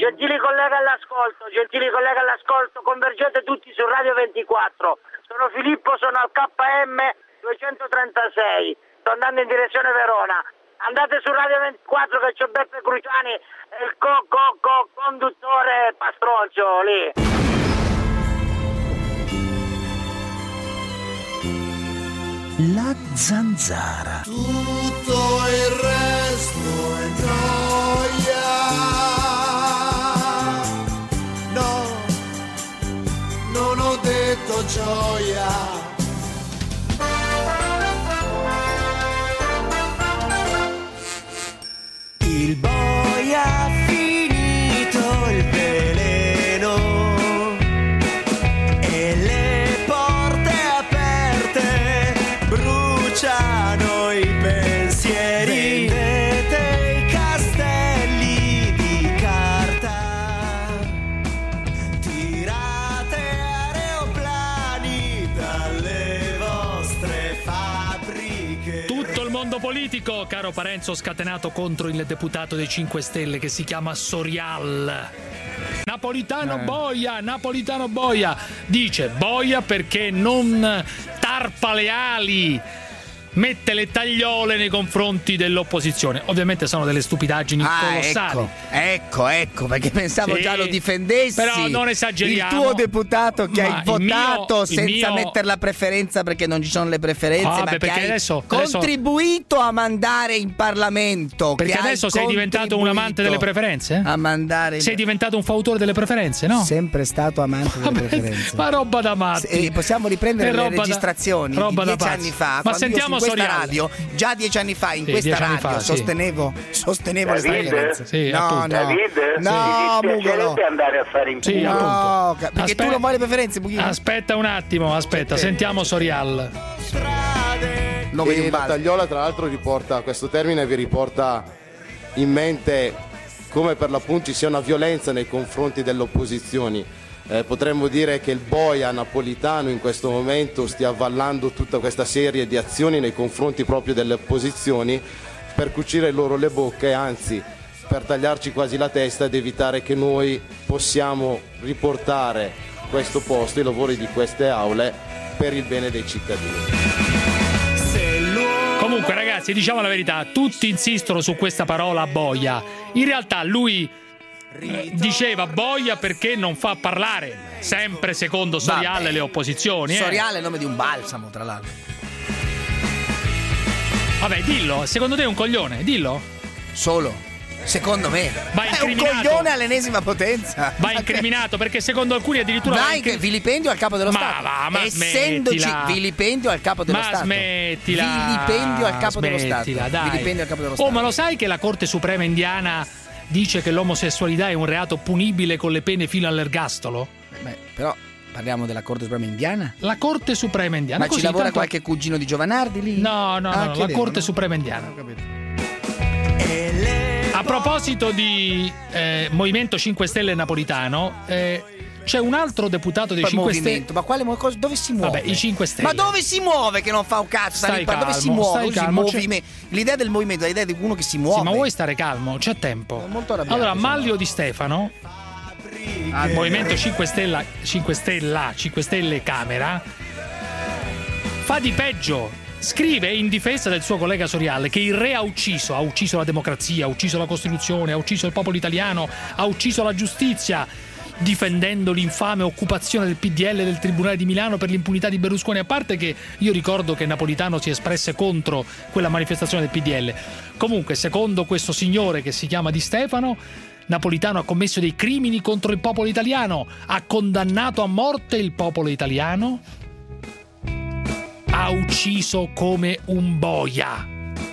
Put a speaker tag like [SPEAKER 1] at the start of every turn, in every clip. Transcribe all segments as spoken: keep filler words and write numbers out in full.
[SPEAKER 1] Gentili colleghi all'ascolto, gentili colleghi all'ascolto, convergete tutti su Radio ventiquattro. Sono Filippo, sono al K M duecentotrentasei, sto andando in direzione Verona. Andate su Radio ventiquattro che c'è Beppe Cruciani e il co co co conduttore Pastroncio lì.
[SPEAKER 2] La zanzara.
[SPEAKER 3] Tutto il resto è gioia. No, non ho detto gioia.
[SPEAKER 2] Il boia ha finito il veleno e le porte aperte bruciano i pensieri. Vendete i castelli di carta, tirate aeroplani dalle vostre fabbriche.
[SPEAKER 4] Tutto il mondo politico, caro Parenzo, scatenato contro il deputato dei cinque Stelle che si chiama Sorial. Napolitano eh. boia, Napolitano boia. Dice boia perché non tarpa le ali, mette le tagliole nei confronti dell'opposizione. Ovviamente sono delle stupidaggini
[SPEAKER 5] ah,
[SPEAKER 4] colossali.
[SPEAKER 5] Ecco, ecco, ecco, perché pensavo
[SPEAKER 4] sì,
[SPEAKER 5] già lo difendessi.
[SPEAKER 4] Però non esageriamo.
[SPEAKER 5] Il tuo deputato che
[SPEAKER 4] Ma
[SPEAKER 5] hai votato
[SPEAKER 4] mio,
[SPEAKER 5] senza
[SPEAKER 4] mio...
[SPEAKER 5] mettere la preferenza perché non ci sono le preferenze,
[SPEAKER 4] ah,
[SPEAKER 5] ma
[SPEAKER 4] beh,
[SPEAKER 5] che hai
[SPEAKER 4] adesso,
[SPEAKER 5] contribuito
[SPEAKER 4] adesso...
[SPEAKER 5] a mandare in Parlamento.
[SPEAKER 4] Perché adesso sei diventato un amante delle preferenze?
[SPEAKER 5] A mandare
[SPEAKER 4] Sei diventato un fautore delle preferenze, no?
[SPEAKER 5] Sempre stato amante delle
[SPEAKER 4] Vabbè,
[SPEAKER 5] preferenze.
[SPEAKER 4] Ma roba da matti.
[SPEAKER 5] E possiamo riprendere
[SPEAKER 4] è
[SPEAKER 5] le
[SPEAKER 4] roba
[SPEAKER 5] registrazioni
[SPEAKER 4] da, roba
[SPEAKER 5] di dieci
[SPEAKER 4] da
[SPEAKER 5] anni fa.
[SPEAKER 4] Ma
[SPEAKER 5] quando
[SPEAKER 4] sentiamo
[SPEAKER 5] io su questa
[SPEAKER 4] Sorial.
[SPEAKER 5] radio, già dieci anni fa in
[SPEAKER 4] Sì,
[SPEAKER 5] questa
[SPEAKER 4] dieci anni
[SPEAKER 5] radio
[SPEAKER 4] fa, sì.
[SPEAKER 5] sostenevo, sostenevo le
[SPEAKER 6] David?
[SPEAKER 5] preferenze.
[SPEAKER 4] Sì,
[SPEAKER 5] no,
[SPEAKER 4] appunto.
[SPEAKER 5] no,
[SPEAKER 6] David?
[SPEAKER 5] no,
[SPEAKER 6] Ti
[SPEAKER 5] Mugolo.
[SPEAKER 6] dispiacerebbe andare a fare in
[SPEAKER 4] Sì,
[SPEAKER 6] culo?
[SPEAKER 4] appunto.
[SPEAKER 5] No, perché
[SPEAKER 4] Aspetta-
[SPEAKER 5] tu non vuoi le preferenze, Buchino?
[SPEAKER 4] Aspetta un attimo, aspetta, sentiamo Sorial.
[SPEAKER 5] Nome di un
[SPEAKER 7] E la
[SPEAKER 5] balzo.
[SPEAKER 7] tagliola tra l'altro riporta, questo termine vi riporta in mente come per l'appunto ci sia una violenza nei confronti delle opposizioni. Eh, potremmo dire che il boia napolitano in questo momento stia avvallando tutta questa serie di azioni nei confronti proprio delle opposizioni per cucire loro le bocche, anzi per tagliarci quasi la testa ed evitare che noi possiamo riportare questo posto, i lavori di queste aule per il bene dei cittadini.
[SPEAKER 4] Comunque ragazzi, diciamo la verità, tutti insistono su questa parola boia. In realtà lui eh, diceva boia perché non fa parlare, sempre secondo Sorial, le opposizioni. Eh.
[SPEAKER 5] Sorial è il nome di un balsamo, tra l'altro.
[SPEAKER 4] Vabbè, dillo, secondo te è un coglione, dillo.
[SPEAKER 5] Solo. Secondo me
[SPEAKER 4] Va
[SPEAKER 5] è un
[SPEAKER 4] incriminato.
[SPEAKER 5] coglione all'ennesima potenza.
[SPEAKER 4] Va incriminato perché secondo alcuni addirittura
[SPEAKER 5] Vai,
[SPEAKER 4] va incri-
[SPEAKER 5] che vilipendio al capo dello
[SPEAKER 4] Ma
[SPEAKER 5] Stato.
[SPEAKER 4] va, ma
[SPEAKER 5] Essendoci
[SPEAKER 4] smettila.
[SPEAKER 5] vilipendio al capo dello
[SPEAKER 4] Ma
[SPEAKER 5] Stato.
[SPEAKER 4] smettila.
[SPEAKER 5] Vilipendio al capo dello Stato.
[SPEAKER 4] Smettila, dai.
[SPEAKER 5] Vilipendio al capo dello
[SPEAKER 4] Oh,
[SPEAKER 5] Stato.
[SPEAKER 4] ma lo sai che la Corte Suprema indiana dice che l'omosessualità è un reato punibile con le pene fino all'ergastolo?
[SPEAKER 5] Beh, però parliamo della Corte Suprema indiana.
[SPEAKER 4] La Corte Suprema indiana.
[SPEAKER 5] Ma
[SPEAKER 4] Così,
[SPEAKER 5] ci lavora
[SPEAKER 4] tanto-
[SPEAKER 5] qualche cugino di Giovanardi lì?
[SPEAKER 4] No, no,
[SPEAKER 5] Ah,
[SPEAKER 4] no, la
[SPEAKER 5] chiedevo,
[SPEAKER 4] Corte
[SPEAKER 5] no?
[SPEAKER 4] Suprema indiana.
[SPEAKER 5] Ho capito.
[SPEAKER 4] A proposito di eh, Movimento cinque Stelle napolitano, eh, c'è un altro deputato dei
[SPEAKER 5] Poi
[SPEAKER 4] cinque
[SPEAKER 5] movimento,
[SPEAKER 4] Stelle.
[SPEAKER 5] ma quale mo- cosa- dove si muove?
[SPEAKER 4] Vabbè, i cinque Stelle.
[SPEAKER 5] Ma dove si muove che non fa un cazzo? sta
[SPEAKER 4] Stai
[SPEAKER 5] lì, dove
[SPEAKER 4] calmo,
[SPEAKER 5] si muove?
[SPEAKER 4] stai
[SPEAKER 5] Dove si
[SPEAKER 4] calmo,
[SPEAKER 5] movime- L'idea del movimento è l'idea di uno che si muove.
[SPEAKER 4] Sì, ma vuoi stare calmo? C'è tempo.
[SPEAKER 5] Sono molto arrabbiato,
[SPEAKER 4] Allora,
[SPEAKER 5] sono.
[SPEAKER 4] Manlio Di Stefano,
[SPEAKER 5] Ah,
[SPEAKER 4] Movimento cinque Stelle, cinque Stella, cinque Stelle Camera, fa di peggio. Scrive in difesa del suo collega Sorial che il re ha ucciso, ha ucciso la democrazia, ha ucciso la Costituzione, ha ucciso il popolo italiano, ha ucciso la giustizia, difendendo l'infame occupazione del P D L e del Tribunale di Milano per l'impunità di Berlusconi. A parte che io ricordo che Napolitano si espresse contro quella manifestazione del P D L. Comunque, secondo questo signore che si chiama Di Stefano, Napolitano ha commesso dei crimini contro il popolo italiano, ha condannato a morte il popolo italiano, ha ucciso come un boia.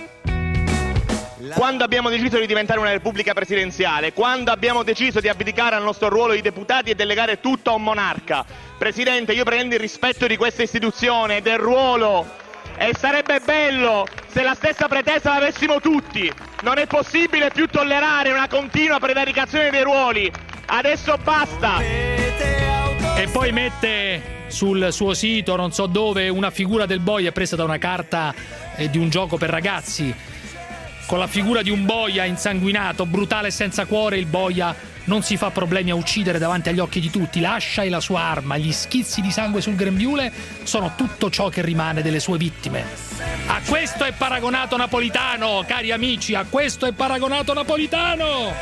[SPEAKER 8] Quando abbiamo deciso di diventare una repubblica presidenziale, quando abbiamo deciso di abdicare al nostro ruolo di deputati e delegare tutto a un monarca, Presidente, io prendo il rispetto di questa istituzione, del ruolo, e sarebbe bello se la stessa pretesa l'avessimo tutti. Non è possibile più tollerare una continua prevaricazione dei ruoli. Adesso basta.
[SPEAKER 4] E poi mette sul suo sito, non so dove, una figura del boia presa da una carta eh, di un gioco per ragazzi, con la figura di un boia insanguinato, brutale e senza cuore, il boia non si fa problemi a uccidere davanti agli occhi di tutti, lascia la sua arma, gli schizzi di sangue sul grembiule sono tutto ciò che rimane delle sue vittime. A questo è paragonato Napolitano, cari amici, a questo è paragonato Napolitano!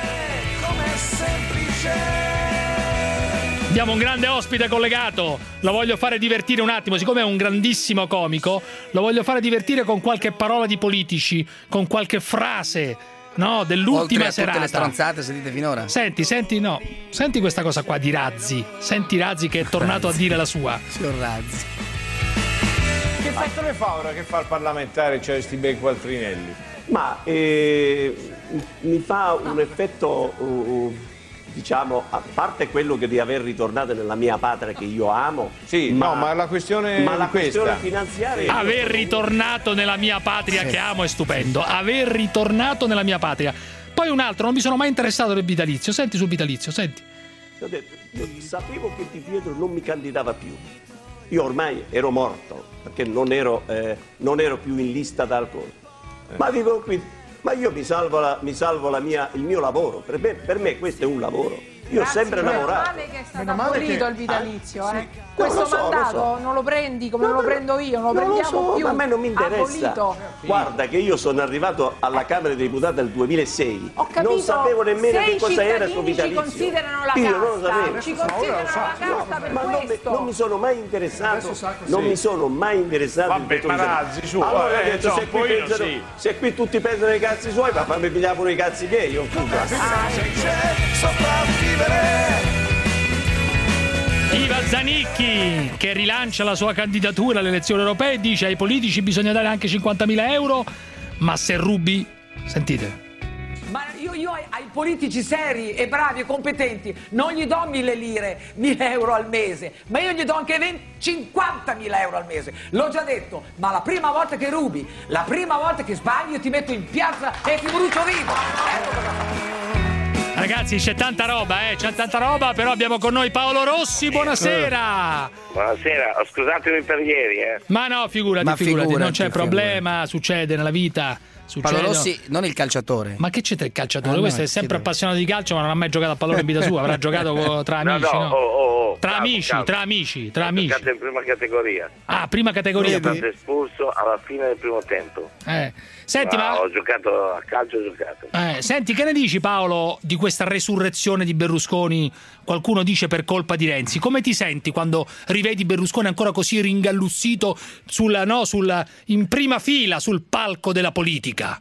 [SPEAKER 4] Abbiamo un grande ospite collegato, lo voglio fare divertire un attimo, siccome è un grandissimo comico, lo voglio fare divertire con qualche parola di politici, con qualche frase, no, dell'ultima
[SPEAKER 5] Oltre a
[SPEAKER 4] serata.
[SPEAKER 5] tutte le stronzate sentite finora.
[SPEAKER 4] Senti, senti, no, senti questa cosa qua di Razzi, senti Razzi che è tornato a dire la sua.
[SPEAKER 5] Signor Razzi.
[SPEAKER 6] Che effetto ne fa ora che fa il parlamentare, cioè sti bei quattrinelli?
[SPEAKER 9] Ma eh, mi fa un effetto, uh, diciamo, a parte quello che di aver ritornato nella mia patria che io amo.
[SPEAKER 6] Sì,
[SPEAKER 9] ma,
[SPEAKER 6] no, ma la questione
[SPEAKER 9] ma la
[SPEAKER 6] di questa.
[SPEAKER 9] questione finanziaria.
[SPEAKER 4] Aver ritornato nella mia patria che amo è stupendo. Aver ritornato nella mia patria. Poi un altro, non mi sono mai interessato del vitalizio. Senti sul vitalizio, senti.
[SPEAKER 9] Ho detto, io sapevo che Di Pietro non mi candidava più. Io ormai ero morto perché non ero, eh, non ero più in lista dal coso. Eh. Ma dico qui, ma io mi salvo, la, mi salvo la mia, il mio lavoro. Per me, per me questo è un lavoro. Io
[SPEAKER 10] Grazie,
[SPEAKER 9] ho sempre
[SPEAKER 10] meno
[SPEAKER 9] lavorato.
[SPEAKER 10] male che è stato abolito il vitalizio, eh.
[SPEAKER 9] Sì.
[SPEAKER 10] Questo
[SPEAKER 9] No, lo so,
[SPEAKER 10] mandato
[SPEAKER 9] lo so.
[SPEAKER 10] non lo prendi come non lo prendo io, non lo
[SPEAKER 9] Non lo
[SPEAKER 10] prendiamo
[SPEAKER 9] so,
[SPEAKER 10] più.
[SPEAKER 9] ma a me non mi interessa.
[SPEAKER 10] Abolito.
[SPEAKER 9] Guarda che io sono arrivato alla Camera dei Deputati nel duemilasei.
[SPEAKER 10] Ho capito,
[SPEAKER 9] non sapevo nemmeno
[SPEAKER 10] se
[SPEAKER 9] che
[SPEAKER 10] i
[SPEAKER 9] cosa era sto
[SPEAKER 10] cittadini
[SPEAKER 9] vitalizio.
[SPEAKER 10] ci considerano la
[SPEAKER 9] Io non lo
[SPEAKER 10] casta,
[SPEAKER 9] sapevo.
[SPEAKER 10] ci considerano la casta per
[SPEAKER 9] ma non mi,
[SPEAKER 10] questo.
[SPEAKER 9] non mi sono mai interessato. Non
[SPEAKER 6] sì.
[SPEAKER 9] mi sono mai interessato.
[SPEAKER 6] Vabbè,
[SPEAKER 9] in questo
[SPEAKER 6] ma
[SPEAKER 9] vitalizio.
[SPEAKER 6] Razzi, su,
[SPEAKER 9] allora ho
[SPEAKER 6] eh,
[SPEAKER 9] detto,
[SPEAKER 6] no,
[SPEAKER 9] se, qui
[SPEAKER 6] pochino
[SPEAKER 9] pensano,
[SPEAKER 6] sì.
[SPEAKER 9] se qui tutti pensano ai cazzi suoi, ma fammi pigliare pure i cazzi miei. Io
[SPEAKER 4] Iva Zanicchi che rilancia la sua candidatura alle elezioni europee e dice ai politici bisogna dare anche cinquantamila euro, ma se rubi, sentite.
[SPEAKER 11] Ma io, io ai, ai politici seri e bravi e competenti non gli do mille lire, mille euro al mese, ma io gli do anche venti, cinquantamila euro al mese. L'ho già detto, ma la prima volta che rubi, la prima volta che sbagli, io ti metto in piazza e ti brucio vivo. Ecco cosa.
[SPEAKER 4] Ragazzi, c'è tanta roba, eh, c'è tanta roba, però abbiamo con noi Paolo Rossi, buonasera.
[SPEAKER 12] Buonasera, scusatemi per ieri, eh.
[SPEAKER 4] Ma no, figurati,
[SPEAKER 5] Ma
[SPEAKER 4] figurati,
[SPEAKER 5] figurati,
[SPEAKER 4] non c'è
[SPEAKER 5] figurati.
[SPEAKER 4] problema, succede nella vita. Succede.
[SPEAKER 5] Paolo Rossi, non il calciatore.
[SPEAKER 4] Ma che c'entra il calciatore?
[SPEAKER 5] Ah,
[SPEAKER 4] Questo
[SPEAKER 5] no,
[SPEAKER 4] è sempre
[SPEAKER 5] chiedo.
[SPEAKER 4] appassionato di calcio, ma non ha mai giocato a pallone in vita sua. Avrà giocato co- tra
[SPEAKER 12] No,
[SPEAKER 4] amici,
[SPEAKER 12] no,
[SPEAKER 4] no?
[SPEAKER 12] oh, oh, oh,
[SPEAKER 4] Tra
[SPEAKER 12] calma,
[SPEAKER 4] amici,
[SPEAKER 12] calma.
[SPEAKER 4] tra amici, tra
[SPEAKER 12] Ho
[SPEAKER 4] amici.
[SPEAKER 12] giocato in prima categoria.
[SPEAKER 4] Ah, prima categoria.
[SPEAKER 12] Sono stato espulso alla fine del primo tempo.
[SPEAKER 4] Eh. Senti,
[SPEAKER 12] Ma
[SPEAKER 4] ma
[SPEAKER 12] ho giocato a calcio, ho giocato.
[SPEAKER 4] eh, senti, che ne dici, Paolo, di questa resurrezione di Berlusconi? Qualcuno dice per colpa di Renzi. Come ti senti quando rivedi Berlusconi ancora così ringalluzzito sulla, no, sulla, in prima fila sul palco della politica?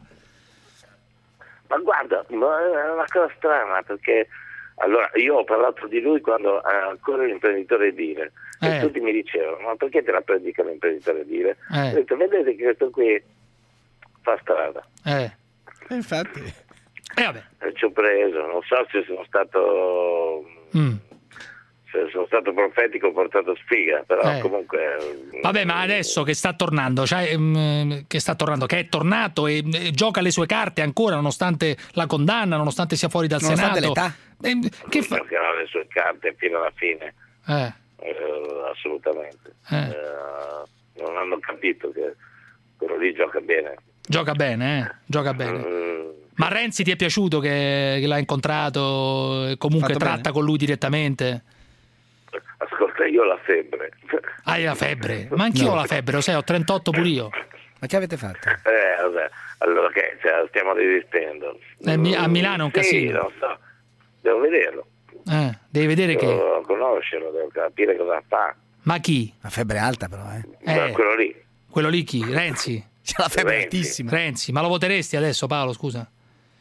[SPEAKER 12] Ma guarda, ma è una cosa strana perché allora io ho parlato di lui quando era ancora l'imprenditore edile
[SPEAKER 4] Eh.
[SPEAKER 12] e tutti mi dicevano ma perché te la prendi con l'imprenditore edile?
[SPEAKER 4] Eh.
[SPEAKER 12] Ho detto vedete che questo qui fa strada.
[SPEAKER 4] Eh.
[SPEAKER 5] Infatti.
[SPEAKER 4] E vabbè.
[SPEAKER 12] E ci ho preso, non so se sono stato
[SPEAKER 4] Mm.
[SPEAKER 12] se sono stato profetico ho portato sfiga, però
[SPEAKER 4] Eh.
[SPEAKER 12] comunque
[SPEAKER 4] Vabbè, ma adesso che sta tornando, cioè, mm, che sta tornando, che è tornato e, e gioca le sue carte ancora nonostante la condanna, nonostante sia fuori dal
[SPEAKER 5] Nonostante
[SPEAKER 4] Senato.
[SPEAKER 5] l'età.
[SPEAKER 4] Eh, che fa?
[SPEAKER 12] perché ha le sue carte fino alla fine.
[SPEAKER 4] Eh,
[SPEAKER 12] Eh, assolutamente.
[SPEAKER 4] Eh.
[SPEAKER 12] Eh, non hanno capito che quello lì gioca bene.
[SPEAKER 4] gioca bene, eh? Gioca bene.
[SPEAKER 12] Mm,
[SPEAKER 4] Ma Renzi ti è piaciuto che, che l'ha incontrato e comunque
[SPEAKER 5] Fatto
[SPEAKER 4] tratta
[SPEAKER 5] bene.
[SPEAKER 4] con lui direttamente?
[SPEAKER 12] ascolta, io ho la febbre.
[SPEAKER 4] Hai la febbre? Ma anch'io ho la febbre, lo sai, ho trentotto pure io.
[SPEAKER 5] Ma che avete fatto?
[SPEAKER 12] Eh, vabbè. Allora che cioè, stiamo resistendo.
[SPEAKER 4] Eh, mi- a Milano è un
[SPEAKER 12] Sì,
[SPEAKER 4] casino.
[SPEAKER 12] non so. Devo vederlo.
[SPEAKER 4] Eh, devi vedere che...
[SPEAKER 12] Devo conoscerlo, devo capire cosa fa.
[SPEAKER 4] Ma chi?
[SPEAKER 5] La febbre alta però, eh.
[SPEAKER 4] Eh,
[SPEAKER 12] Ma quello lì.
[SPEAKER 4] quello lì chi? Renzi?
[SPEAKER 5] C'è la febbre
[SPEAKER 12] Renzi.
[SPEAKER 5] altissima.
[SPEAKER 4] Renzi, ma lo voteresti adesso, Paolo, scusa?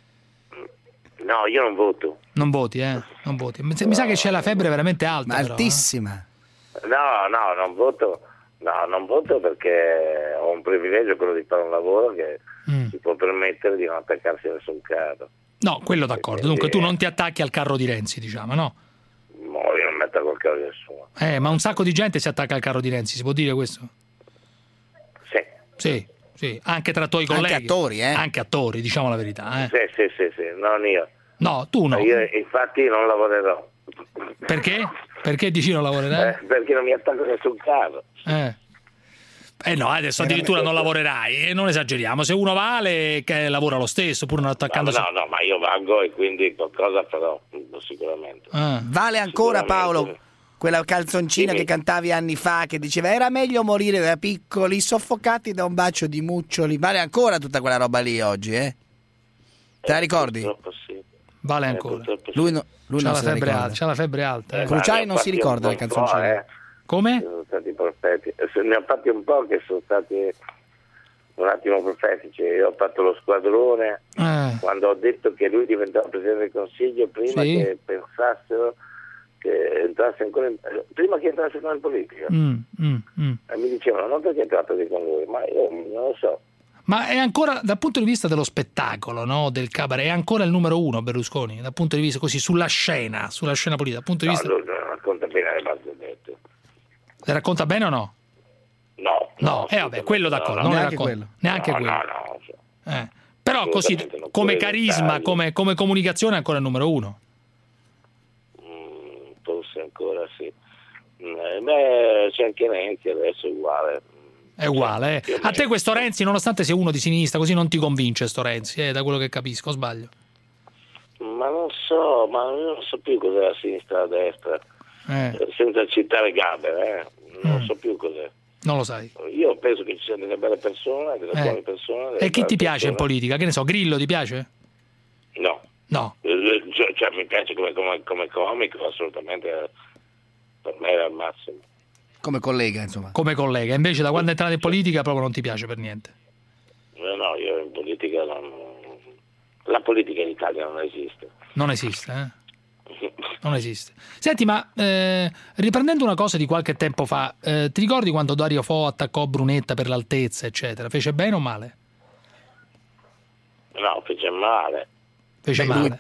[SPEAKER 12] No, io non voto.
[SPEAKER 4] Non voti, eh? Non voti. Mi mi sa che c'è la febbre veramente alta.
[SPEAKER 5] Ma
[SPEAKER 4] però,
[SPEAKER 5] altissima.
[SPEAKER 12] No, no, non voto. No, non voto perché ho un privilegio, quello di fare un lavoro che
[SPEAKER 4] eh? Mm.
[SPEAKER 12] si può permettere di non attaccarsi a nessun carro.
[SPEAKER 4] No, quello d'accordo. Dunque tu non ti attacchi al carro di Renzi, diciamo, no?
[SPEAKER 12] No, io non metto col carro di nessuno.
[SPEAKER 4] Eh, ma un sacco di gente si attacca al carro di Renzi, si può dire questo?
[SPEAKER 12] Sì,
[SPEAKER 4] Sì, sì, anche tra tuoi
[SPEAKER 5] Anche
[SPEAKER 4] colleghi.
[SPEAKER 5] attori, eh?
[SPEAKER 4] Anche attori, diciamo la verità, eh.
[SPEAKER 12] sì, sì, sì, sì, non io.
[SPEAKER 4] No, tu no.
[SPEAKER 12] Io infatti non lavorerò.
[SPEAKER 4] Perché? Perché dici non lavorerai?
[SPEAKER 12] Eh, perché non mi attacco a nessun carro.
[SPEAKER 4] Eh. Eh no, adesso addirittura non lavorerai, e non esageriamo. Se uno vale, che lavora lo stesso, pur non attaccandosi.
[SPEAKER 12] No, no, no, ma io valgo e quindi qualcosa farò, sicuramente.
[SPEAKER 4] Ah.
[SPEAKER 5] Vale ancora, Paolo, quella canzoncina
[SPEAKER 12] Dimmi.
[SPEAKER 5] che cantavi anni fa che diceva era meglio morire da piccoli soffocati da un bacio di muccioli. Vale ancora tutta quella roba lì oggi, eh? Te la ricordi?
[SPEAKER 12] Purtroppo sì.
[SPEAKER 4] Vale
[SPEAKER 12] Eh,
[SPEAKER 4] ancora.
[SPEAKER 12] purtroppo sì.
[SPEAKER 5] Lui, no- lui
[SPEAKER 4] C'ha
[SPEAKER 5] non
[SPEAKER 4] la
[SPEAKER 5] se la
[SPEAKER 4] febbre
[SPEAKER 5] ricorda.
[SPEAKER 4] alta, c'ha la febbre alta. eh.
[SPEAKER 12] Eh,
[SPEAKER 5] Cruciani
[SPEAKER 12] ma
[SPEAKER 5] non
[SPEAKER 12] ne ho
[SPEAKER 5] si
[SPEAKER 12] fatti
[SPEAKER 5] ricorda
[SPEAKER 12] un
[SPEAKER 5] le
[SPEAKER 12] po',
[SPEAKER 5] canzoncine.
[SPEAKER 12] eh.
[SPEAKER 4] Come?
[SPEAKER 12] Sono stati profeti. Se ne ho fatti un po' che sono stati un attimo profetici. Io ho fatto lo squadrone
[SPEAKER 4] Eh.
[SPEAKER 12] quando ho detto che lui diventava Presidente del Consiglio prima
[SPEAKER 4] Sì.
[SPEAKER 12] che pensassero che entrasse ancora in, prima che entrasse ancora in politica.
[SPEAKER 4] Mm, mm, mm.
[SPEAKER 12] E mi dicevano non perché trattati con lui, ma io non lo so.
[SPEAKER 4] Ma è ancora, dal punto di vista dello spettacolo, no? Del cabaret, è ancora il numero uno Berlusconi, dal punto di vista così, sulla scena, sulla scena politica, dal punto di
[SPEAKER 12] No,
[SPEAKER 4] vista...
[SPEAKER 12] lui non racconta bene le barzellette.
[SPEAKER 4] Le racconta bene o no?
[SPEAKER 12] No,
[SPEAKER 4] No, e vabbè, quello d'accordo,
[SPEAKER 12] no,
[SPEAKER 4] non le
[SPEAKER 5] neanche
[SPEAKER 4] racconta.
[SPEAKER 5] quello.
[SPEAKER 4] Neanche
[SPEAKER 12] no,
[SPEAKER 4] quello.
[SPEAKER 12] no, no, no.
[SPEAKER 4] Eh. Però così,
[SPEAKER 12] Assolutamente non
[SPEAKER 4] come
[SPEAKER 12] puoi
[SPEAKER 4] carisma,
[SPEAKER 12] inventargli.
[SPEAKER 4] come, come comunicazione è ancora il numero uno.
[SPEAKER 12] Mm, forse ancora sì. Mm, eh, beh, c'è anche Renzi adesso è uguale.
[SPEAKER 4] È uguale. eh.
[SPEAKER 12] Più o
[SPEAKER 4] A te
[SPEAKER 12] meno.
[SPEAKER 4] questo Renzi, nonostante sia uno di sinistra, così non ti convince sto Renzi, eh, da quello che capisco, o sbaglio?
[SPEAKER 12] Ma non so, ma io non so più cos'è la sinistra e la destra.
[SPEAKER 4] Eh,
[SPEAKER 12] Eh, Senza citare Gaber, eh. non
[SPEAKER 4] Mm.
[SPEAKER 12] so più cos'è.
[SPEAKER 4] non lo sai.
[SPEAKER 12] Io penso che ci siano delle belle persone, delle
[SPEAKER 4] Eh.
[SPEAKER 12] buone persone. delle
[SPEAKER 4] E chi
[SPEAKER 12] brave
[SPEAKER 4] ti piace in
[SPEAKER 12] persone.
[SPEAKER 4] politica? Che ne so, Grillo ti piace?
[SPEAKER 12] No.
[SPEAKER 4] No.
[SPEAKER 12] Eh, Cioè, cioè, mi piace come, come, come comico, assolutamente, eh, per me è al massimo.
[SPEAKER 5] Come collega, insomma.
[SPEAKER 4] Come collega, invece da quando è entrato in politica proprio non ti piace per niente.
[SPEAKER 12] No, no, io in politica non... La politica in Italia non esiste.
[SPEAKER 4] Non esiste, eh? Non esiste. Senti, ma eh, riprendendo una cosa di qualche tempo fa, eh, ti ricordi quando Dario Fo attaccò Brunetta per l'altezza, eccetera? Fece bene o male?
[SPEAKER 12] No, fece male.
[SPEAKER 4] Fece
[SPEAKER 5] Beh,
[SPEAKER 4] male.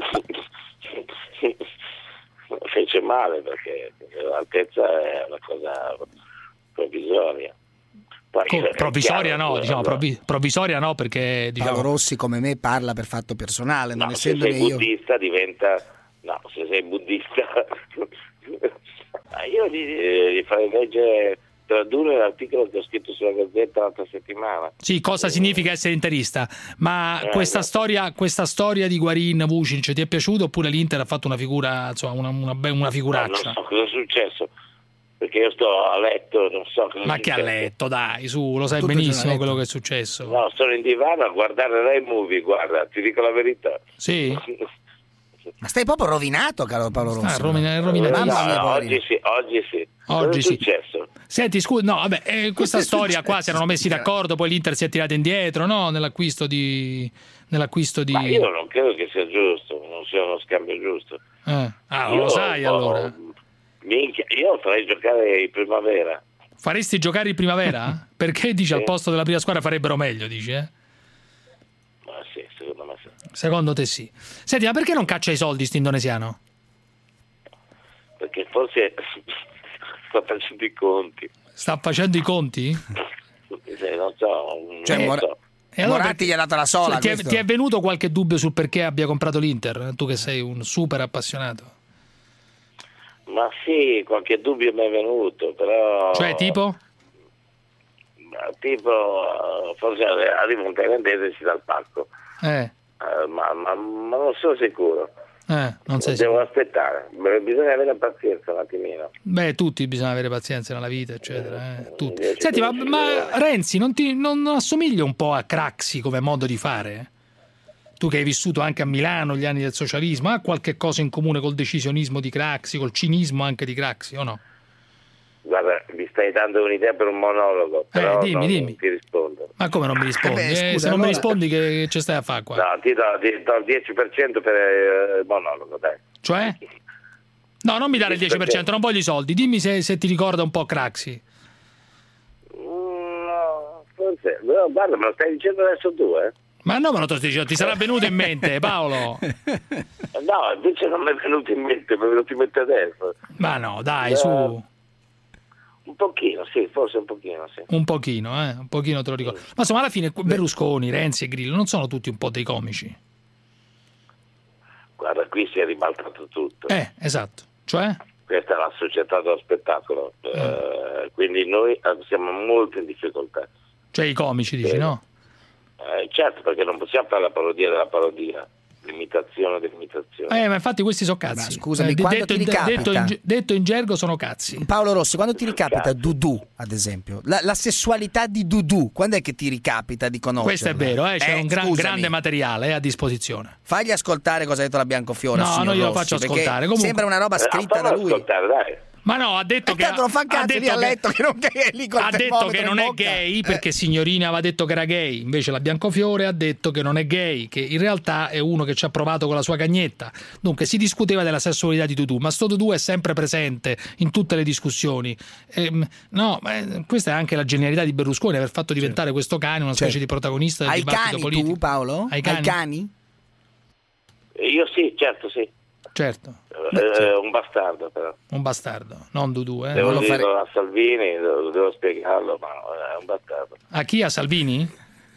[SPEAKER 12] Fece male perché l'altezza è una cosa provvisoria. Poi,
[SPEAKER 4] Co-
[SPEAKER 12] è
[SPEAKER 4] provvisoria
[SPEAKER 12] chiaro,
[SPEAKER 4] no, diciamo,
[SPEAKER 12] allora,
[SPEAKER 4] provvi- provvisoria no, perché diciamo...
[SPEAKER 5] Paolo Rossi come me parla per fatto personale, non
[SPEAKER 12] no, se
[SPEAKER 5] essendone
[SPEAKER 12] sei
[SPEAKER 5] io.
[SPEAKER 12] buddista diventa... No, se sei buddista... Ma io gli, gli farei leggere, tradurre l'articolo che ho scritto sulla Gazzetta l'altra settimana.
[SPEAKER 4] Sì, cosa significa essere interista? Ma
[SPEAKER 12] Eh,
[SPEAKER 4] questa
[SPEAKER 12] no.
[SPEAKER 4] storia, questa storia di Guarin, Vucinic, ti è piaciuta oppure l'Inter ha fatto una figura, insomma, una, una, be- una
[SPEAKER 12] No, non
[SPEAKER 4] figuraccia?
[SPEAKER 12] so cosa è successo, perché io sto a letto, non so cosa
[SPEAKER 4] Ma
[SPEAKER 12] è
[SPEAKER 4] che ha
[SPEAKER 12] successo.
[SPEAKER 4] letto, dai, su, lo sai
[SPEAKER 5] Tutto
[SPEAKER 4] benissimo
[SPEAKER 5] giornaletto.
[SPEAKER 4] quello che è successo.
[SPEAKER 12] No, sono in divano a guardare Rai Movie, guarda, ti dico la verità.
[SPEAKER 4] Sì?
[SPEAKER 5] Ma stai proprio rovinato, caro Paolo Rossi.
[SPEAKER 4] Ah, rovina-
[SPEAKER 12] Eh,
[SPEAKER 4] rovinatissimo.
[SPEAKER 5] Mamma mia,
[SPEAKER 12] no,
[SPEAKER 5] poverino.
[SPEAKER 12] oggi sì, oggi sì.
[SPEAKER 4] Oggi
[SPEAKER 12] cosa è
[SPEAKER 4] sì.
[SPEAKER 12] successo?
[SPEAKER 4] Senti, scusa, no, vabbè, eh, questa
[SPEAKER 5] è
[SPEAKER 4] storia qua
[SPEAKER 5] successo?
[SPEAKER 4] si erano messi d'accordo, poi l'Inter si è tirata indietro, no? Nell'acquisto di... Nell'acquisto di...
[SPEAKER 12] Ma io non credo che sia giusto, non sia uno scambio giusto.
[SPEAKER 4] Eh. Ah,
[SPEAKER 12] Io,
[SPEAKER 4] lo sai
[SPEAKER 12] oh,
[SPEAKER 4] allora.
[SPEAKER 12] Minchia, io farei giocare in primavera.
[SPEAKER 4] Faresti giocare in primavera? Perché dici
[SPEAKER 12] Sì.
[SPEAKER 4] al posto della prima squadra farebbero meglio, dici, eh?
[SPEAKER 12] Ma sì, secondo me sì.
[SPEAKER 4] Secondo te sì. Senti, ma perché non caccia i soldi sto indonesiano?
[SPEAKER 12] Perché forse sta facendo i conti.
[SPEAKER 4] Sta facendo i conti?
[SPEAKER 12] Se non so,
[SPEAKER 5] Cioè,
[SPEAKER 12] non
[SPEAKER 5] Mora-
[SPEAKER 12] so.
[SPEAKER 4] E allora
[SPEAKER 5] Moratti
[SPEAKER 4] perché-
[SPEAKER 5] gli ha dato la sola.
[SPEAKER 4] Cioè, ti, è,
[SPEAKER 5] questo.
[SPEAKER 4] ti è venuto qualche dubbio sul perché abbia comprato l'Inter? Tu che sei un super appassionato.
[SPEAKER 12] Ma sì, qualche dubbio mi è venuto, però...
[SPEAKER 4] Cioè, tipo?
[SPEAKER 12] Tipo, forse arriva un thailandese e si dà il pacco.
[SPEAKER 4] Eh,
[SPEAKER 12] Eh, ma, ma- ma non sono sicuro.
[SPEAKER 4] eh, non sei
[SPEAKER 12] Devo
[SPEAKER 4] sicuro.
[SPEAKER 12] aspettare. Beh, bisogna avere pazienza un attimino.
[SPEAKER 4] Beh, tutti bisogna avere pazienza nella vita, eccetera. eh, tutti.
[SPEAKER 12] Invece
[SPEAKER 4] Senti, ma,
[SPEAKER 12] tu-
[SPEAKER 4] ma Renzi non, ti, non assomiglia un po' a Craxi come modo di fare? Tu che hai vissuto anche a Milano gli anni del socialismo, ha qualche cosa in comune col decisionismo di Craxi, col cinismo anche di Craxi, o no?
[SPEAKER 12] Guarda, vi stai dando un'idea per un monologo, però
[SPEAKER 4] dimmi,
[SPEAKER 12] non,
[SPEAKER 4] dimmi.
[SPEAKER 12] non ti rispondo.
[SPEAKER 4] Ma come non mi rispondi?
[SPEAKER 5] Eh beh,
[SPEAKER 4] Eh,
[SPEAKER 5] scusa,
[SPEAKER 4] se non mi
[SPEAKER 5] allora-
[SPEAKER 4] rispondi che ci stai a fare qua?
[SPEAKER 12] No, ti do, ti do il dieci per cento per eh, il monologo, dai.
[SPEAKER 4] Cioè? No, non mi dare il dieci per cento, non voglio i soldi. Dimmi se, se ti ricorda un po' Craxi.
[SPEAKER 12] Mm, no, forse... No, guarda, me lo stai dicendo adesso tu, eh?
[SPEAKER 4] Ma no, me lo sto dicendo, ti sarà venuto in mente, Paolo.
[SPEAKER 12] No, invece non mi è venuto in mente, mi è venuto in mente adesso.
[SPEAKER 4] Ma no, dai, su.
[SPEAKER 12] Un pochino, sì, forse un pochino, sì.
[SPEAKER 4] Un pochino, eh, un pochino te lo ricordo. Ma insomma, alla fine Berlusconi, Renzi e Grillo non sono tutti un po' dei comici?
[SPEAKER 12] Guarda, qui si è ribaltato tutto.
[SPEAKER 4] Eh, esatto. Cioè?
[SPEAKER 12] Questa è la società dello spettacolo. Eh, Eh, quindi noi eh, siamo molto in difficoltà.
[SPEAKER 4] Cioè i comici, dici,
[SPEAKER 12] Eh,
[SPEAKER 4] no?
[SPEAKER 12] Eh, certo, perché non possiamo fare la parodia della parodia, l'imitazione dell'imitazione.
[SPEAKER 4] Eh, ma infatti questi sono cazzi.
[SPEAKER 5] Ma scusami,
[SPEAKER 4] Eh,
[SPEAKER 5] quando
[SPEAKER 4] detto,
[SPEAKER 5] ti ricapita?
[SPEAKER 4] detto, in, detto in gergo sono cazzi.
[SPEAKER 5] Paolo Rossi, quando ti ricapita Dudu, ad esempio, la, la sessualità di Dudu, quando è che ti ricapita di conoscerla?
[SPEAKER 4] Questo è vero, eh, c'è
[SPEAKER 5] Eh,
[SPEAKER 4] un gran-
[SPEAKER 5] scusami.
[SPEAKER 4] grande materiale eh, a disposizione.
[SPEAKER 5] Fagli ascoltare cosa ha detto la Biancofiore.
[SPEAKER 4] No,
[SPEAKER 5] signor
[SPEAKER 4] non glielo
[SPEAKER 5] Rossi,
[SPEAKER 4] faccio
[SPEAKER 5] perché
[SPEAKER 4] ascoltare. Comunque-
[SPEAKER 5] sembra una roba
[SPEAKER 12] Eh,
[SPEAKER 5] scritta da
[SPEAKER 12] fammelo
[SPEAKER 5] lui.
[SPEAKER 12] ascoltare, dai.
[SPEAKER 4] Ma no, ha detto
[SPEAKER 5] E
[SPEAKER 4] che
[SPEAKER 5] tanto lo fa cazzo,
[SPEAKER 4] detto
[SPEAKER 5] lì a letto che non è lì col
[SPEAKER 4] ha detto
[SPEAKER 5] termometro
[SPEAKER 4] che
[SPEAKER 5] in
[SPEAKER 4] non è
[SPEAKER 5] bocca.
[SPEAKER 4] gay perché
[SPEAKER 5] Eh.
[SPEAKER 4] Signorini aveva detto che era gay, invece la Biancofiore ha detto che non è gay, che in realtà è uno che ci ha provato con la sua cagnetta. Dunque si discuteva della sessualità di Dudu, ma sto Dudu è sempre presente in tutte le discussioni. Ehm, no, ma eh, questa è anche la genialità di Berlusconi, aver fatto diventare questo cane una specie
[SPEAKER 5] Certo.
[SPEAKER 4] di protagonista del
[SPEAKER 5] Hai
[SPEAKER 4] dibattito
[SPEAKER 5] cani
[SPEAKER 4] politico.
[SPEAKER 5] tu, Paolo?
[SPEAKER 4] Hai cani?
[SPEAKER 5] Hai cani?
[SPEAKER 12] Io sì, certo sì.
[SPEAKER 4] Certo,
[SPEAKER 12] Eh, un bastardo però.
[SPEAKER 4] un bastardo, non Dudu. Eh.
[SPEAKER 12] Devo
[SPEAKER 5] lo
[SPEAKER 12] dirlo
[SPEAKER 5] fare-
[SPEAKER 12] a Salvini, devo, devo spiegarlo, ma è un bastardo.
[SPEAKER 4] A chi? A Salvini?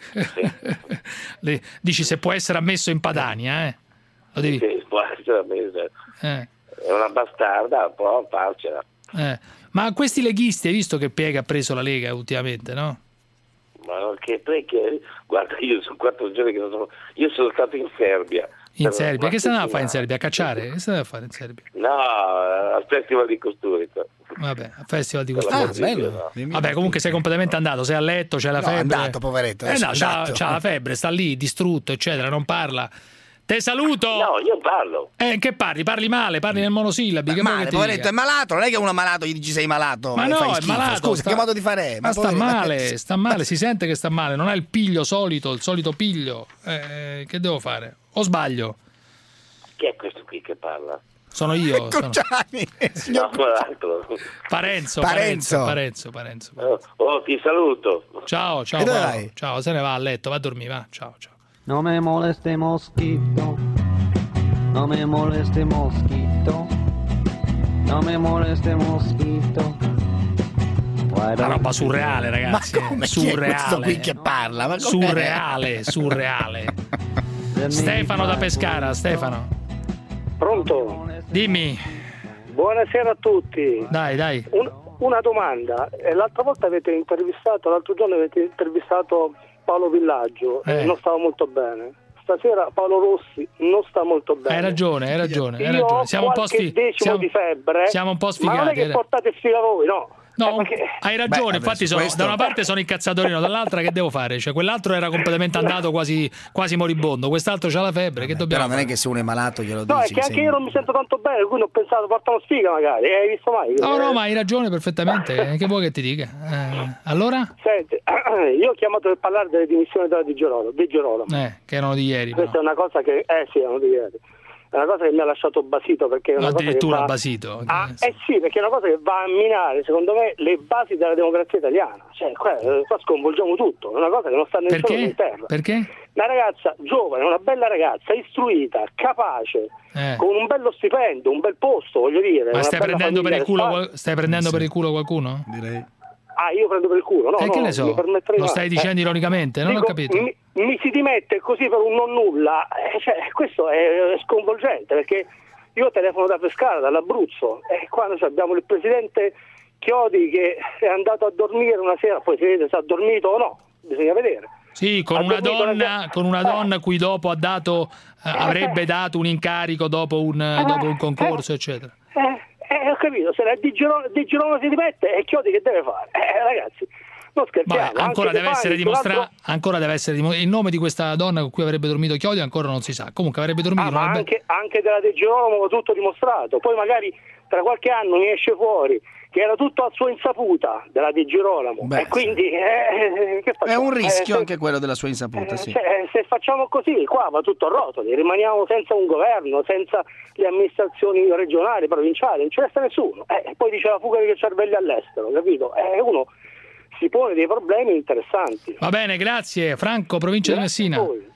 [SPEAKER 4] Le- dici se può essere ammesso in Padania, eh? Lo devi...
[SPEAKER 12] Sì, può essere ammesso.
[SPEAKER 4] eh.
[SPEAKER 12] È una bastarda, può farcela.
[SPEAKER 4] Eh, ma questi leghisti, hai visto che piega ha preso la Lega ultimamente, no?
[SPEAKER 12] Ma non che, perché, guarda, io sono quattro giorni che non sono. Io sono stato in Serbia.
[SPEAKER 4] In
[SPEAKER 12] Per
[SPEAKER 4] Serbia,
[SPEAKER 12] una
[SPEAKER 4] che stai andando a fare in
[SPEAKER 12] settimana.
[SPEAKER 4] Serbia? A cacciare? Che stai andando a fare in Serbia?
[SPEAKER 12] No, al Festival di Costurica.
[SPEAKER 4] Vabbè, al Festival di
[SPEAKER 12] Per la
[SPEAKER 4] Costurica.
[SPEAKER 5] Ah,
[SPEAKER 12] musica,
[SPEAKER 5] bello.
[SPEAKER 12] no.
[SPEAKER 4] Vabbè, comunque sei completamente andato, sei a letto, c'è la
[SPEAKER 5] No,
[SPEAKER 4] febbre.
[SPEAKER 5] è andato, poveretto,
[SPEAKER 4] Eh
[SPEAKER 5] adesso
[SPEAKER 4] no,
[SPEAKER 5] è
[SPEAKER 4] c'ha,
[SPEAKER 5] andato.
[SPEAKER 4] c'ha la febbre, sta lì, distrutto, eccetera, non parla. Te saluto!
[SPEAKER 12] No, io parlo.
[SPEAKER 4] Eh, che parli? Parli male, parli nel monosillabi. Che vuoi
[SPEAKER 5] Male,
[SPEAKER 4] che ti
[SPEAKER 5] poveretto,
[SPEAKER 4] dica?
[SPEAKER 5] è malato, non è che uno malato gli dici sei malato.
[SPEAKER 4] Ma
[SPEAKER 5] e
[SPEAKER 4] no,
[SPEAKER 5] fai
[SPEAKER 4] è
[SPEAKER 5] schifo.
[SPEAKER 4] malato.
[SPEAKER 5] Scusa,
[SPEAKER 4] sta-
[SPEAKER 5] che modo di fare è?
[SPEAKER 4] Ma sta
[SPEAKER 5] poveretto-
[SPEAKER 4] male, sta male, si sente che sta male, non ha il piglio solito, il solito piglio. Eh, che devo fare? O sbaglio?
[SPEAKER 12] Chi è questo qui che parla?
[SPEAKER 4] Sono io. sono-
[SPEAKER 5] Cruciani, signor
[SPEAKER 12] No, quell'altro.
[SPEAKER 4] Parenzo,
[SPEAKER 5] Parenzo.
[SPEAKER 4] Parenzo, Parenzo, Parenzo, Parenzo.
[SPEAKER 12] Oh, oh, ti saluto.
[SPEAKER 4] Ciao, ciao,
[SPEAKER 5] E dove
[SPEAKER 4] Paolo.
[SPEAKER 5] vai?
[SPEAKER 4] Ciao, se ne va a letto, va a dormire, va. Ciao, ciao.
[SPEAKER 13] No me moleste mosquito, no me moleste mosquito, no me moleste mosquito.
[SPEAKER 4] Una roba surreale, ragazzi.
[SPEAKER 5] Ma come?
[SPEAKER 4] eh.
[SPEAKER 5] Chi è
[SPEAKER 4] surreale.
[SPEAKER 5] questo qui che parla? Ma com'è?
[SPEAKER 4] surreale, surreale. Stefano da Pescara, Stefano.
[SPEAKER 14] Pronto?
[SPEAKER 4] Dimmi.
[SPEAKER 14] Buonasera a tutti.
[SPEAKER 4] Dai, dai.
[SPEAKER 14] Un- una domanda. Eh, L'altra volta avete intervistato, l'altro giorno avete intervistato Paolo Villaggio e
[SPEAKER 4] Eh.
[SPEAKER 14] non stava molto bene. Stasera Paolo Rossi non sta molto bene.
[SPEAKER 4] Hai ragione, hai ragione, hai
[SPEAKER 14] Io
[SPEAKER 4] ragione.
[SPEAKER 14] ho
[SPEAKER 4] Siamo un po'
[SPEAKER 14] qualche
[SPEAKER 4] sfi-
[SPEAKER 14] decimo
[SPEAKER 4] siamo-
[SPEAKER 14] di febbre.
[SPEAKER 4] siamo un po'
[SPEAKER 14] Ma non è
[SPEAKER 4] sfigati,
[SPEAKER 14] che
[SPEAKER 4] eh.
[SPEAKER 14] portate sfiga voi, no.
[SPEAKER 4] No,
[SPEAKER 14] Eh, perché-
[SPEAKER 4] hai ragione,
[SPEAKER 5] Beh,
[SPEAKER 4] infatti
[SPEAKER 5] adesso
[SPEAKER 4] sono,
[SPEAKER 5] questo-
[SPEAKER 4] da una parte sono incazzatore, dall'altra che devo fare? Cioè, quell'altro era completamente andato quasi, quasi moribondo, quest'altro c'ha la febbre, che dobbiamo
[SPEAKER 5] Però non è
[SPEAKER 4] fare?
[SPEAKER 5] che se uno è malato glielo dici.
[SPEAKER 14] No, è che anche
[SPEAKER 5] sei-
[SPEAKER 14] io non mi sento tanto bene, quindi ho pensato portano sfiga magari. Eh, Hai visto mai?
[SPEAKER 4] No, no,
[SPEAKER 14] Eh,
[SPEAKER 4] ma hai ragione perfettamente, eh, che vuoi che ti dica? Eh, allora?
[SPEAKER 14] Senti, io ho chiamato per parlare delle dimissioni della Di Girolamo. Di Girolamo.
[SPEAKER 4] Eh, che erano di ieri, però.
[SPEAKER 14] Questa è una cosa che, eh sì, erano di ieri. È una cosa che mi ha lasciato basito perché è una cosa che
[SPEAKER 4] Addirittura
[SPEAKER 14] va...
[SPEAKER 4] basito.
[SPEAKER 14] Ah, eh sì, perché è una cosa che va a minare, secondo me, le basi della democrazia italiana. Cioè, qua, eh, qua sconvolgiamo tutto, è una cosa che non sta né in cielo né
[SPEAKER 4] Perché?
[SPEAKER 14] in terra.
[SPEAKER 4] Perché?
[SPEAKER 14] Una ragazza giovane, una bella ragazza, istruita, capace,
[SPEAKER 4] Eh.
[SPEAKER 14] con un bello stipendio, un bel posto, voglio dire.
[SPEAKER 4] Ma
[SPEAKER 14] una
[SPEAKER 4] stai
[SPEAKER 14] bella
[SPEAKER 4] prendendo per il
[SPEAKER 14] famiglia
[SPEAKER 4] culo,
[SPEAKER 14] alle
[SPEAKER 4] qual- stai prendendo per il culo qualcuno?
[SPEAKER 5] Direi.
[SPEAKER 14] Ah, io prendo per il culo, no?
[SPEAKER 4] E
[SPEAKER 14] no,
[SPEAKER 4] che ne so?
[SPEAKER 14] mi permetterei
[SPEAKER 4] Lo
[SPEAKER 14] mai.
[SPEAKER 4] stai dicendo
[SPEAKER 14] Eh.
[SPEAKER 4] ironicamente? Non ho
[SPEAKER 14] Dico,
[SPEAKER 4] capito.
[SPEAKER 14] Mi, mi si dimette così per un non nulla, eh, cioè, questo è sconvolgente perché io telefono da Pescara, dall'Abruzzo, e quando cioè, abbiamo il presidente Chiodi che è andato a dormire una sera, poi si vede se ha dormito o no, bisogna vedere.
[SPEAKER 4] Sì, con
[SPEAKER 14] Ha
[SPEAKER 4] una
[SPEAKER 14] dormito una
[SPEAKER 4] donna,
[SPEAKER 14] sera-
[SPEAKER 4] con una
[SPEAKER 14] Eh.
[SPEAKER 4] donna cui dopo ha dato, eh, avrebbe dato un incarico dopo un,
[SPEAKER 14] Eh.
[SPEAKER 4] dopo un concorso, eccetera.
[SPEAKER 14] Eh, eh, ho capito, se la Di Girolamo, Di Girolamo si dimette e Chiodi che deve fare? Eh, ragazzi, non scherziamo.
[SPEAKER 4] Vabbè, ancora
[SPEAKER 14] anche
[SPEAKER 4] deve
[SPEAKER 14] De
[SPEAKER 4] essere
[SPEAKER 14] Fani,
[SPEAKER 4] dimostrato,
[SPEAKER 14] l'altro-
[SPEAKER 4] ancora deve essere dimo- il nome di questa donna con cui avrebbe dormito Chiodi ancora non si sa. Comunque avrebbe dormito.
[SPEAKER 14] Ah,
[SPEAKER 4] non
[SPEAKER 14] ma
[SPEAKER 4] avrebbe-
[SPEAKER 14] anche, anche della De Girolamo tutto dimostrato, poi magari tra qualche anno mi esce fuori che era tutto a sua insaputa della Di Girolamo.
[SPEAKER 5] Beh,
[SPEAKER 14] e quindi eh, che
[SPEAKER 5] È
[SPEAKER 14] facciamo?
[SPEAKER 5] un rischio
[SPEAKER 14] Eh,
[SPEAKER 5] anche quello della sua insaputa,
[SPEAKER 14] Eh,
[SPEAKER 5] sì.
[SPEAKER 14] cioè, se facciamo così, qua va tutto a rotoli, rimaniamo senza un governo, senza le amministrazioni regionali, provinciali, non ci resta nessuno. Eh, poi dice la fuga dei cervelli all'estero, capito? Eh, uno si pone dei problemi interessanti.
[SPEAKER 4] Va bene, grazie. Franco, provincia di
[SPEAKER 14] Grazie
[SPEAKER 4] Messina.
[SPEAKER 14] a voi.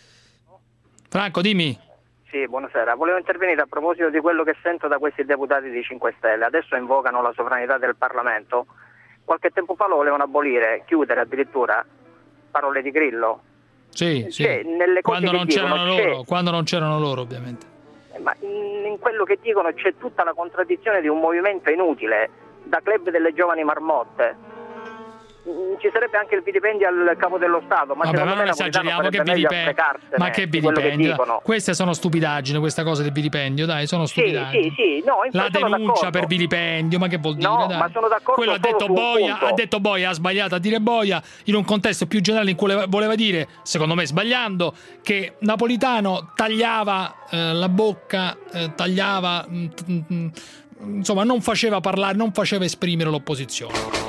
[SPEAKER 4] Franco, dimmi.
[SPEAKER 15] Sì, buonasera. Volevo intervenire a proposito di quello che sento da questi deputati di cinque Stelle. Adesso invocano la sovranità del Parlamento. Qualche tempo fa lo volevano abolire, chiudere addirittura. Parole di Grillo.
[SPEAKER 4] Sì, sì.
[SPEAKER 15] C'è, nelle cose
[SPEAKER 4] Quando
[SPEAKER 15] che
[SPEAKER 4] non
[SPEAKER 15] dicono,
[SPEAKER 4] c'erano
[SPEAKER 15] c'è-
[SPEAKER 4] loro, quando non c'erano loro, ovviamente.
[SPEAKER 15] Ma in, in quello che dicono c'è tutta la contraddizione di un movimento inutile. da club delle giovani marmotte. Mm, Ci sarebbe anche il vilipendio al capo dello Stato, ma
[SPEAKER 4] Vabbè, ma
[SPEAKER 15] secondo
[SPEAKER 4] non
[SPEAKER 15] me Napolitano
[SPEAKER 4] esageriamo, che
[SPEAKER 15] farebbe meglio a
[SPEAKER 4] vilipendio,
[SPEAKER 15] fregarsene
[SPEAKER 4] ma che
[SPEAKER 15] di quello che
[SPEAKER 4] vilipendio,
[SPEAKER 15] dicono.
[SPEAKER 4] queste sono stupidaggini, questa cosa del vilipendio, dai, sono
[SPEAKER 15] Sì,
[SPEAKER 4] stupidaggini.
[SPEAKER 15] sì, sì, no, infatti
[SPEAKER 4] La
[SPEAKER 15] sono
[SPEAKER 4] denuncia
[SPEAKER 15] d'accordo.
[SPEAKER 4] per vilipendio, ma che vuol dire?
[SPEAKER 15] No,
[SPEAKER 4] dai?
[SPEAKER 15] ma sono d'accordo
[SPEAKER 4] Quello ha
[SPEAKER 15] solo
[SPEAKER 4] detto
[SPEAKER 15] su un
[SPEAKER 4] Boia,
[SPEAKER 15] punto.
[SPEAKER 4] ha detto Boia, ha sbagliato a dire Boia in un contesto più generale in cui voleva- voleva dire, secondo me sbagliando, che Napolitano tagliava eh, la bocca, eh, tagliava, mm, mm, mm, insomma, non faceva parlare, non faceva esprimere l'opposizione.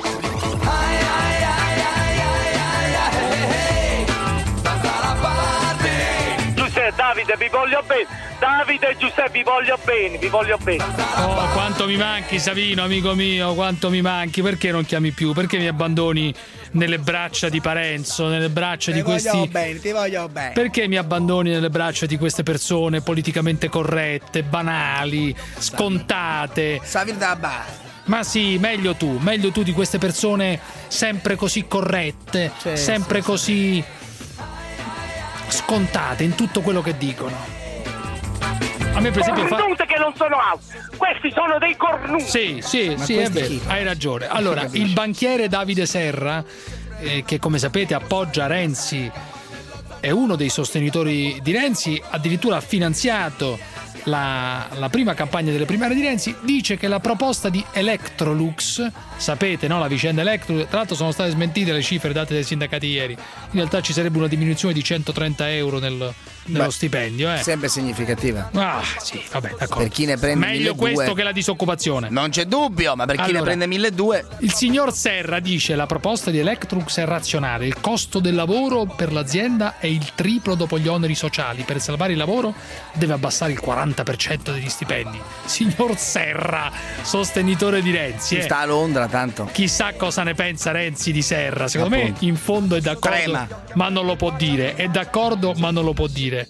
[SPEAKER 1] Giuseppe, Davide, vi voglio bene. Davide e Giuseppe, vi voglio bene, vi voglio bene.
[SPEAKER 4] Oh, quanto mi manchi, Savino, amico mio, quanto mi manchi. Perché non chiami più? Perché mi abbandoni nelle braccia di Parenzo, nelle braccia
[SPEAKER 5] Ti
[SPEAKER 4] di
[SPEAKER 5] voglio
[SPEAKER 4] questi...
[SPEAKER 5] bene, ti voglio bene.
[SPEAKER 4] Perché mi abbandoni nelle braccia di queste persone politicamente corrette, banali, scontate?
[SPEAKER 5] Savino da bar.
[SPEAKER 4] Ma sì, meglio tu, meglio tu di queste persone sempre così corrette,
[SPEAKER 5] Sì,
[SPEAKER 4] sempre
[SPEAKER 5] sì,
[SPEAKER 4] così scontate in tutto quello che dicono. A me per esempio fa...
[SPEAKER 1] Cornute che non sono out. Questi sono dei cornuti.
[SPEAKER 4] Sì, sì,
[SPEAKER 5] Ma
[SPEAKER 4] sì, è
[SPEAKER 5] questi
[SPEAKER 4] vero,
[SPEAKER 5] chi?
[SPEAKER 4] hai ragione. Allora,
[SPEAKER 5] capisci?
[SPEAKER 4] il banchiere Davide Serra, eh, che come sapete appoggia Renzi, è uno dei sostenitori di Renzi, addirittura ha finanziato la, la prima campagna delle primarie di Renzi, dice che la proposta di Electrolux, sapete, no, la vicenda Electrolux, tra l'altro sono state smentite le cifre date dai sindacati ieri, in realtà ci sarebbe una diminuzione di centotrenta euro nel, nello
[SPEAKER 5] Beh,
[SPEAKER 4] stipendio, eh.
[SPEAKER 5] Sempre significativa.
[SPEAKER 4] Ah, sì, vabbè, d'accordo.
[SPEAKER 5] Per chi ne prende
[SPEAKER 4] Meglio
[SPEAKER 5] milleduecento.
[SPEAKER 4] questo che la disoccupazione.
[SPEAKER 5] Non c'è dubbio, ma per chi
[SPEAKER 4] Allora,
[SPEAKER 5] ne prende milleduecento.
[SPEAKER 4] Il signor Serra dice la proposta di Electrolux è razionale, il costo del lavoro per l'azienda è il triplo dopo gli oneri sociali, per salvare il lavoro deve abbassare il quaranta per cento degli stipendi. Signor Serra, sostenitore di Renzi, eh.
[SPEAKER 5] Sta a Londra tanto.
[SPEAKER 4] Chissà cosa ne pensa Renzi di Serra, secondo
[SPEAKER 5] Appunto.
[SPEAKER 4] me in fondo è d'accordo,
[SPEAKER 5] Trema.
[SPEAKER 4] ma non lo può dire, è d'accordo ma non lo può dire.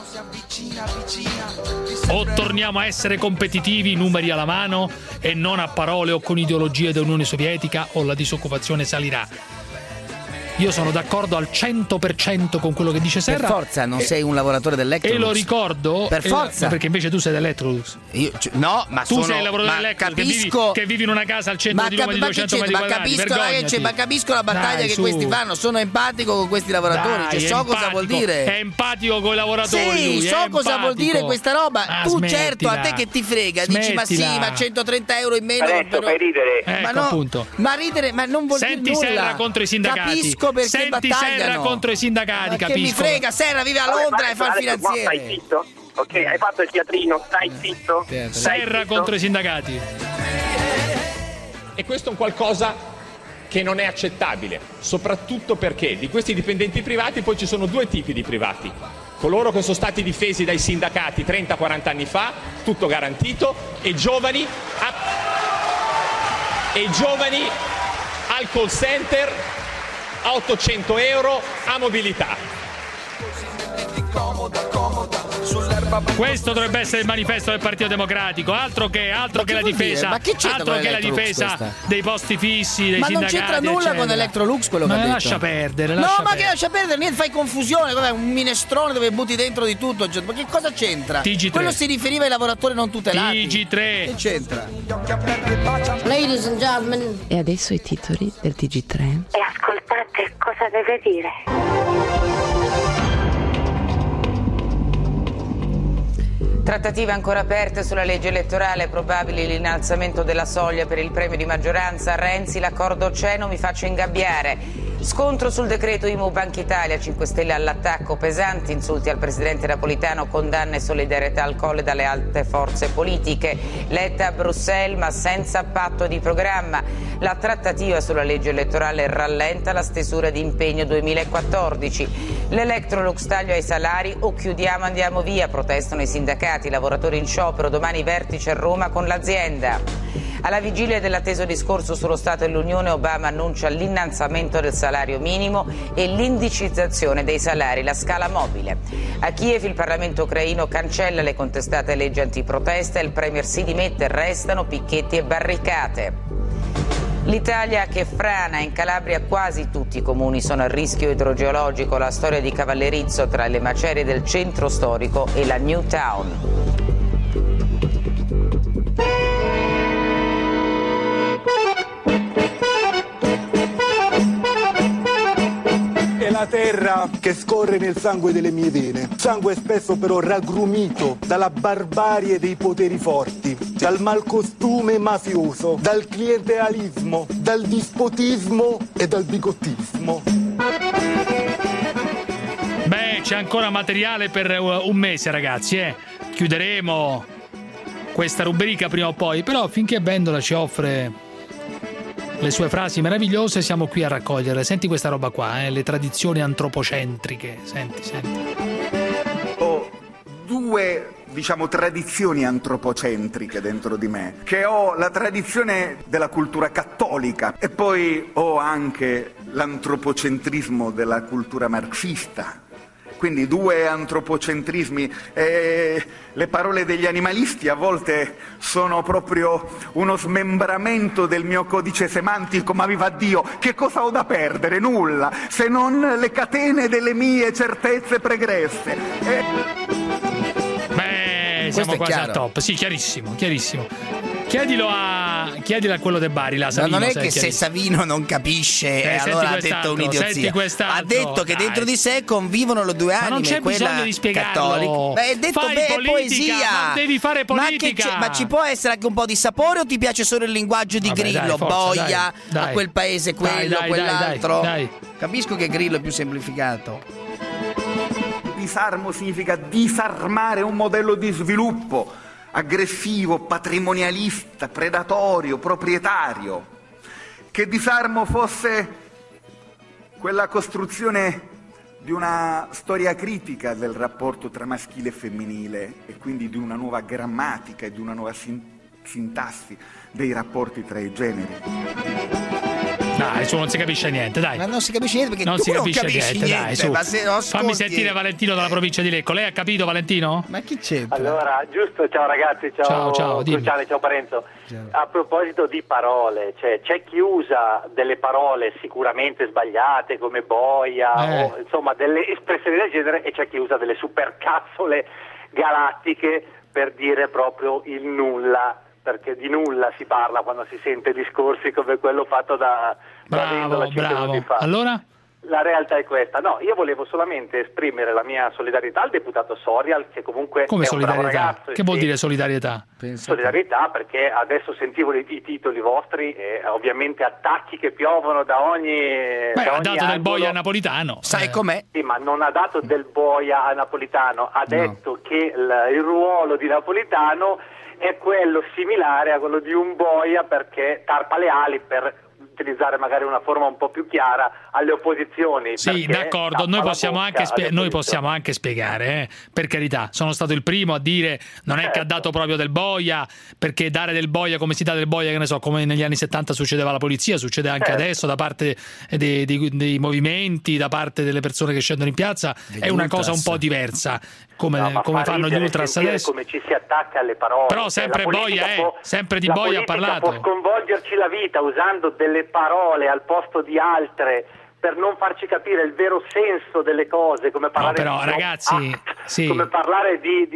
[SPEAKER 4] O torniamo a essere competitivi, numeri alla mano, e non a parole o con ideologie dell'Unione Sovietica, o la disoccupazione salirà. Io sono d'accordo al cento per cento con quello che dice
[SPEAKER 5] Per
[SPEAKER 4] Serra.
[SPEAKER 5] forza non
[SPEAKER 4] e,
[SPEAKER 5] sei un lavoratore dell'Electrolux.
[SPEAKER 4] e lo ricordo.
[SPEAKER 5] Per
[SPEAKER 4] e-
[SPEAKER 5] forza.
[SPEAKER 4] no, perché invece tu sei dell'Electrolux.
[SPEAKER 5] Io, cioè, no, ma
[SPEAKER 4] Tu
[SPEAKER 5] sono,
[SPEAKER 4] sei il lavoratore
[SPEAKER 5] ma
[SPEAKER 4] dell'Electrolux che vivi,
[SPEAKER 5] capisco,
[SPEAKER 4] che vivi in una casa al centro
[SPEAKER 5] ma,
[SPEAKER 4] di Roma
[SPEAKER 5] cap-
[SPEAKER 4] di
[SPEAKER 5] ma che
[SPEAKER 4] duecento
[SPEAKER 5] c'entra?
[SPEAKER 4] metri
[SPEAKER 5] Ma
[SPEAKER 4] quadrati.
[SPEAKER 5] capisco, ragazzi,
[SPEAKER 4] Vergognati.
[SPEAKER 5] ma capisco la battaglia
[SPEAKER 4] Dai,
[SPEAKER 5] che
[SPEAKER 4] su.
[SPEAKER 5] questi fanno. Sono empatico con questi lavoratori.
[SPEAKER 4] Dai,
[SPEAKER 5] cioè, so cosa vuol
[SPEAKER 4] empatico.
[SPEAKER 5] dire.
[SPEAKER 4] È empatico con i lavoratori.
[SPEAKER 5] Sì,
[SPEAKER 4] lui,
[SPEAKER 5] so
[SPEAKER 4] è
[SPEAKER 5] cosa vuol dire
[SPEAKER 4] empatico.
[SPEAKER 5] questa roba.
[SPEAKER 4] Ah,
[SPEAKER 5] tu
[SPEAKER 4] smettila.
[SPEAKER 5] certo, a te che ti frega, dici ma sì,
[SPEAKER 4] Smettila.
[SPEAKER 5] ma centotrenta euro in meno.
[SPEAKER 1] Adesso
[SPEAKER 5] però-
[SPEAKER 1] fai ridere.
[SPEAKER 5] Ma
[SPEAKER 4] Ecco,
[SPEAKER 5] no,
[SPEAKER 4] appunto.
[SPEAKER 5] ma ridere, ma non vuol
[SPEAKER 4] Senti
[SPEAKER 5] dire nulla.
[SPEAKER 4] Serra contro i sindacati.
[SPEAKER 5] Capisco perché
[SPEAKER 4] Senti
[SPEAKER 5] battagliano.
[SPEAKER 4] Serra contro i sindacati,
[SPEAKER 5] Ma che
[SPEAKER 4] capisco.
[SPEAKER 5] mi frega, Serra vive a
[SPEAKER 1] Vabbè,
[SPEAKER 5] Londra
[SPEAKER 1] ma-
[SPEAKER 5] e fa il
[SPEAKER 1] adesso qua Stai
[SPEAKER 5] finanziere.
[SPEAKER 1] zitto, ok? Hai fatto il teatrino, stai zitto. Stai
[SPEAKER 4] Serra
[SPEAKER 1] zitto.
[SPEAKER 4] contro i sindacati.
[SPEAKER 16] E questo è un qualcosa che non è accettabile, soprattutto perché di questi dipendenti privati poi ci sono due tipi di privati. Coloro che sono stati difesi dai sindacati trenta quaranta anni fa, tutto garantito, e giovani, a... e giovani al call center a ottocento euro a mobilità.
[SPEAKER 4] Questo dovrebbe essere il manifesto del Partito Democratico, altro che, altro
[SPEAKER 5] Ma
[SPEAKER 4] che
[SPEAKER 5] che
[SPEAKER 4] la
[SPEAKER 5] vuol dire?
[SPEAKER 4] difesa,
[SPEAKER 5] Ma che c'entra
[SPEAKER 4] altro
[SPEAKER 5] con
[SPEAKER 4] che la
[SPEAKER 5] Electrolux
[SPEAKER 4] difesa
[SPEAKER 5] questa?
[SPEAKER 4] dei posti fissi, dei
[SPEAKER 5] Ma non
[SPEAKER 4] sindacati.
[SPEAKER 5] c'entra nulla
[SPEAKER 4] eccetera.
[SPEAKER 5] con Electrolux quello che
[SPEAKER 4] Ma
[SPEAKER 5] ha detto.
[SPEAKER 4] lascia perdere,
[SPEAKER 5] No,
[SPEAKER 4] lascia
[SPEAKER 5] ma
[SPEAKER 4] perdere.
[SPEAKER 5] che lascia perdere? Niente, fai confusione. Vabbè, un minestrone dove butti dentro di tutto. Cioè, ma che cosa c'entra?
[SPEAKER 4] T G tre.
[SPEAKER 5] Quello si riferiva ai lavoratori non tutelati.
[SPEAKER 4] T G tre.
[SPEAKER 5] Che c'entra?
[SPEAKER 17] Ladies and gentlemen. E adesso i titoli del T G tre.
[SPEAKER 18] E ascoltate cosa deve dire.
[SPEAKER 19] Trattative ancora aperte sulla legge elettorale, probabile l'innalzamento della soglia per il premio di maggioranza. Renzi, l'accordo c'è, non mi faccio ingabbiare. Scontro sul decreto I M U Banca Italia, cinque Stelle all'attacco, pesanti insulti al presidente Napolitano, condanne e solidarietà al Colle dalle alte forze politiche. Letta a Bruxelles ma senza patto di programma. La trattativa sulla legge elettorale rallenta la stesura di impegno duemilaquattordici. L'Electrolux, taglio ai salari o chiudiamo andiamo via, protestano i sindacati, i lavoratori in sciopero, domani vertice a Roma con l'azienda. Alla vigilia dell'atteso discorso sullo Stato e l'Unione, Obama annuncia l'innalzamento del salario minimo e l'indicizzazione dei salari, la scala mobile. A Kiev il Parlamento ucraino cancella le contestate leggi antiprotesta, il premier si dimette, restano picchetti e barricate. L'Italia che frana, in Calabria quasi tutti i comuni sono a rischio idrogeologico, la storia di Cavallerizzo tra le macerie del centro storico e la New Town.
[SPEAKER 20] la terra che scorre nel sangue delle mie vene, sangue spesso però raggrumito dalla barbarie dei poteri forti, dal malcostume mafioso, dal clientelismo, dal dispotismo e dal bigottismo.
[SPEAKER 4] Beh, c'è ancora materiale per un mese, ragazzi, eh. Chiuderemo questa rubrica prima o poi, però finché Vendola ci offre le sue frasi meravigliose siamo qui a raccoglierle. Senti questa roba qua, eh, le tradizioni antropocentriche. Senti, senti.
[SPEAKER 21] Ho due, diciamo, tradizioni antropocentriche dentro di me, che ho la tradizione della cultura cattolica e poi ho anche l'antropocentrismo della cultura marxista. Quindi due antropocentrismi. Eh, le parole degli animalisti a volte sono proprio uno smembramento del mio codice semantico, ma viva Dio, che cosa ho da perdere? Nulla, se non le catene delle mie certezze pregresse. Eh...
[SPEAKER 4] Beh, siamo quasi al top. Sì, chiarissimo, chiarissimo. Chiedilo a, chiedilo a quello De Bari, là, Savino.
[SPEAKER 5] No, non è
[SPEAKER 4] se
[SPEAKER 5] che se Savino non capisce,
[SPEAKER 4] eh,
[SPEAKER 5] allora ha detto un'idiozia. Ha detto che
[SPEAKER 4] dai.
[SPEAKER 5] dentro di sé convivono le due anime.
[SPEAKER 4] Ma non c'è
[SPEAKER 5] quella
[SPEAKER 4] bisogno di spiegarlo.
[SPEAKER 5] Cattolica. Beh, è detto
[SPEAKER 4] Fai
[SPEAKER 5] beh,
[SPEAKER 4] politica,
[SPEAKER 5] è poesia.
[SPEAKER 4] non devi fare politica.
[SPEAKER 5] Ma, che ma ci può essere anche un po' di sapore o ti piace solo il linguaggio di
[SPEAKER 4] Vabbè,
[SPEAKER 5] Grillo?
[SPEAKER 4] dai, forza,
[SPEAKER 5] Boia,
[SPEAKER 4] dai, dai.
[SPEAKER 5] a quel paese quello,
[SPEAKER 4] Dai, dai,
[SPEAKER 5] quell'altro.
[SPEAKER 4] dai, dai.
[SPEAKER 5] Capisco che Grillo è più semplificato.
[SPEAKER 21] Disarmo significa disarmare un modello di sviluppo aggressivo, patrimonialista, predatorio, proprietario. Che disarmo fosse quella costruzione di una storia critica del rapporto tra maschile e femminile e quindi di una nuova grammatica e di una nuova sin- sintassi dei rapporti tra i generi.
[SPEAKER 4] Dai, su, non si capisce niente, dai.
[SPEAKER 5] Ma non si capisce niente perché
[SPEAKER 4] non
[SPEAKER 5] tu
[SPEAKER 4] si
[SPEAKER 5] non
[SPEAKER 4] capisce
[SPEAKER 5] capisci
[SPEAKER 4] niente,
[SPEAKER 5] niente,
[SPEAKER 4] dai, su.
[SPEAKER 5] ma se non
[SPEAKER 4] Fammi
[SPEAKER 5] ascolti-
[SPEAKER 4] sentire Valentino dalla provincia di Lecco. Lei ha capito, Valentino?
[SPEAKER 5] Ma chi c'è?
[SPEAKER 22] Allora, giusto, ciao ragazzi, ciao,
[SPEAKER 4] Ciao, ciao, dimmi.
[SPEAKER 22] Cruciale, ciao Parenzo. A proposito di parole, cioè, c'è chi usa delle parole sicuramente sbagliate come boia,
[SPEAKER 4] Eh.
[SPEAKER 22] o insomma delle espressioni del genere, e c'è chi usa delle supercazzole galattiche per dire proprio il nulla, perché di nulla si parla quando si sente discorsi come quello fatto da, da Vendola
[SPEAKER 4] Bravo,
[SPEAKER 22] cinque minuti
[SPEAKER 4] bravo.
[SPEAKER 22] fa.
[SPEAKER 4] Allora?
[SPEAKER 22] La realtà è questa. No, io volevo solamente esprimere la mia solidarietà al deputato Sorial, che comunque
[SPEAKER 4] Come
[SPEAKER 22] è un bravo
[SPEAKER 4] solidarietà?
[SPEAKER 22] ragazzo.
[SPEAKER 4] Che vuol
[SPEAKER 22] sì.
[SPEAKER 4] dire solidarietà?
[SPEAKER 22] Solidarietà, perché adesso sentivo i, i titoli vostri e ovviamente attacchi che piovono da ogni
[SPEAKER 4] Beh,
[SPEAKER 22] da
[SPEAKER 4] ha
[SPEAKER 22] ogni
[SPEAKER 4] dato del
[SPEAKER 22] angolo.
[SPEAKER 4] boia a Napolitano.
[SPEAKER 5] Sai
[SPEAKER 4] Eh.
[SPEAKER 5] com'è?
[SPEAKER 22] Sì, ma non ha dato del boia a Napolitano, ha detto che il, il ruolo di Napolitano è quello similare a quello di un boia, perché tarpa le ali, per utilizzare magari una forma un po' più chiara, alle opposizioni.
[SPEAKER 4] Sì,
[SPEAKER 22] perché
[SPEAKER 4] d'accordo,
[SPEAKER 22] tappa
[SPEAKER 4] noi
[SPEAKER 22] la
[SPEAKER 4] possiamo,
[SPEAKER 22] bocca
[SPEAKER 4] anche spie-
[SPEAKER 22] alle
[SPEAKER 4] noi
[SPEAKER 22] opposizioni.
[SPEAKER 4] possiamo anche spiegare, eh, per carità. Sono stato il primo a dire non è che ha dato proprio del boia, perché dare del boia come si dà del boia, che ne so, come negli anni settanta succedeva alla polizia, succede anche
[SPEAKER 22] Certo.
[SPEAKER 4] adesso da parte dei, dei- dei movimenti, da parte delle persone che scendono in piazza,
[SPEAKER 22] Degli
[SPEAKER 4] è una
[SPEAKER 22] ultras.
[SPEAKER 4] cosa un po' diversa, come,
[SPEAKER 22] No, ma
[SPEAKER 4] come
[SPEAKER 22] fa
[SPEAKER 4] fanno gli
[SPEAKER 22] ridere
[SPEAKER 4] ultras
[SPEAKER 22] sentire
[SPEAKER 4] adesso.
[SPEAKER 22] come ci si attacca alle parole.
[SPEAKER 4] Però
[SPEAKER 22] Cioè,
[SPEAKER 4] sempre
[SPEAKER 22] la politica
[SPEAKER 4] boia, eh,
[SPEAKER 22] può-
[SPEAKER 4] sempre di
[SPEAKER 22] la
[SPEAKER 4] boia ha
[SPEAKER 22] politica
[SPEAKER 4] parlato.
[SPEAKER 22] può sconvolgerci la vita usando delle parole al posto di altre per non farci capire il vero senso delle cose, come parlare
[SPEAKER 4] però,
[SPEAKER 22] di
[SPEAKER 4] ragazzi,
[SPEAKER 22] act,
[SPEAKER 4] sì.
[SPEAKER 22] come parlare di,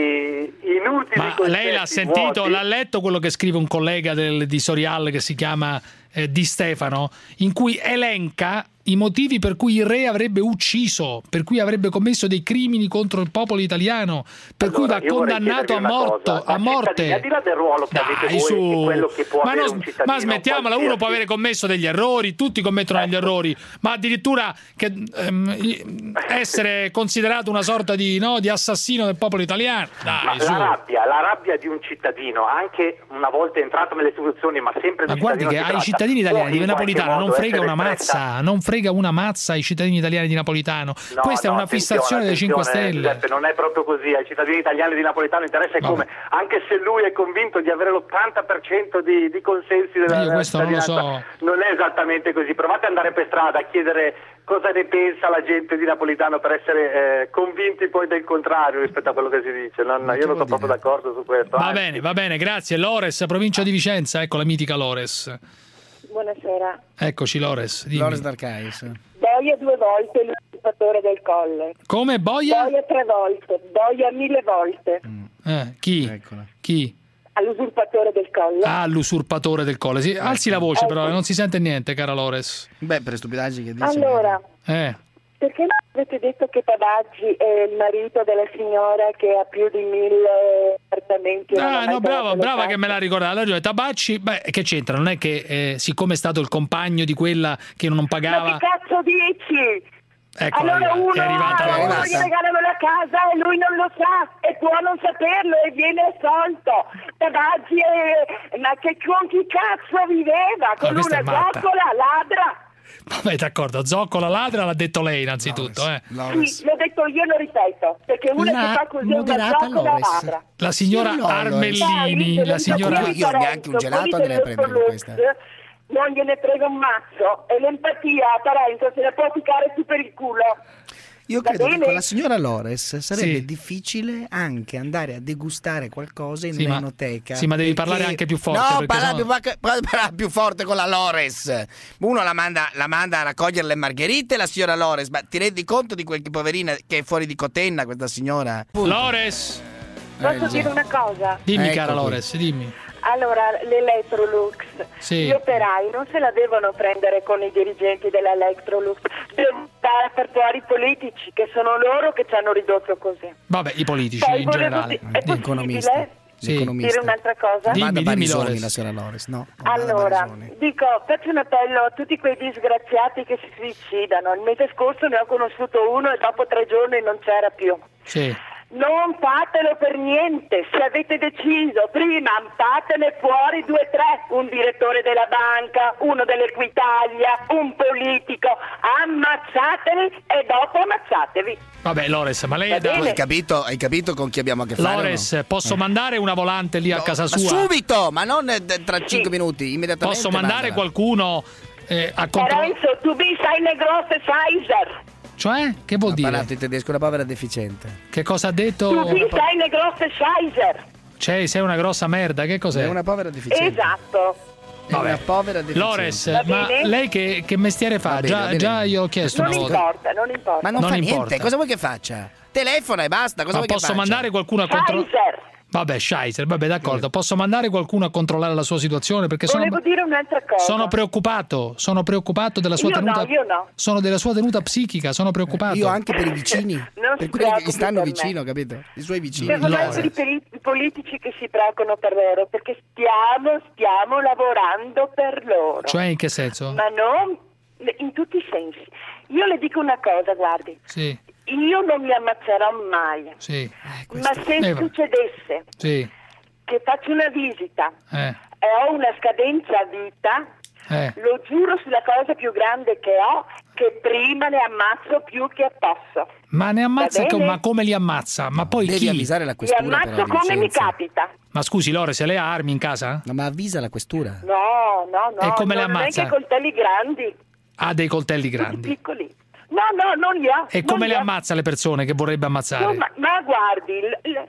[SPEAKER 22] di inutili
[SPEAKER 4] Ma
[SPEAKER 22] concetti
[SPEAKER 4] lei l'ha sentito,
[SPEAKER 22] vuoti.
[SPEAKER 4] l'ha letto quello che scrive un collega del- di Sorial che si chiama eh, Di Stefano, in cui elenca i motivi per cui il re avrebbe ucciso, per cui avrebbe commesso dei crimini contro il popolo italiano, per
[SPEAKER 22] Allora,
[SPEAKER 4] cui va
[SPEAKER 22] io vorrei
[SPEAKER 4] condannato a,
[SPEAKER 22] chiedervi una
[SPEAKER 4] morto,
[SPEAKER 22] cosa.
[SPEAKER 4] a
[SPEAKER 22] La
[SPEAKER 4] morte.
[SPEAKER 22] cittadina, al di là del ruolo che avete
[SPEAKER 4] Dai,
[SPEAKER 22] voi
[SPEAKER 4] su.
[SPEAKER 22] e quello che può
[SPEAKER 4] ma,
[SPEAKER 22] avere
[SPEAKER 4] non-
[SPEAKER 22] un cittadino
[SPEAKER 4] ma smettiamola, uno
[SPEAKER 22] qualsiasi.
[SPEAKER 4] può avere commesso degli errori, tutti commettono degli errori, ma addirittura che, ehm, i- essere considerato una sorta di, no, di assassino del popolo italiano. Dai,
[SPEAKER 22] Ma
[SPEAKER 4] su.
[SPEAKER 22] la rabbia, la rabbia di un cittadino, anche una volta entrato nelle istituzioni, ma sempre di
[SPEAKER 4] Ma guardi
[SPEAKER 22] cittadino
[SPEAKER 4] che
[SPEAKER 22] si
[SPEAKER 4] ai
[SPEAKER 22] tratta,
[SPEAKER 4] cittadini italiani
[SPEAKER 22] può
[SPEAKER 4] di
[SPEAKER 22] in qualche
[SPEAKER 4] Napolitano non
[SPEAKER 22] modo
[SPEAKER 4] frega
[SPEAKER 22] essere
[SPEAKER 4] una
[SPEAKER 22] espressa.
[SPEAKER 4] mazza, non frega una mazza ai cittadini italiani di Napolitano.
[SPEAKER 22] No,
[SPEAKER 4] Questa
[SPEAKER 22] no,
[SPEAKER 4] è una
[SPEAKER 22] attenzione,
[SPEAKER 4] fissazione dei cinque
[SPEAKER 22] attenzione,
[SPEAKER 4] Stelle.
[SPEAKER 22] Giuseppe, non è proprio così. Ai cittadini italiani di Napolitano interessa come, anche se lui è convinto di avere l'ottanta per cento di, di consensi della,
[SPEAKER 4] Io
[SPEAKER 22] della
[SPEAKER 4] questo non lo
[SPEAKER 22] cittadinanza,
[SPEAKER 4] so.
[SPEAKER 22] non è esattamente così. Provate ad andare per strada a chiedere cosa ne pensa la gente di Napolitano per essere eh, convinti poi del contrario rispetto a quello che si dice. Non- io non sono proprio d'accordo su questo.
[SPEAKER 4] Va
[SPEAKER 22] anzi.
[SPEAKER 4] bene, va bene, grazie. Lores, provincia di Vicenza, ecco la mitica Lores.
[SPEAKER 23] Buonasera.
[SPEAKER 4] Eccoci Lores, dimmi.
[SPEAKER 5] Lores d'Arcais.
[SPEAKER 23] Boia due volte l'usurpatore del colle.
[SPEAKER 4] Come boia?
[SPEAKER 23] Boia tre volte, boia mille volte.
[SPEAKER 4] Eh, chi? Chi?
[SPEAKER 23] All'usurpatore del colle.
[SPEAKER 4] Ah, l'usurpatore del colle. Sì, alzi la voce però, non si sente niente, cara Lores.
[SPEAKER 5] Beh, per stupidaggini che dici.
[SPEAKER 23] Allora,
[SPEAKER 4] Eh.
[SPEAKER 23] Perché non avete detto che Tabaggi è il marito della signora che ha più di mille appartamenti?
[SPEAKER 4] Ah, no, brava, brava che me l'ha ricordata. Allora, Tabacci, beh, che c'entra? Non è che eh, siccome è stato il compagno di quella che non pagava...
[SPEAKER 23] Ma che cazzo dici?
[SPEAKER 4] Ecco,
[SPEAKER 23] allora uno,
[SPEAKER 4] è arrivata
[SPEAKER 23] ha,
[SPEAKER 4] la
[SPEAKER 23] uno gli regalano la casa e lui non lo sa e può non saperlo e viene assolto. Tabaggi è... ma che con chi cazzo viveva? Con
[SPEAKER 4] questa
[SPEAKER 23] una
[SPEAKER 4] è matta.
[SPEAKER 23] zoccola ladra?
[SPEAKER 4] Vabbè, d'accordo, zoccola ladra l'ha detto lei innanzitutto. Eh.
[SPEAKER 23] Sì, l'ho detto io, lo ripeto, perché una
[SPEAKER 4] La
[SPEAKER 23] che fa così è una
[SPEAKER 4] moderata
[SPEAKER 23] zoccola
[SPEAKER 4] Lores.
[SPEAKER 23] ladra.
[SPEAKER 4] La signora
[SPEAKER 23] Sì, no,
[SPEAKER 4] Armellini,
[SPEAKER 23] Lores.
[SPEAKER 4] la signora...
[SPEAKER 23] Io, io neanche un gelato andrei a prendere con questa. Non gliene frega un mazzo e l'empatia a Parenzo se la può piccare su per il culo.
[SPEAKER 5] Io
[SPEAKER 23] Va
[SPEAKER 5] credo che
[SPEAKER 23] bene?
[SPEAKER 5] con la signora Lores sarebbe
[SPEAKER 4] Sì.
[SPEAKER 5] difficile anche andare a degustare qualcosa in
[SPEAKER 4] Sì, ma-
[SPEAKER 5] un'enoteca.
[SPEAKER 4] sì, ma devi
[SPEAKER 5] perché-
[SPEAKER 4] parlare anche più forte,
[SPEAKER 5] No,
[SPEAKER 4] perché
[SPEAKER 5] parla,
[SPEAKER 4] sennò-
[SPEAKER 5] più, parla- parla più forte con la Lores. Uno la manda, la manda a raccogliere le margherite, la signora Lores. Ma ti rendi conto di quel che poverina che è fuori di Cotenna, questa signora?
[SPEAKER 4] Lores!
[SPEAKER 23] Posso dire una cosa?
[SPEAKER 4] Dimmi,
[SPEAKER 5] Ecco
[SPEAKER 4] cara
[SPEAKER 5] qui.
[SPEAKER 4] Lores, dimmi.
[SPEAKER 23] Allora, l'Electrolux,
[SPEAKER 4] Sì.
[SPEAKER 23] gli operai non se la devono prendere con i dirigenti dell'Electrolux, devono andare per fuori i politici, che sono loro che ci hanno ridotto così.
[SPEAKER 4] Vabbè, i politici
[SPEAKER 23] Poi
[SPEAKER 4] in
[SPEAKER 23] volevo
[SPEAKER 4] generale.
[SPEAKER 23] di- è possibile dire un'altra cosa?
[SPEAKER 5] Dimmi,
[SPEAKER 4] Dimmi, dimmi,
[SPEAKER 5] Barisoni,
[SPEAKER 4] Lores.
[SPEAKER 5] la signora Lores, no?
[SPEAKER 23] Allora, dico, faccio un appello a tutti quei disgraziati che si suicidano. Il mese scorso ne ho conosciuto uno e dopo tre giorni non c'era più.
[SPEAKER 4] Sì.
[SPEAKER 23] Non fatelo per niente, se avete deciso, prima fatene fuori due o tre, un direttore della banca, uno dell'Equitalia, un politico, ammazzateli e dopo ammazzatevi.
[SPEAKER 4] Vabbè, Lores, ma lei
[SPEAKER 23] Va
[SPEAKER 4] è da...
[SPEAKER 23] bene.
[SPEAKER 5] Hai capito, hai capito con chi abbiamo a che fare?
[SPEAKER 4] Lores,
[SPEAKER 5] o no?
[SPEAKER 4] posso
[SPEAKER 5] Eh.
[SPEAKER 4] mandare una volante lì a casa
[SPEAKER 5] Ma
[SPEAKER 4] sua?
[SPEAKER 5] subito, ma non eh, d- tra cinque minuti, immediatamente.
[SPEAKER 4] Posso mandare
[SPEAKER 5] mandala.
[SPEAKER 4] qualcuno eh, a controllare?
[SPEAKER 23] Parenzo, tu bist eine grosse Scheißer.
[SPEAKER 4] Cioè? Che vuol
[SPEAKER 5] Ha
[SPEAKER 4] dire?
[SPEAKER 5] parlato in tedesco, una povera deficiente.
[SPEAKER 4] Che cosa ha detto?
[SPEAKER 23] Tu bist eine grosse Scheißer.
[SPEAKER 4] Cioè, sei una grossa merda, che cos'è?
[SPEAKER 5] È una povera deficiente.
[SPEAKER 23] Esatto.
[SPEAKER 5] È una povera deficiente.
[SPEAKER 4] Lores,
[SPEAKER 23] Va
[SPEAKER 4] ma
[SPEAKER 23] bene?
[SPEAKER 4] lei che, che mestiere fa?
[SPEAKER 5] Va bene,
[SPEAKER 4] già,
[SPEAKER 5] va bene.
[SPEAKER 4] già io ho chiesto
[SPEAKER 23] Non
[SPEAKER 4] una volta.
[SPEAKER 23] importa, non importa.
[SPEAKER 5] Ma non,
[SPEAKER 4] Non
[SPEAKER 5] fa
[SPEAKER 4] importa.
[SPEAKER 5] niente, cosa vuoi che faccia? Telefona e basta, cosa
[SPEAKER 4] Ma
[SPEAKER 5] vuoi che
[SPEAKER 4] posso
[SPEAKER 5] faccia?
[SPEAKER 4] mandare qualcuno a controllare?
[SPEAKER 23] Scheißer.
[SPEAKER 4] Vabbè, Scheiser, vabbè, d'accordo. Posso mandare qualcuno a controllare la sua situazione perché sono,
[SPEAKER 23] Volevo dire un'altra cosa.
[SPEAKER 4] sono preoccupato, sono preoccupato della sua
[SPEAKER 23] Io no,
[SPEAKER 4] tenuta.
[SPEAKER 23] io no.
[SPEAKER 4] Sono della sua tenuta psichica, sono preoccupato.
[SPEAKER 5] Io anche per i vicini,
[SPEAKER 23] Non
[SPEAKER 5] per
[SPEAKER 23] si
[SPEAKER 5] quelli che gli
[SPEAKER 23] preoccupi
[SPEAKER 5] stanno
[SPEAKER 23] per me.
[SPEAKER 5] vicino, capito? I suoi vicini.
[SPEAKER 23] Devono essere i peri- i politici che si preoccupano per loro, perché stiamo, stiamo lavorando per loro.
[SPEAKER 4] Cioè, in che senso?
[SPEAKER 23] Ma non in tutti i sensi. Io le dico una cosa, guardi,
[SPEAKER 4] Sì,
[SPEAKER 23] io non mi ammazzerò mai,
[SPEAKER 4] sì,
[SPEAKER 23] ma se
[SPEAKER 4] Eh, va.
[SPEAKER 23] succedesse
[SPEAKER 4] sì,
[SPEAKER 23] che faccio una visita
[SPEAKER 4] eh,
[SPEAKER 23] e ho una scadenza a vita,
[SPEAKER 4] eh.
[SPEAKER 23] lo giuro sulla cosa più grande che ho, che prima ne ammazzo più che posso.
[SPEAKER 4] Ma ne ammazza,
[SPEAKER 23] Va
[SPEAKER 4] co-
[SPEAKER 23] bene?
[SPEAKER 4] ma come li ammazza? Ma poi
[SPEAKER 5] Devi
[SPEAKER 4] chi?
[SPEAKER 5] avvisare la
[SPEAKER 23] Li
[SPEAKER 5] questura
[SPEAKER 23] ammazzo
[SPEAKER 5] però,
[SPEAKER 23] come mi
[SPEAKER 5] Vincenzo.
[SPEAKER 23] capita.
[SPEAKER 4] Ma scusi, Lore, se lei ha armi in casa?
[SPEAKER 5] No, ma avvisa la questura.
[SPEAKER 23] No, no, no.
[SPEAKER 4] E come le
[SPEAKER 23] non
[SPEAKER 4] ammazza?
[SPEAKER 23] è che coltelli grandi,
[SPEAKER 4] Ha dei coltelli grandi.
[SPEAKER 23] piccoli. No, no, non li ho.
[SPEAKER 4] E
[SPEAKER 23] non
[SPEAKER 4] come
[SPEAKER 23] li
[SPEAKER 4] le
[SPEAKER 23] ho.
[SPEAKER 4] ammazza le persone che vorrebbe ammazzare?
[SPEAKER 23] No, ma, ma guardi, il, il-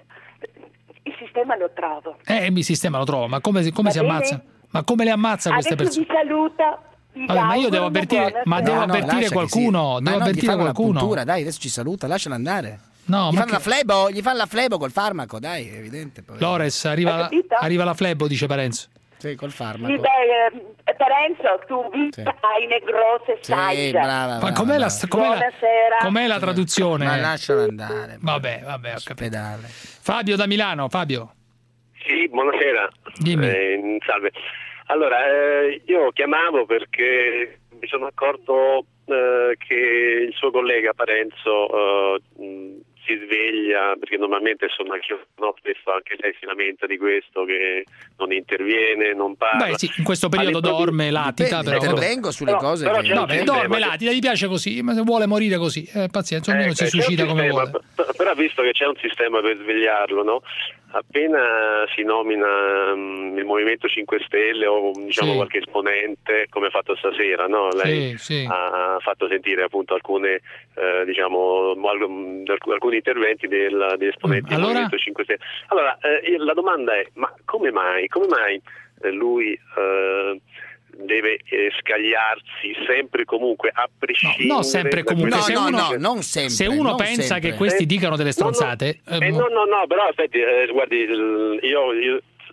[SPEAKER 23] il sistema lo trovo.
[SPEAKER 4] Eh, mi sistema lo trovo, ma come, come
[SPEAKER 23] Va
[SPEAKER 4] si
[SPEAKER 23] bene?
[SPEAKER 4] ammazza? Ma come le ammazza queste
[SPEAKER 23] Adesso
[SPEAKER 4] persone?
[SPEAKER 23] vi saluta. vi
[SPEAKER 4] Vabbè, ma io
[SPEAKER 23] auguro
[SPEAKER 4] devo
[SPEAKER 23] una
[SPEAKER 4] avvertire,
[SPEAKER 23] buona
[SPEAKER 4] ma
[SPEAKER 23] serata.
[SPEAKER 4] devo
[SPEAKER 5] No, no,
[SPEAKER 4] avvertire
[SPEAKER 5] lascia che
[SPEAKER 4] qualcuno,
[SPEAKER 5] sì. Ma
[SPEAKER 4] devo
[SPEAKER 5] no, gli
[SPEAKER 4] avvertire
[SPEAKER 5] fanno la
[SPEAKER 4] qualcuno.
[SPEAKER 5] puntura, dai, adesso ci saluta, lasciala andare.
[SPEAKER 4] No,
[SPEAKER 5] gli
[SPEAKER 4] ma
[SPEAKER 5] fanno
[SPEAKER 4] che-
[SPEAKER 5] la flebo, gli fanno la flebo col farmaco, dai, è evidente. poi.
[SPEAKER 4] Lores, arriva, la, arriva la flebo, dice Parenzo.
[SPEAKER 5] Sì, col
[SPEAKER 23] Sì,
[SPEAKER 5] farmaco.
[SPEAKER 23] beh, eh, Parenzo, tu vita eine grosse
[SPEAKER 5] Sì,
[SPEAKER 23] Scheiße.
[SPEAKER 5] brava,
[SPEAKER 4] Ma
[SPEAKER 5] brava,
[SPEAKER 4] com'è la,
[SPEAKER 5] brava.
[SPEAKER 4] com'è la,
[SPEAKER 23] Buonasera.
[SPEAKER 4] com'è la traduzione?
[SPEAKER 5] Ma lasciala andare.
[SPEAKER 4] Vabbè, vabbè, ho capito.
[SPEAKER 5] Pedale.
[SPEAKER 4] Fabio da Milano, Fabio.
[SPEAKER 12] Sì, buonasera.
[SPEAKER 4] Dimmi.
[SPEAKER 12] Eh, salve. Allora, eh, io chiamavo perché mi sono accorto eh, che il suo collega Parenzo eh, mh, si sveglia, perché normalmente insomma anche no, spesso anche lei si lamenta di questo, che non interviene, non parla.
[SPEAKER 4] Beh, sì, in questo periodo
[SPEAKER 12] All'improvviso-
[SPEAKER 4] dorme, latita,
[SPEAKER 5] Dipende,
[SPEAKER 4] però.
[SPEAKER 5] intervengo sulle
[SPEAKER 12] No,
[SPEAKER 5] cose
[SPEAKER 12] però
[SPEAKER 5] che...
[SPEAKER 12] c'è un
[SPEAKER 4] Vabbè,
[SPEAKER 12] sistema
[SPEAKER 4] dorme,
[SPEAKER 12] che-
[SPEAKER 4] latita, gli piace così, ma se vuole morire così, eh, pazienza, ognuno
[SPEAKER 12] Eh,
[SPEAKER 4] si
[SPEAKER 12] c'è
[SPEAKER 4] suicida
[SPEAKER 12] un
[SPEAKER 4] come
[SPEAKER 12] sistema,
[SPEAKER 4] vuole.
[SPEAKER 12] p- Però visto che c'è un sistema per svegliarlo, no? Appena si nomina um, il Movimento cinque Stelle o diciamo
[SPEAKER 4] Sì.
[SPEAKER 12] qualche esponente, come ha fatto stasera, no? Lei
[SPEAKER 4] Sì, sì.
[SPEAKER 12] ha fatto sentire appunto alcune eh, diciamo alc- alcuni interventi del, degli esponenti
[SPEAKER 4] Mm,
[SPEAKER 12] del
[SPEAKER 4] allora?
[SPEAKER 12] Movimento cinque Stelle. Allora, eh, la domanda è: ma come mai? Come mai eh, lui eh, deve eh, scagliarsi sempre e comunque a prescindere?
[SPEAKER 4] No, sempre e
[SPEAKER 12] da
[SPEAKER 4] comunque.
[SPEAKER 12] quelle-
[SPEAKER 4] se
[SPEAKER 5] no,
[SPEAKER 4] uno,
[SPEAKER 5] no, non sempre,
[SPEAKER 4] se uno
[SPEAKER 5] non
[SPEAKER 4] pensa
[SPEAKER 5] sempre.
[SPEAKER 4] che questi
[SPEAKER 12] Eh,
[SPEAKER 4] dicano delle
[SPEAKER 12] no, no,
[SPEAKER 4] stronzate,
[SPEAKER 12] eh,
[SPEAKER 4] ehm,
[SPEAKER 12] no, no, no, però aspetti, eh, guardi, il- io, io,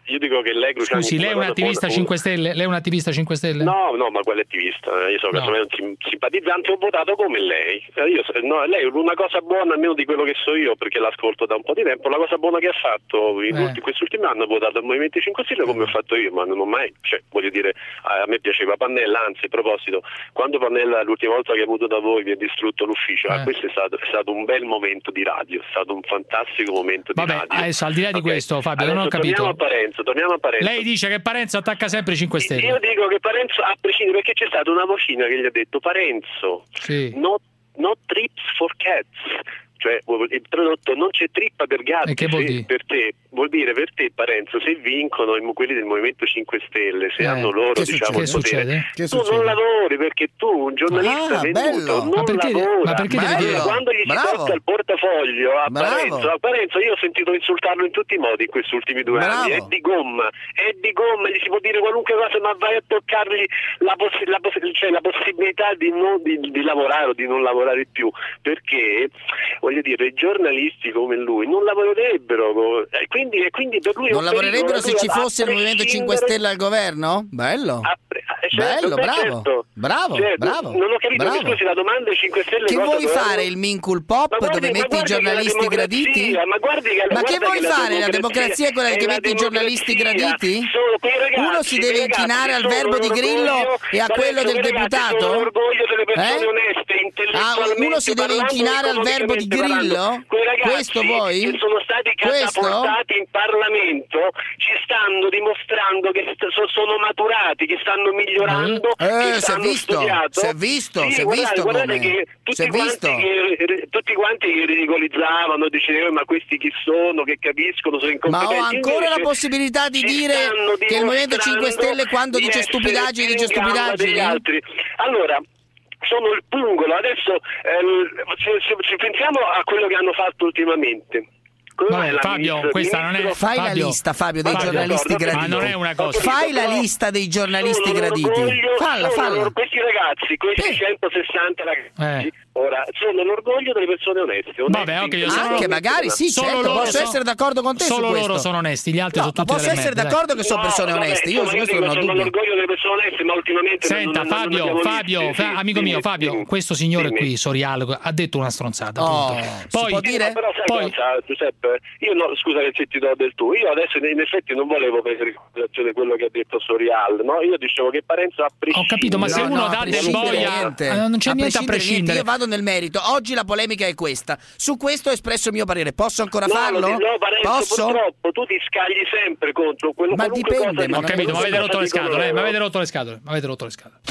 [SPEAKER 12] io dico che lei Cruciani...
[SPEAKER 4] Scusi, lei è un attivista cinque Stelle? Lei è un attivista cinque Stelle?
[SPEAKER 12] No, no, ma quale attivista? Io sono
[SPEAKER 4] No.
[SPEAKER 12] un sim- simpatizzante, ho votato come lei. Io, no, lei una cosa buona, almeno di quello che so io, perché l'ascolto da un po' di tempo, la cosa buona che ha fatto in
[SPEAKER 4] Eh.
[SPEAKER 12] ulti- questi ultimi anni, ho votato al Movimento cinque Stelle come ho fatto io, ma non ho mai, cioè, voglio dire, a me piaceva Pannella, anzi, a proposito, quando Pannella l'ultima volta che ha avuto da voi vi ha distrutto l'ufficio,
[SPEAKER 4] Eh.
[SPEAKER 12] ah, questo è stato, è stato un bel momento di radio, è stato un fantastico momento di
[SPEAKER 4] Vabbè,
[SPEAKER 12] radio.
[SPEAKER 4] adesso al di là di
[SPEAKER 12] Ok.
[SPEAKER 4] questo, Fabio,
[SPEAKER 12] Adesso
[SPEAKER 4] non ho capito.
[SPEAKER 12] Torniamo a Parenzo, torniamo a Parenzo.
[SPEAKER 4] Lei dice che Parenzo attacca sempre i cinque Stelle.
[SPEAKER 12] Io dico che Parenzo, a prescindere, perché c'è stata una vocina che gli ha detto Parenzo,
[SPEAKER 4] Sì.
[SPEAKER 12] no, no trips for cats, cioè il tradotto non c'è trippa per gatti.
[SPEAKER 4] E che vuol
[SPEAKER 12] Se
[SPEAKER 4] dire?
[SPEAKER 12] per te, vuol dire per te Parenzo, se vincono i- quelli del Movimento cinque Stelle, se
[SPEAKER 4] Eh,
[SPEAKER 12] hanno loro
[SPEAKER 4] che
[SPEAKER 12] diciamo
[SPEAKER 4] succede?
[SPEAKER 12] il
[SPEAKER 4] Che
[SPEAKER 12] potere,
[SPEAKER 4] succede? Che
[SPEAKER 12] tu
[SPEAKER 4] succede?
[SPEAKER 12] non lavori perché tu un giornalista
[SPEAKER 5] Ah,
[SPEAKER 12] venduto
[SPEAKER 5] bello.
[SPEAKER 12] non
[SPEAKER 4] Ma perché-
[SPEAKER 12] lavora.
[SPEAKER 4] ma perché deve
[SPEAKER 12] Allora,
[SPEAKER 4] dire-
[SPEAKER 12] quando gli si
[SPEAKER 5] Bravo.
[SPEAKER 12] tocca il portafoglio a
[SPEAKER 5] Bravo.
[SPEAKER 12] Parenzo, a Parenzo io ho sentito insultarlo in tutti i modi in questi ultimi due
[SPEAKER 5] Bravo.
[SPEAKER 12] anni, è di gomma, è di gomma, gli si può dire qualunque cosa, ma vai a toccargli la, possi- la, possi- cioè, la possibilità di, non, di, di lavorare o di non lavorare più, perché voglio dire i giornalisti come lui non lavorerebbero, e quindi, e quindi per lui è
[SPEAKER 5] Non
[SPEAKER 12] un pericolo.
[SPEAKER 5] lavorerebbero se
[SPEAKER 12] Lui,
[SPEAKER 5] ci
[SPEAKER 12] a
[SPEAKER 5] fosse il Movimento cinque
[SPEAKER 12] prescindere-
[SPEAKER 5] Stelle al governo? Bello.
[SPEAKER 12] a pre- eh, certo,
[SPEAKER 5] Bello,
[SPEAKER 12] beh,
[SPEAKER 5] bravo.
[SPEAKER 12] certo.
[SPEAKER 5] Bravo,
[SPEAKER 12] Certo,
[SPEAKER 5] bravo.
[SPEAKER 12] Non ho capito,
[SPEAKER 5] bravo.
[SPEAKER 12] mi scusi, la domanda è cinque Stelle
[SPEAKER 5] Che
[SPEAKER 12] cosa
[SPEAKER 5] vuoi
[SPEAKER 12] dovevano-
[SPEAKER 5] fare il Mincul Pop
[SPEAKER 12] Ma guardi-
[SPEAKER 5] dove
[SPEAKER 12] ma
[SPEAKER 5] metti i
[SPEAKER 12] guardi che la
[SPEAKER 5] giornalisti
[SPEAKER 12] democrazia-
[SPEAKER 5] graditi?
[SPEAKER 12] Ma, guardi che,
[SPEAKER 5] Ma che
[SPEAKER 12] guarda
[SPEAKER 5] vuoi
[SPEAKER 12] che la
[SPEAKER 5] fare? La democrazia è quella
[SPEAKER 12] è
[SPEAKER 5] che
[SPEAKER 12] la
[SPEAKER 5] metti i giornalisti
[SPEAKER 12] democrazia.
[SPEAKER 5] graditi?
[SPEAKER 12] Sono quei ragazzi,
[SPEAKER 5] Uno si deve
[SPEAKER 12] quei ragazzi
[SPEAKER 5] inchinare al
[SPEAKER 12] sono
[SPEAKER 5] verbo di Grillo
[SPEAKER 12] l'orgoglio-
[SPEAKER 5] e a quello del
[SPEAKER 12] quei ragazzi
[SPEAKER 5] deputato?
[SPEAKER 12] sono l'orgoglio delle persone
[SPEAKER 5] Eh?
[SPEAKER 12] oneste,
[SPEAKER 5] Ah,
[SPEAKER 12] intellettualmente
[SPEAKER 5] uno si deve
[SPEAKER 12] parlando,
[SPEAKER 5] inchinare al verbo di
[SPEAKER 12] economicamente
[SPEAKER 5] Grillo?
[SPEAKER 12] parlando. Quei ragazzi
[SPEAKER 5] Questo vuoi?
[SPEAKER 12] che sono stati
[SPEAKER 5] Questo?
[SPEAKER 12] catapultati in Parlamento ci stanno dimostrando che st- so- sono maturati, che stanno migliorando,
[SPEAKER 5] Eh,
[SPEAKER 12] che
[SPEAKER 5] si è
[SPEAKER 12] stanno
[SPEAKER 5] visto,
[SPEAKER 12] studiato.
[SPEAKER 5] si è visto,
[SPEAKER 12] Sì,
[SPEAKER 5] si è
[SPEAKER 12] guardate,
[SPEAKER 5] visto
[SPEAKER 12] guardate
[SPEAKER 5] come-
[SPEAKER 12] che
[SPEAKER 5] si
[SPEAKER 12] tutti
[SPEAKER 5] è
[SPEAKER 12] quanti,
[SPEAKER 5] visto.
[SPEAKER 12] che, tutti quanti che ridicolizzavano, dicevano ma questi chi sono, che capiscono, sono
[SPEAKER 5] Ma
[SPEAKER 12] incompetenti.
[SPEAKER 5] ho ancora la
[SPEAKER 12] Invece
[SPEAKER 5] possibilità di
[SPEAKER 12] ci
[SPEAKER 5] dire
[SPEAKER 12] stanno
[SPEAKER 5] che il Movimento cinque
[SPEAKER 12] dimostrando
[SPEAKER 5] Stelle quando
[SPEAKER 12] di
[SPEAKER 5] dice
[SPEAKER 12] essere
[SPEAKER 5] stupidaggini
[SPEAKER 12] più
[SPEAKER 5] dice
[SPEAKER 12] in gamba
[SPEAKER 5] stupidaggini?
[SPEAKER 12] degli altri. Allora, sono il pungolo. Adesso ehm, se, se, se pensiamo a quello che hanno fatto ultimamente. Come
[SPEAKER 4] Vabbè,
[SPEAKER 12] mai la
[SPEAKER 4] Fabio,
[SPEAKER 12] ministra-
[SPEAKER 4] questa non è-
[SPEAKER 12] ministro-
[SPEAKER 5] Fai la
[SPEAKER 4] Fabio,
[SPEAKER 5] lista, Fabio, dei
[SPEAKER 12] Fabio,
[SPEAKER 5] giornalisti
[SPEAKER 12] d'accordo,
[SPEAKER 5] graditi.
[SPEAKER 4] ma non è una cosa.
[SPEAKER 5] Fai la
[SPEAKER 12] Però
[SPEAKER 5] lista dei giornalisti
[SPEAKER 12] sono
[SPEAKER 5] graditi.
[SPEAKER 12] l'orgoglio-
[SPEAKER 5] Falla,
[SPEAKER 12] sono
[SPEAKER 5] falla.
[SPEAKER 12] loro- questi ragazzi, questi
[SPEAKER 5] Eh.
[SPEAKER 12] centosessanta ragazzi,
[SPEAKER 4] Eh.
[SPEAKER 12] ora sono l'orgoglio delle persone oneste. onesti
[SPEAKER 4] Vabbè, ok, io sono-
[SPEAKER 5] Anche magari sì,
[SPEAKER 4] Solo
[SPEAKER 5] certo,
[SPEAKER 4] loro
[SPEAKER 5] posso
[SPEAKER 4] sono-
[SPEAKER 5] essere d'accordo con te su
[SPEAKER 4] Solo
[SPEAKER 5] questo.
[SPEAKER 4] loro sono onesti, gli altri
[SPEAKER 5] No,
[SPEAKER 4] sono
[SPEAKER 5] ma
[SPEAKER 4] tutti
[SPEAKER 5] posso
[SPEAKER 4] delle
[SPEAKER 5] essere
[SPEAKER 4] merde, dai.
[SPEAKER 5] d'accordo che sono
[SPEAKER 12] No,
[SPEAKER 5] persone
[SPEAKER 12] vabbè,
[SPEAKER 5] oneste, io
[SPEAKER 12] sono-
[SPEAKER 5] su questo
[SPEAKER 12] dico,
[SPEAKER 5] non ho
[SPEAKER 12] sono
[SPEAKER 5] dubbi.
[SPEAKER 12] l'orgoglio delle persone oneste, ma ultimamente
[SPEAKER 4] Senta,
[SPEAKER 12] non- non- non
[SPEAKER 4] Fabio,
[SPEAKER 12] abbiamo
[SPEAKER 4] Fabio,
[SPEAKER 12] visti.
[SPEAKER 4] Fa-
[SPEAKER 12] Sì,
[SPEAKER 4] amico
[SPEAKER 12] sì,
[SPEAKER 4] mio,
[SPEAKER 12] sì,
[SPEAKER 4] Fabio,
[SPEAKER 12] sì.
[SPEAKER 4] questo signore
[SPEAKER 12] Sì,
[SPEAKER 4] qui, Sorial, ha detto una stronzata,
[SPEAKER 5] Oh,
[SPEAKER 4] appunto.
[SPEAKER 5] si
[SPEAKER 4] Poi,
[SPEAKER 5] può dire?
[SPEAKER 12] Però sai
[SPEAKER 4] poi-
[SPEAKER 12] cosa, Giuseppe? Io no, scusa che se ti do del tu, io adesso in in effetti non volevo prendere in considerazione quello che ha detto Sorial, no? Io dicevo che Parenzo a
[SPEAKER 4] ho
[SPEAKER 12] prescindere.
[SPEAKER 4] capito, ma se
[SPEAKER 5] No,
[SPEAKER 4] uno
[SPEAKER 5] no, a
[SPEAKER 4] dà del
[SPEAKER 5] prescindere
[SPEAKER 4] boia,
[SPEAKER 5] niente.
[SPEAKER 4] eh, non c'è
[SPEAKER 5] A
[SPEAKER 4] niente a
[SPEAKER 5] prescindere
[SPEAKER 4] prescindere.
[SPEAKER 5] niente, io vado nel merito. Oggi la polemica è questa. Su questo ho espresso il mio parere. Posso ancora
[SPEAKER 12] No,
[SPEAKER 5] farlo?
[SPEAKER 12] no, Parenzo,
[SPEAKER 5] Posso?
[SPEAKER 12] purtroppo tu ti scagli sempre contro quello
[SPEAKER 5] Ma
[SPEAKER 12] qualunque
[SPEAKER 5] dipende,
[SPEAKER 12] cosa
[SPEAKER 5] ma
[SPEAKER 4] Ho
[SPEAKER 5] non
[SPEAKER 4] capito,
[SPEAKER 5] è
[SPEAKER 4] ma
[SPEAKER 5] così.
[SPEAKER 4] avete rotto le
[SPEAKER 12] Dicono
[SPEAKER 4] scatole, eh, ma
[SPEAKER 12] loro.
[SPEAKER 4] avete rotto le scatole, ma avete rotto le scatole.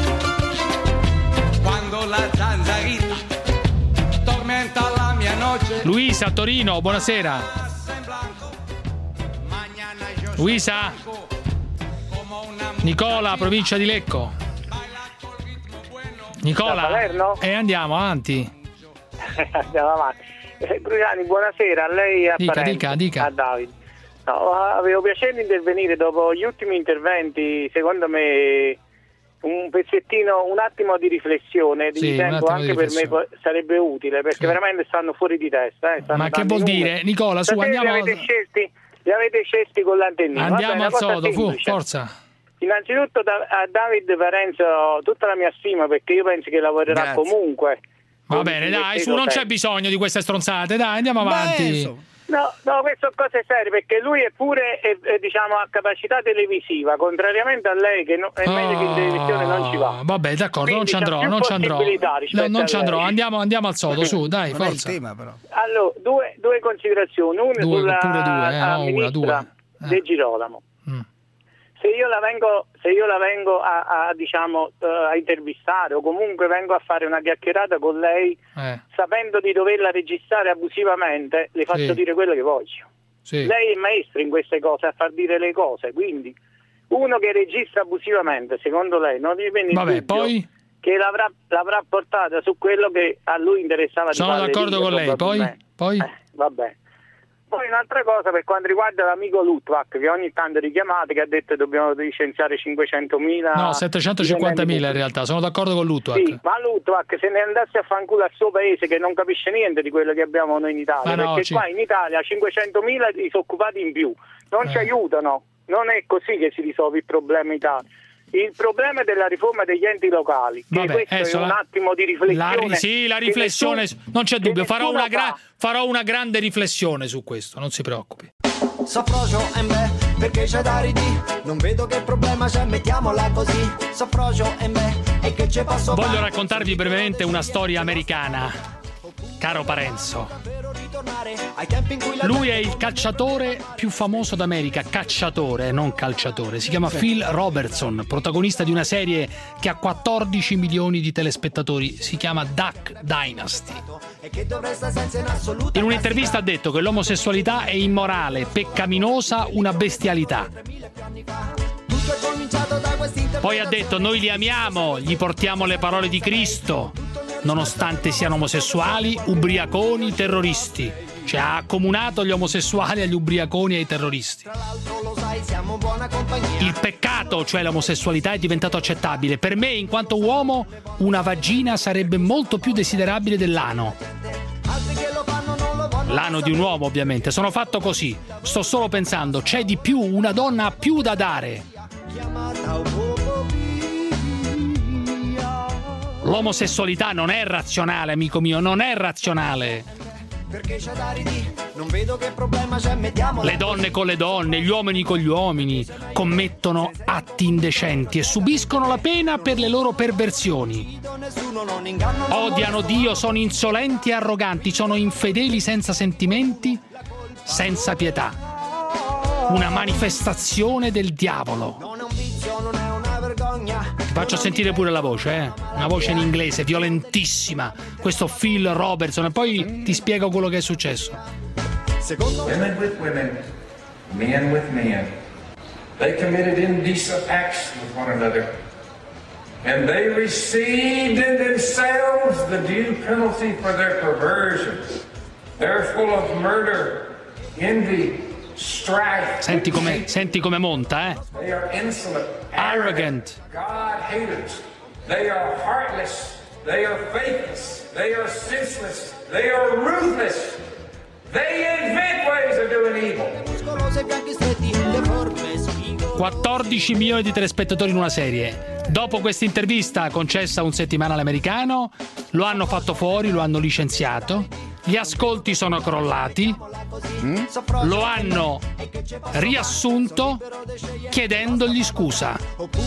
[SPEAKER 2] Quando la zanzarita tormenta la mia noche.
[SPEAKER 4] Luisa, Torino, buonasera. Luisa. Nicola, provincia di Lecco.
[SPEAKER 3] Da
[SPEAKER 4] Nicola.
[SPEAKER 3] Salerno?
[SPEAKER 4] E andiamo avanti.
[SPEAKER 3] Andiamo avanti. Eh, Cruciani, buonasera a lei e a
[SPEAKER 4] Dica,
[SPEAKER 3] Parenzo,
[SPEAKER 4] dica, dica.
[SPEAKER 3] a Davide. No, avevo piacere di intervenire dopo gli ultimi interventi, secondo me un pezzettino, un attimo di riflessione di
[SPEAKER 4] Sì, un
[SPEAKER 3] tempo
[SPEAKER 4] attimo
[SPEAKER 3] anche
[SPEAKER 4] di
[SPEAKER 3] per me
[SPEAKER 4] riflessione.
[SPEAKER 3] po- sarebbe utile, perché
[SPEAKER 4] Sì.
[SPEAKER 3] veramente stanno fuori di testa. eh, stanno
[SPEAKER 4] Ma che
[SPEAKER 3] dando
[SPEAKER 4] vuol
[SPEAKER 3] i numeri.
[SPEAKER 4] dire? Nicola, su,
[SPEAKER 3] Sapete,
[SPEAKER 4] andiamo-
[SPEAKER 3] Li avete scelti, li avete scelti con l'antennino. Vabbè,
[SPEAKER 4] Andiamo
[SPEAKER 3] una
[SPEAKER 4] al
[SPEAKER 3] cosa
[SPEAKER 4] sodo, fu,
[SPEAKER 3] semplice.
[SPEAKER 4] forza.
[SPEAKER 3] Innanzitutto da- a Davide Parenzo tutta la mia stima, perché io penso che lavorerà
[SPEAKER 5] Grazie.
[SPEAKER 3] comunque.
[SPEAKER 4] Va
[SPEAKER 3] Con
[SPEAKER 4] bene,
[SPEAKER 3] il
[SPEAKER 4] dai, su,
[SPEAKER 3] vestito
[SPEAKER 4] non c'è
[SPEAKER 3] sempre.
[SPEAKER 4] bisogno di queste stronzate, dai, andiamo avanti.
[SPEAKER 5] Beh, insomma.
[SPEAKER 3] No, no, queste sono cose serie, perché lui è pure è, è, diciamo, ha capacità televisiva, contrariamente a lei che no- è meglio che in televisione non ci va.
[SPEAKER 4] Ah, Vabbè, d'accordo, non
[SPEAKER 3] Quindi
[SPEAKER 4] ci
[SPEAKER 3] c'ha
[SPEAKER 4] andrò,
[SPEAKER 3] più
[SPEAKER 4] non ci andrò.
[SPEAKER 3] possibilità rispetto
[SPEAKER 4] No, non
[SPEAKER 3] a
[SPEAKER 4] ci
[SPEAKER 3] lei.
[SPEAKER 4] andrò, andiamo, andiamo al sodo, su, dai,
[SPEAKER 5] Non è il
[SPEAKER 4] forza.
[SPEAKER 5] tema, però.
[SPEAKER 3] Allora, due, due considerazioni, una
[SPEAKER 4] Due,
[SPEAKER 3] sulla
[SPEAKER 4] pure due, eh,
[SPEAKER 3] a
[SPEAKER 4] no, una,
[SPEAKER 3] ministra
[SPEAKER 4] due. Eh.
[SPEAKER 3] De Girolamo.
[SPEAKER 4] Mm.
[SPEAKER 3] Se io la vengo, se io la vengo a, a, diciamo, eh, a intervistare o comunque vengo a fare una chiacchierata con lei,
[SPEAKER 4] Eh,
[SPEAKER 3] sapendo di doverla registrare abusivamente, le faccio
[SPEAKER 4] Sì.
[SPEAKER 3] dire quello che voglio.
[SPEAKER 4] sì.
[SPEAKER 3] Lei è maestro in queste cose, a far dire le cose, quindi uno che registra abusivamente, secondo lei, non gli viene il
[SPEAKER 4] Vabbè,
[SPEAKER 3] dubbio
[SPEAKER 4] poi
[SPEAKER 3] che l'avrà, l'avrà portata su quello che a lui interessava di
[SPEAKER 4] sono
[SPEAKER 3] farle
[SPEAKER 4] d'accordo
[SPEAKER 3] dire,
[SPEAKER 4] con lei, poi?
[SPEAKER 3] probabilmente.
[SPEAKER 4] Poi?
[SPEAKER 3] Eh, vabbè. Poi un'altra cosa per quanto riguarda l'amico Luttwak, che ogni tanto richiamate, che ha detto che dobbiamo licenziare cinquecentomila.
[SPEAKER 4] No, settecentocinquantamila in realtà, sono d'accordo con Luttwak.
[SPEAKER 3] Sì, ma Luttwak se ne andasse a fanculo al suo paese, che non capisce niente di quello che abbiamo noi in Italia,
[SPEAKER 4] Ma no,
[SPEAKER 3] perché
[SPEAKER 4] ci-
[SPEAKER 3] qua in Italia cinquecentomila disoccupati in più, non
[SPEAKER 4] Eh.
[SPEAKER 3] ci aiutano, non è così che si risolve il problema in Italia. Il problema è della riforma degli enti locali, che
[SPEAKER 4] Vabbè,
[SPEAKER 3] questo
[SPEAKER 4] adesso
[SPEAKER 3] è un
[SPEAKER 4] la-
[SPEAKER 3] attimo di
[SPEAKER 4] La,
[SPEAKER 3] riflessione.
[SPEAKER 4] ri- sì, la
[SPEAKER 3] che
[SPEAKER 4] riflessione,
[SPEAKER 3] nessuno-
[SPEAKER 4] non c'è dubbio,
[SPEAKER 3] che
[SPEAKER 4] farò
[SPEAKER 3] nessuno
[SPEAKER 4] una, gra-
[SPEAKER 3] fa.
[SPEAKER 4] farò una grande riflessione su questo, non si preoccupi.
[SPEAKER 7] Soffrogio e me, perché c'è da ridì. Non vedo che problema c'è, mettiamola così. Soffrogio e me, e che c'è passo.
[SPEAKER 4] Voglio raccontarvi brevemente una storia americana, caro Parenzo. Lui è il calciatore più famoso d'America, cacciatore, non calciatore. Si chiama Phil Robertson, protagonista di una serie che ha quattordici milioni di telespettatori. Si chiama Duck Dynasty. In un'intervista ha detto che l'omosessualità è immorale, peccaminosa, una bestialità. Poi ha detto: noi li amiamo, gli portiamo le parole di Cristo, nonostante siano omosessuali, ubriaconi, terroristi. Cioè ha accomunato gli omosessuali agli ubriaconi e ai terroristi. Il peccato, cioè l'omosessualità, è diventato accettabile. Per me, in quanto uomo, una vagina sarebbe molto più desiderabile dell'ano. L'ano di un uomo, ovviamente. Sono fatto così. Sto solo pensando, c'è di più, una donna ha più da dare. L'omosessualità non è razionale, amico mio, non è razionale.
[SPEAKER 7] Perché c'è da ridì, non vedo che problema c'è, mettiamola.
[SPEAKER 4] Le donne con le donne, gli uomini con gli uomini commettono atti indecenti e subiscono la pena per le loro perversioni. Odiano Dio, sono insolenti e arroganti, sono infedeli senza sentimenti, senza pietà. Una manifestazione del diavolo.
[SPEAKER 7] Non è un vizio, non è una vergogna.
[SPEAKER 4] Ti faccio sentire pure la voce, eh? Una voce in inglese, violentissima. Questo Phil Robertson, e poi ti spiego quello che è successo.
[SPEAKER 8] Women with women, men with men. They committed indecent acts with one another. And they received in themselves the due penalty for their perversion. They're full of murder, envy, strife.
[SPEAKER 4] Senti come, senti come monta, eh?
[SPEAKER 8] They are insolent,
[SPEAKER 4] Arrogant.
[SPEAKER 8] God haters. They are heartless. They are faithless. They are senseless. They are ruthless. They invent ways of doing evil.
[SPEAKER 4] quattordici milioni di telespettatori in una serie. Dopo questa intervista concessa a un settimanale americano, lo hanno fatto fuori, lo hanno licenziato. Gli ascolti sono crollati, lo hanno riassunto chiedendogli scusa.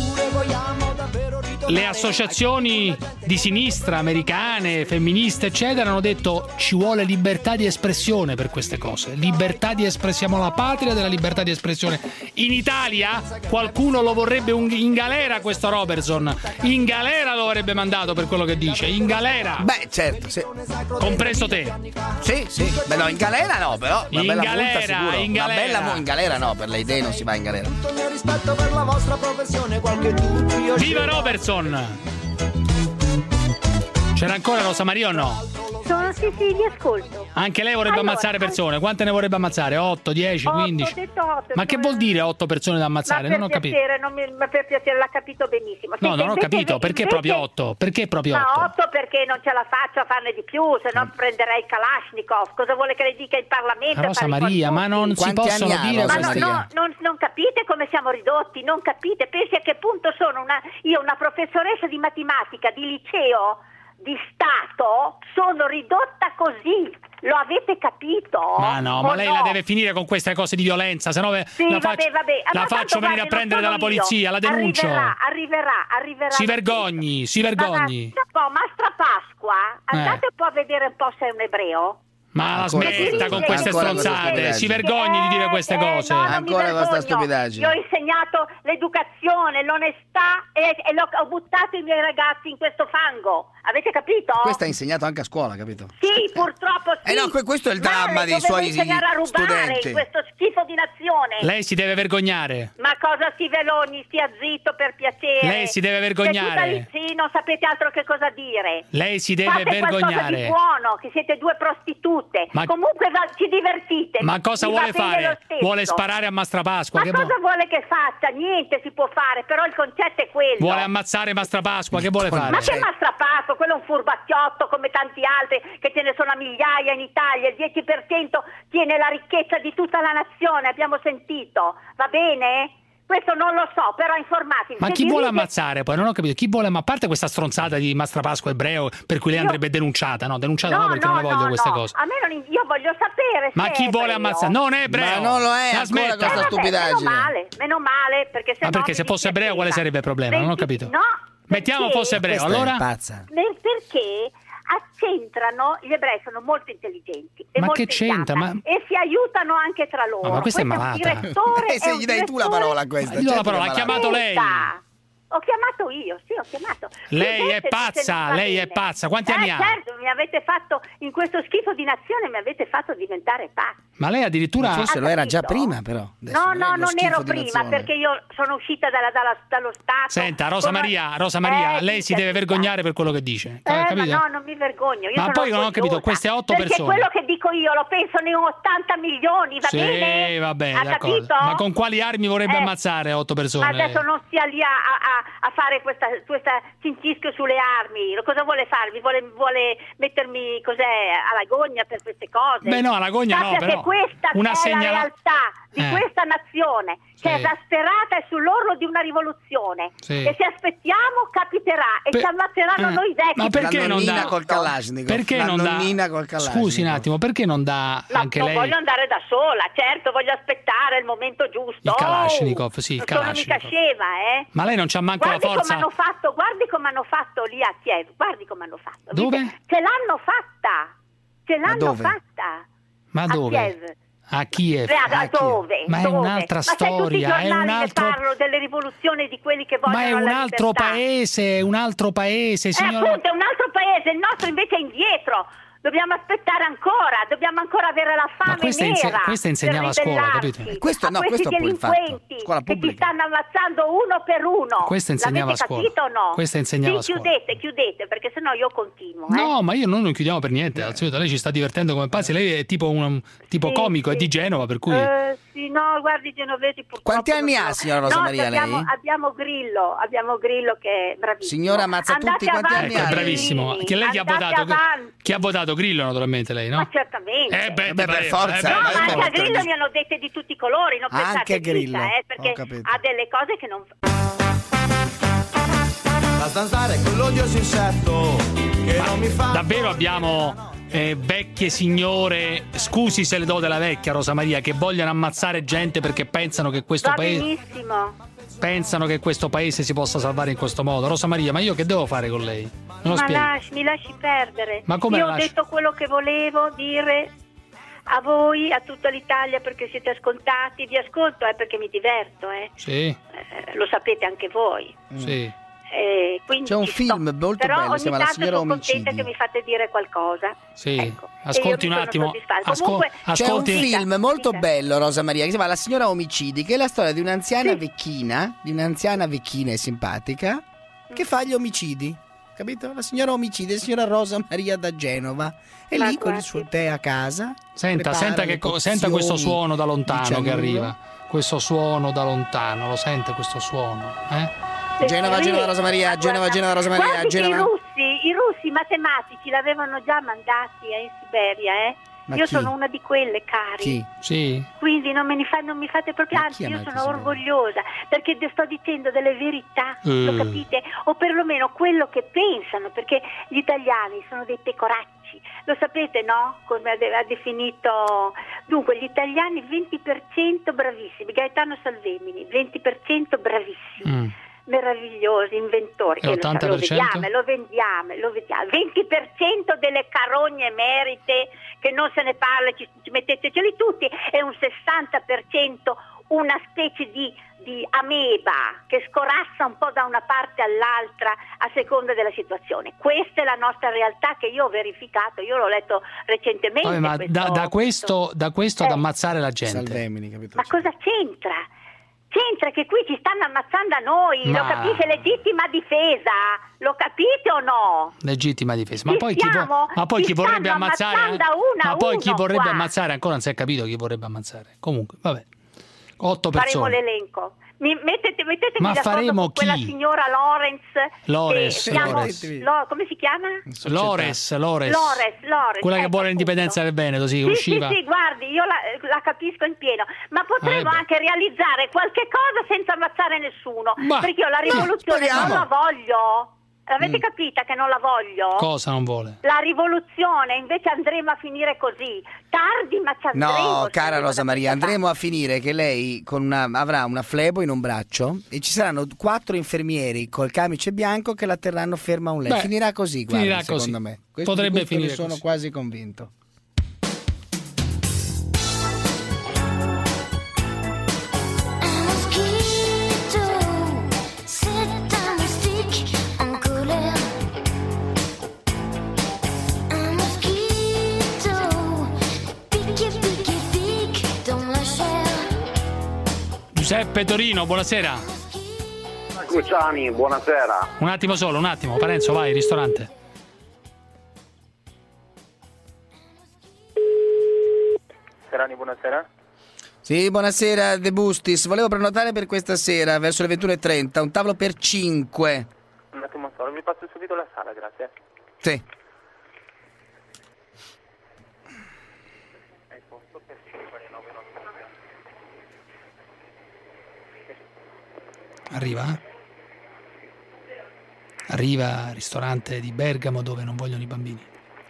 [SPEAKER 4] Le associazioni di sinistra americane, femministe, eccetera, hanno detto: ci vuole libertà di espressione per queste cose. Libertà di espressione, siamo la patria della libertà di espressione. In Italia qualcuno lo vorrebbe un- in galera questo Robertson. In galera lo avrebbe mandato per quello che dice. In galera.
[SPEAKER 5] Beh, certo, sì.
[SPEAKER 4] Compreso te.
[SPEAKER 5] Sì, sì. Beh, no, in galera no, però. Una
[SPEAKER 4] In
[SPEAKER 5] bella
[SPEAKER 4] galera,
[SPEAKER 5] multa sicuro.
[SPEAKER 4] in
[SPEAKER 5] Una
[SPEAKER 4] galera.
[SPEAKER 5] bella mu- in galera no, per le idee non si va in galera.
[SPEAKER 7] Rispetto per la vostra professione, qualche dubbio.
[SPEAKER 4] Viva Robertson! C'era ancora Rosa Maria o no?
[SPEAKER 18] Sono sì, sì, vi ascolto.
[SPEAKER 4] Anche lei vorrebbe
[SPEAKER 18] Allora,
[SPEAKER 4] ammazzare persone. Quante ne vorrebbe ammazzare? otto, dieci,
[SPEAKER 18] Otto,
[SPEAKER 4] quindici?
[SPEAKER 18] ho detto otto,
[SPEAKER 4] Ma che
[SPEAKER 18] sono-
[SPEAKER 4] vuol dire otto persone da ammazzare?
[SPEAKER 18] Ma per
[SPEAKER 4] Non ho capito.
[SPEAKER 18] piacere, non mi- ma per piacere, l'ha capito benissimo.
[SPEAKER 4] No,
[SPEAKER 18] Senta,
[SPEAKER 4] non ho
[SPEAKER 18] invece-
[SPEAKER 4] capito. Perché
[SPEAKER 18] invece-
[SPEAKER 4] proprio otto? Perché proprio
[SPEAKER 18] Ma
[SPEAKER 4] otto?
[SPEAKER 18] otto perché non ce la faccio a farne di più, se no prenderei Kalashnikov. Cosa vuole che le dica in Parlamento? a
[SPEAKER 4] Rosa
[SPEAKER 18] fare i
[SPEAKER 4] Maria, ma
[SPEAKER 18] contenuti?
[SPEAKER 4] non si
[SPEAKER 5] Quanti
[SPEAKER 4] possono
[SPEAKER 5] anni ha
[SPEAKER 4] dire
[SPEAKER 5] Rosa
[SPEAKER 18] Ma no,
[SPEAKER 4] queste
[SPEAKER 5] Maria?
[SPEAKER 18] no, non, non capite come siamo ridotti, non capite. Pensi a che punto sono una, io una professoressa di matematica di liceo di Stato, sono ridotta così. Lo avete capito?
[SPEAKER 4] Ma no,
[SPEAKER 18] O
[SPEAKER 4] ma lei la
[SPEAKER 18] no?
[SPEAKER 4] deve finire con queste cose di violenza, se no ve-
[SPEAKER 18] Sì,
[SPEAKER 4] la
[SPEAKER 18] vabbè,
[SPEAKER 4] faccio,
[SPEAKER 18] vabbè.
[SPEAKER 4] la
[SPEAKER 18] Ma
[SPEAKER 4] faccio
[SPEAKER 18] tanto,
[SPEAKER 4] venire a
[SPEAKER 18] guardi,
[SPEAKER 4] prendere
[SPEAKER 18] non
[SPEAKER 4] dalla
[SPEAKER 18] sono io.
[SPEAKER 4] polizia, la denuncio.
[SPEAKER 18] Arriverà, arriverà, arriverà.
[SPEAKER 4] Si vergogni, si vergogni.
[SPEAKER 18] Ma, ma, ma Mastra Pasqua, andate
[SPEAKER 4] Eh.
[SPEAKER 18] un po' a vedere un po' se è un ebreo.
[SPEAKER 4] Ma la
[SPEAKER 5] Ancora
[SPEAKER 4] smetta con queste
[SPEAKER 5] ancora questa
[SPEAKER 4] stronzate,
[SPEAKER 5] stupidaggine.
[SPEAKER 4] si vergogni di dire queste
[SPEAKER 18] Eh,
[SPEAKER 4] cose.
[SPEAKER 18] no, non mi
[SPEAKER 5] Ancora con sta
[SPEAKER 18] vergogno.
[SPEAKER 5] stupidaggine.
[SPEAKER 18] Io ho insegnato l'educazione, l'onestà e, e l'ho- ho buttato i miei ragazzi in questo fango. Avete capito?
[SPEAKER 5] Questo ha insegnato anche a scuola, capito?
[SPEAKER 18] Sì, purtroppo sì.
[SPEAKER 5] Eh no, que- questo è il
[SPEAKER 18] Ma
[SPEAKER 5] dramma
[SPEAKER 18] le
[SPEAKER 5] dei
[SPEAKER 18] dovevo
[SPEAKER 5] suoi
[SPEAKER 18] insegnare a rubare
[SPEAKER 5] studenti.
[SPEAKER 18] questo schifo di nazione.
[SPEAKER 4] Lei si deve vergognare.
[SPEAKER 18] Ma cosa si veloni? Stia zitto per piacere.
[SPEAKER 4] Lei si deve vergognare.
[SPEAKER 18] Siete tutti lì, sì, non sapete altro che cosa dire.
[SPEAKER 4] Lei si deve
[SPEAKER 18] Fate qualcosa
[SPEAKER 4] vergognare.
[SPEAKER 18] di buono, che siete due prostitute. battute.
[SPEAKER 4] Ma-
[SPEAKER 18] Comunque va, ci divertite.
[SPEAKER 4] Ma cosa
[SPEAKER 18] mi
[SPEAKER 4] vuole
[SPEAKER 18] va bene
[SPEAKER 4] fare?
[SPEAKER 18] lo stesso.
[SPEAKER 4] Vuole sparare a Mastrapasqua?
[SPEAKER 18] Ma
[SPEAKER 4] Che
[SPEAKER 18] cosa
[SPEAKER 4] vuole?
[SPEAKER 18] vuole che faccia? Niente si può fare, però il concetto è quello.
[SPEAKER 4] Vuole ammazzare Mastrapasqua? Che vuole fare?
[SPEAKER 18] Ma che Mastrapasqua? Quello è un furbacchiotto come tanti altri, che ce ne sono a migliaia in Italia. Il dieci per cento tiene la ricchezza di tutta la nazione, abbiamo sentito. Va bene? Questo non lo so, però informatevi.
[SPEAKER 4] Ma
[SPEAKER 18] Se
[SPEAKER 4] chi
[SPEAKER 18] vi
[SPEAKER 4] vuole
[SPEAKER 18] ride-
[SPEAKER 4] ammazzare poi? Non ho capito. Chi vuole, ma a parte questa stronzata di Mastrapasqua ebreo per cui lei
[SPEAKER 18] Io-
[SPEAKER 4] andrebbe denunciata, no? Denunciata no,
[SPEAKER 18] No,
[SPEAKER 4] perché
[SPEAKER 18] no,
[SPEAKER 4] non le voglio
[SPEAKER 18] no,
[SPEAKER 4] queste
[SPEAKER 18] no.
[SPEAKER 4] cose.
[SPEAKER 18] A me non in- io voglio sapere
[SPEAKER 4] Ma
[SPEAKER 18] se
[SPEAKER 4] chi
[SPEAKER 18] è
[SPEAKER 4] vuole
[SPEAKER 18] ebreo.
[SPEAKER 4] ammazzare? Non è ebreo.
[SPEAKER 5] Ma non lo è
[SPEAKER 4] La
[SPEAKER 5] ancora
[SPEAKER 4] smetta.
[SPEAKER 5] questa
[SPEAKER 18] Eh, vabbè,
[SPEAKER 5] stupidaggine.
[SPEAKER 18] Meno male, meno male, perché se
[SPEAKER 4] Ma
[SPEAKER 18] no
[SPEAKER 4] perché
[SPEAKER 18] mi
[SPEAKER 4] se fosse ebreo quale
[SPEAKER 18] dispiaceva.
[SPEAKER 4] sarebbe il problema? Non ho capito.
[SPEAKER 18] No,
[SPEAKER 4] Mettiamo
[SPEAKER 18] perché-
[SPEAKER 4] fosse ebreo,
[SPEAKER 5] Questa è
[SPEAKER 4] allora?
[SPEAKER 5] pazza.
[SPEAKER 18] Nel- perché accentrano, gli ebrei sono molto intelligenti e
[SPEAKER 4] Ma
[SPEAKER 18] molto
[SPEAKER 4] che c'entra?
[SPEAKER 18] in gamba,
[SPEAKER 4] Ma-
[SPEAKER 18] e si aiutano anche tra loro.
[SPEAKER 4] Ma- ma questa è
[SPEAKER 18] Questo
[SPEAKER 4] malata.
[SPEAKER 18] un direttore,
[SPEAKER 5] Eh, se
[SPEAKER 18] è un
[SPEAKER 5] gli dai tu la
[SPEAKER 18] direttore-
[SPEAKER 5] parola a questa.
[SPEAKER 4] Io la
[SPEAKER 5] certo
[SPEAKER 4] parola,
[SPEAKER 5] che
[SPEAKER 4] ha
[SPEAKER 5] è
[SPEAKER 4] chiamato lei.
[SPEAKER 18] Senta, Ho chiamato io, sì, ho chiamato.
[SPEAKER 4] Lei
[SPEAKER 18] Chiudete
[SPEAKER 4] è
[SPEAKER 18] se
[SPEAKER 4] pazza,
[SPEAKER 18] non va
[SPEAKER 4] lei è
[SPEAKER 18] bene.
[SPEAKER 4] pazza. Quanti
[SPEAKER 18] Eh,
[SPEAKER 4] anni ha?
[SPEAKER 18] certo, mi avete fatto, in questo schifo di nazione mi avete fatto diventare pazza.
[SPEAKER 4] Ma lei addirittura...
[SPEAKER 5] Forse
[SPEAKER 18] Ha
[SPEAKER 5] lo era già
[SPEAKER 18] capito?
[SPEAKER 5] prima, però. Adesso
[SPEAKER 18] No,
[SPEAKER 5] lei
[SPEAKER 18] no,
[SPEAKER 5] è lo
[SPEAKER 18] non
[SPEAKER 5] schifo
[SPEAKER 18] ero
[SPEAKER 5] di
[SPEAKER 18] prima
[SPEAKER 5] nazione.
[SPEAKER 18] perché io sono uscita dalla- dalla- dallo Stato.
[SPEAKER 4] Senta, Rosa
[SPEAKER 18] Come-
[SPEAKER 4] Maria, Rosa Maria,
[SPEAKER 18] Eh,
[SPEAKER 4] lei si
[SPEAKER 18] dica,
[SPEAKER 4] deve
[SPEAKER 18] dica.
[SPEAKER 4] vergognare per quello che dice.
[SPEAKER 18] Eh, ma
[SPEAKER 4] Capito?
[SPEAKER 18] no, non mi vergogno. Io
[SPEAKER 4] Ma
[SPEAKER 18] sono
[SPEAKER 4] poi non ho capito,
[SPEAKER 18] orgogliosa,
[SPEAKER 4] queste otto
[SPEAKER 18] perché
[SPEAKER 4] persone.
[SPEAKER 18] quello che dico io lo pensano in ottanta milioni, va
[SPEAKER 4] Sì,
[SPEAKER 18] bene?
[SPEAKER 4] va bene,
[SPEAKER 18] Ha
[SPEAKER 4] d'accordo.
[SPEAKER 18] capito?
[SPEAKER 4] Ma con quali armi vorrebbe
[SPEAKER 18] Eh,
[SPEAKER 4] ammazzare otto persone?
[SPEAKER 18] Ma adesso non stia lì a, a- a fare questa, questa cincisco sulle armi. Cosa vuole farmi? Vuole, vuole mettermi cos'è, alla gogna per queste cose?
[SPEAKER 4] Beh, no, alla gogna no,
[SPEAKER 18] Sappia
[SPEAKER 4] però
[SPEAKER 18] che questa
[SPEAKER 4] una
[SPEAKER 18] è
[SPEAKER 4] segnala-
[SPEAKER 18] la realtà di
[SPEAKER 4] Eh.
[SPEAKER 18] questa nazione, che è
[SPEAKER 4] Sì.
[SPEAKER 18] esasperata e sull'orlo di una rivoluzione.
[SPEAKER 4] Sì.
[SPEAKER 18] E se aspettiamo capiterà e
[SPEAKER 4] Per-
[SPEAKER 18] ci ammazzeranno
[SPEAKER 4] eh,
[SPEAKER 18] noi vecchi.
[SPEAKER 4] ma perché
[SPEAKER 5] La
[SPEAKER 4] non
[SPEAKER 5] nonnina
[SPEAKER 4] dà
[SPEAKER 5] col Kalashnikov.
[SPEAKER 4] Perché
[SPEAKER 5] La
[SPEAKER 4] non dà
[SPEAKER 5] nonnina col Kalashnikov.
[SPEAKER 4] Scusi un attimo, perché non dà
[SPEAKER 18] No,
[SPEAKER 4] anche
[SPEAKER 18] non
[SPEAKER 4] lei
[SPEAKER 18] voglio andare da sola, certo, voglio aspettare il momento giusto.
[SPEAKER 4] il Kalashnikov,
[SPEAKER 18] Oh,
[SPEAKER 4] sì, il
[SPEAKER 18] non sono mica
[SPEAKER 4] Kalashnikov.
[SPEAKER 18] scema, eh.
[SPEAKER 4] Ma lei non c'ha manco
[SPEAKER 18] Guardi
[SPEAKER 4] la forza.
[SPEAKER 18] come hanno fatto, guardi come hanno fatto lì a Kiev, guardi come hanno fatto.
[SPEAKER 4] Dove?
[SPEAKER 18] Ce l'hanno fatta, ce l'hanno
[SPEAKER 5] dove?
[SPEAKER 18] fatta.
[SPEAKER 4] Ma
[SPEAKER 18] A
[SPEAKER 4] dove?
[SPEAKER 18] Kiev.
[SPEAKER 4] A Kiev.
[SPEAKER 18] Beh, a-
[SPEAKER 5] a Kiev.
[SPEAKER 18] dove?
[SPEAKER 4] Ma è
[SPEAKER 18] Dove?
[SPEAKER 4] un'altra
[SPEAKER 18] Ma sai, tutti i
[SPEAKER 4] storia, è
[SPEAKER 18] giornali
[SPEAKER 4] un
[SPEAKER 18] ne
[SPEAKER 4] altro
[SPEAKER 18] parlano delle rivoluzioni di quelli che vogliono
[SPEAKER 4] Ma è
[SPEAKER 18] la
[SPEAKER 4] un altro
[SPEAKER 18] libertà.
[SPEAKER 4] paese, è un altro paese,
[SPEAKER 18] Eh,
[SPEAKER 4] signora.
[SPEAKER 18] appunto, è un altro paese, il nostro invece è indietro. Dobbiamo aspettare ancora, dobbiamo ancora avere la fame
[SPEAKER 4] questa
[SPEAKER 18] nera.
[SPEAKER 4] inse- questa insegnava
[SPEAKER 18] per
[SPEAKER 4] a scuola,
[SPEAKER 18] ribellarsi
[SPEAKER 4] capito?
[SPEAKER 5] Eh, questo
[SPEAKER 18] a
[SPEAKER 5] no,
[SPEAKER 18] questi
[SPEAKER 5] questo pure il fatto.
[SPEAKER 18] delinquenti
[SPEAKER 5] Scuola
[SPEAKER 18] che ti
[SPEAKER 5] pubblica.
[SPEAKER 18] stanno ammazzando uno per uno.
[SPEAKER 4] Questa insegnava a
[SPEAKER 18] L'avete
[SPEAKER 4] scuola.
[SPEAKER 18] capito o no?
[SPEAKER 4] Questa insegnava a
[SPEAKER 18] sì,
[SPEAKER 4] scuola.
[SPEAKER 18] chiudete, chiudete, perché sennò io continuo. eh.
[SPEAKER 4] No, ma io non non chiudiamo per niente. Anzitutto, lei ci sta divertendo come pazzi. Lei è tipo un tipo
[SPEAKER 18] Sì,
[SPEAKER 4] comico,
[SPEAKER 18] sì.
[SPEAKER 4] è di Genova, per cui.
[SPEAKER 18] Eh, sì, no, guardi, i genovesi purtroppo.
[SPEAKER 5] Quanti anni
[SPEAKER 18] non
[SPEAKER 5] ha,
[SPEAKER 18] sono-
[SPEAKER 5] signora Rosa
[SPEAKER 18] no,
[SPEAKER 5] Maria,
[SPEAKER 18] abbiamo,
[SPEAKER 5] lei?
[SPEAKER 18] Abbiamo Grillo, abbiamo Grillo che è bravissimo.
[SPEAKER 5] Signora Mazzatutti,
[SPEAKER 18] Andate
[SPEAKER 5] quanti
[SPEAKER 18] avanti,
[SPEAKER 5] anni
[SPEAKER 4] Ecco,
[SPEAKER 5] ha?
[SPEAKER 4] è bravissimo.
[SPEAKER 18] Grillini,
[SPEAKER 4] Che lei chi ha
[SPEAKER 18] andate
[SPEAKER 4] votato?
[SPEAKER 18] avanti.
[SPEAKER 4] Chi ha votato Grillo, naturalmente, lei,
[SPEAKER 18] Ma
[SPEAKER 4] no?
[SPEAKER 18] certamente.
[SPEAKER 4] Eh beh,
[SPEAKER 5] Beh, per
[SPEAKER 4] beh,
[SPEAKER 5] forza,
[SPEAKER 4] eh beh,
[SPEAKER 18] No,
[SPEAKER 5] beh,
[SPEAKER 18] ma
[SPEAKER 4] beh,
[SPEAKER 18] anche a
[SPEAKER 5] molto
[SPEAKER 18] Grillo
[SPEAKER 5] di-
[SPEAKER 18] ne hanno dette di tutti i colori, non
[SPEAKER 5] Anche
[SPEAKER 18] pensate
[SPEAKER 5] Grillo,
[SPEAKER 18] mica, eh,
[SPEAKER 5] ho
[SPEAKER 18] perché
[SPEAKER 5] capito.
[SPEAKER 18] ha delle cose che non...
[SPEAKER 7] La zanzara è quell'odioso insetto che non mi fa.
[SPEAKER 4] Davvero abbiamo eh, vecchie signore, scusi se le do della vecchia Rosa Maria, che vogliono ammazzare gente perché pensano che questo
[SPEAKER 18] Va
[SPEAKER 4] paese
[SPEAKER 18] benissimo.
[SPEAKER 4] pensano che questo paese si possa salvare in questo modo. Rosa Maria, ma io che devo fare con lei? Me lo
[SPEAKER 18] Ma
[SPEAKER 4] spieghi?
[SPEAKER 18] lasci, mi lasci perdere.
[SPEAKER 4] Ma come
[SPEAKER 18] Io
[SPEAKER 4] la
[SPEAKER 18] ho
[SPEAKER 4] lasci?
[SPEAKER 18] detto quello che volevo dire a voi, a tutta l'Italia, perché siete ascoltati. Vi ascolto eh, perché mi diverto, eh.
[SPEAKER 4] Sì,
[SPEAKER 18] Eh, lo sapete anche voi.
[SPEAKER 4] sì.
[SPEAKER 18] Eh, quindi
[SPEAKER 5] C'è un
[SPEAKER 18] ci
[SPEAKER 5] film
[SPEAKER 18] sto.
[SPEAKER 5] molto
[SPEAKER 18] Però
[SPEAKER 5] bello,
[SPEAKER 18] ogni
[SPEAKER 5] si chiama La
[SPEAKER 18] tanto
[SPEAKER 5] signora
[SPEAKER 18] sono contenta
[SPEAKER 5] Omicidi.
[SPEAKER 18] che mi fate dire qualcosa.
[SPEAKER 4] Sì.
[SPEAKER 18] Ecco.
[SPEAKER 4] Ascolti
[SPEAKER 18] E io
[SPEAKER 4] un
[SPEAKER 18] mi sono
[SPEAKER 4] attimo.
[SPEAKER 18] soddisfatta.
[SPEAKER 4] Ascol-
[SPEAKER 18] Comunque,
[SPEAKER 5] C'è un
[SPEAKER 4] ascolti.
[SPEAKER 5] film molto bello, Rosa Maria, che si chiama La signora Omicidi, che è la storia di un'anziana vecchina, di un'anziana vecchina e simpatica, che fa gli omicidi. Capito? La signora Omicidi, la signora Rosa Maria da Genova. E
[SPEAKER 18] Ma
[SPEAKER 5] lì con il
[SPEAKER 18] guardi.
[SPEAKER 5] suo tè a casa.
[SPEAKER 4] Senta,
[SPEAKER 5] prepara
[SPEAKER 4] senta,
[SPEAKER 5] le
[SPEAKER 4] che co- senta questo
[SPEAKER 5] pozioni
[SPEAKER 4] suono da
[SPEAKER 5] di
[SPEAKER 4] lontano che
[SPEAKER 5] cianuro.
[SPEAKER 4] arriva. Questo suono da lontano, lo sente questo suono? Eh?
[SPEAKER 5] Genova,
[SPEAKER 18] Sì,
[SPEAKER 5] Genova, Rosa Maria,
[SPEAKER 18] ma
[SPEAKER 5] Genova,
[SPEAKER 18] guarda,
[SPEAKER 5] Genova, Rosa Maria,
[SPEAKER 18] guardi che
[SPEAKER 5] Genova.
[SPEAKER 18] I russi, i russi matematici l'avevano già mandati eh, in Siberia, eh.
[SPEAKER 5] Ma
[SPEAKER 18] Io
[SPEAKER 5] chi?
[SPEAKER 18] sono una di quelle, cari.
[SPEAKER 5] Chi?
[SPEAKER 4] Sì.
[SPEAKER 18] Quindi non, me ne fa, non mi fate proprio,
[SPEAKER 5] Ma
[SPEAKER 18] anzi
[SPEAKER 5] chi ha
[SPEAKER 18] io
[SPEAKER 5] mandato
[SPEAKER 18] sono
[SPEAKER 5] in Siberia?
[SPEAKER 18] orgogliosa perché te sto dicendo delle verità,
[SPEAKER 4] Eh.
[SPEAKER 18] lo capite? O perlomeno quello che pensano, perché gli italiani sono dei pecoracci, lo sapete, no? Come ha definito, dunque gli italiani venti per cento bravissimi, Gaetano Salvemini, venti per cento bravissimi.
[SPEAKER 4] Mm.
[SPEAKER 18] Meravigliosi, inventori,
[SPEAKER 4] E
[SPEAKER 18] che lo,
[SPEAKER 4] ottanta
[SPEAKER 18] lo
[SPEAKER 4] per cento?
[SPEAKER 18] vediamo, lo vendiamo, lo vediamo. venti per cento delle carogne emerite che non se ne parla, ci, ci metteteceli tutti, e un sessanta per cento una specie di, di ameba che scorassa un po' da una parte all'altra a seconda della situazione. Questa è la nostra realtà che io ho verificato, io l'ho letto recentemente.
[SPEAKER 4] Vabbè, ma
[SPEAKER 18] questo-
[SPEAKER 4] da, da questo, da questo ad
[SPEAKER 18] Eh.
[SPEAKER 4] ammazzare la gente.
[SPEAKER 5] Salvemini, capito?
[SPEAKER 18] Ma cosa c'entra? C'entra che qui ci stanno ammazzando a noi,
[SPEAKER 4] Ma-
[SPEAKER 18] lo capisce? Legittima difesa, lo capite o no?
[SPEAKER 4] Legittima difesa. Ma
[SPEAKER 18] Ci
[SPEAKER 4] poi chi, vo-
[SPEAKER 18] stiamo-
[SPEAKER 4] ma poi
[SPEAKER 18] ci
[SPEAKER 4] chi vorrebbe
[SPEAKER 18] stanno
[SPEAKER 4] ammazzare?
[SPEAKER 18] ammazzando a uno
[SPEAKER 4] ma
[SPEAKER 18] a
[SPEAKER 4] poi chi
[SPEAKER 18] uno
[SPEAKER 4] vorrebbe
[SPEAKER 18] qua.
[SPEAKER 4] ammazzare? Ancora non si è capito chi vorrebbe ammazzare. Comunque, vabbè. Otto
[SPEAKER 18] Faremo
[SPEAKER 4] persone.
[SPEAKER 18] l'elenco. Mi mettete, mettetemi
[SPEAKER 4] Ma
[SPEAKER 18] d'accordo
[SPEAKER 4] faremo
[SPEAKER 18] con quella
[SPEAKER 4] chi?
[SPEAKER 18] signora Lawrence.
[SPEAKER 4] Lores,
[SPEAKER 18] che stiamo-
[SPEAKER 4] Lores.
[SPEAKER 18] Lo- come si chiama?
[SPEAKER 4] Lores, Lores.
[SPEAKER 18] Lores, Lores.
[SPEAKER 4] Quella che
[SPEAKER 18] ecco,
[SPEAKER 4] vuole l'indipendenza del Veneto, sì,
[SPEAKER 18] Sì,
[SPEAKER 4] usciva.
[SPEAKER 18] sì, sì, guardi, io la, la capisco in pieno, ma potremmo
[SPEAKER 4] Eh beh.
[SPEAKER 18] anche realizzare qualche cosa senza ammazzare nessuno,
[SPEAKER 4] Ma-
[SPEAKER 18] perché io la rivoluzione
[SPEAKER 5] speriamo.
[SPEAKER 18] non la voglio. L'avete
[SPEAKER 4] Mm.
[SPEAKER 18] capita che non la voglio?
[SPEAKER 4] Cosa non vuole?
[SPEAKER 18] La rivoluzione, invece andremo a finire così. Tardi, ma ci andremo.
[SPEAKER 5] No,
[SPEAKER 18] se
[SPEAKER 5] cara
[SPEAKER 18] non
[SPEAKER 5] Rosa
[SPEAKER 18] la
[SPEAKER 5] Maria,
[SPEAKER 18] capita.
[SPEAKER 5] andremo a finire che lei con una, avrà una flebo in un braccio e ci saranno quattro infermieri col camice bianco che la terranno ferma a un letto.
[SPEAKER 4] Beh,
[SPEAKER 5] Finirà così, guarda,
[SPEAKER 4] finirà
[SPEAKER 5] secondo
[SPEAKER 4] così.
[SPEAKER 5] me. Questo-
[SPEAKER 4] Potrebbe
[SPEAKER 5] di questo ne
[SPEAKER 4] finire
[SPEAKER 5] sono
[SPEAKER 4] così.
[SPEAKER 5] quasi convinto.
[SPEAKER 4] Giuseppe Torino, buonasera.
[SPEAKER 6] Cruciani, buonasera.
[SPEAKER 4] Un attimo solo, un attimo. Parenzo, vai, ristorante.
[SPEAKER 9] Serani, buonasera.
[SPEAKER 5] Sì, buonasera De Bustis. Volevo prenotare per questa sera, verso le ventuno e trenta, un tavolo per cinque.
[SPEAKER 9] Un attimo solo, vi passo subito la sala, grazie.
[SPEAKER 5] Sì.
[SPEAKER 9] Hai posto per cinque alle nove, nove.
[SPEAKER 4] Arriva? Arriva al ristorante di Bergamo dove non vogliono i bambini.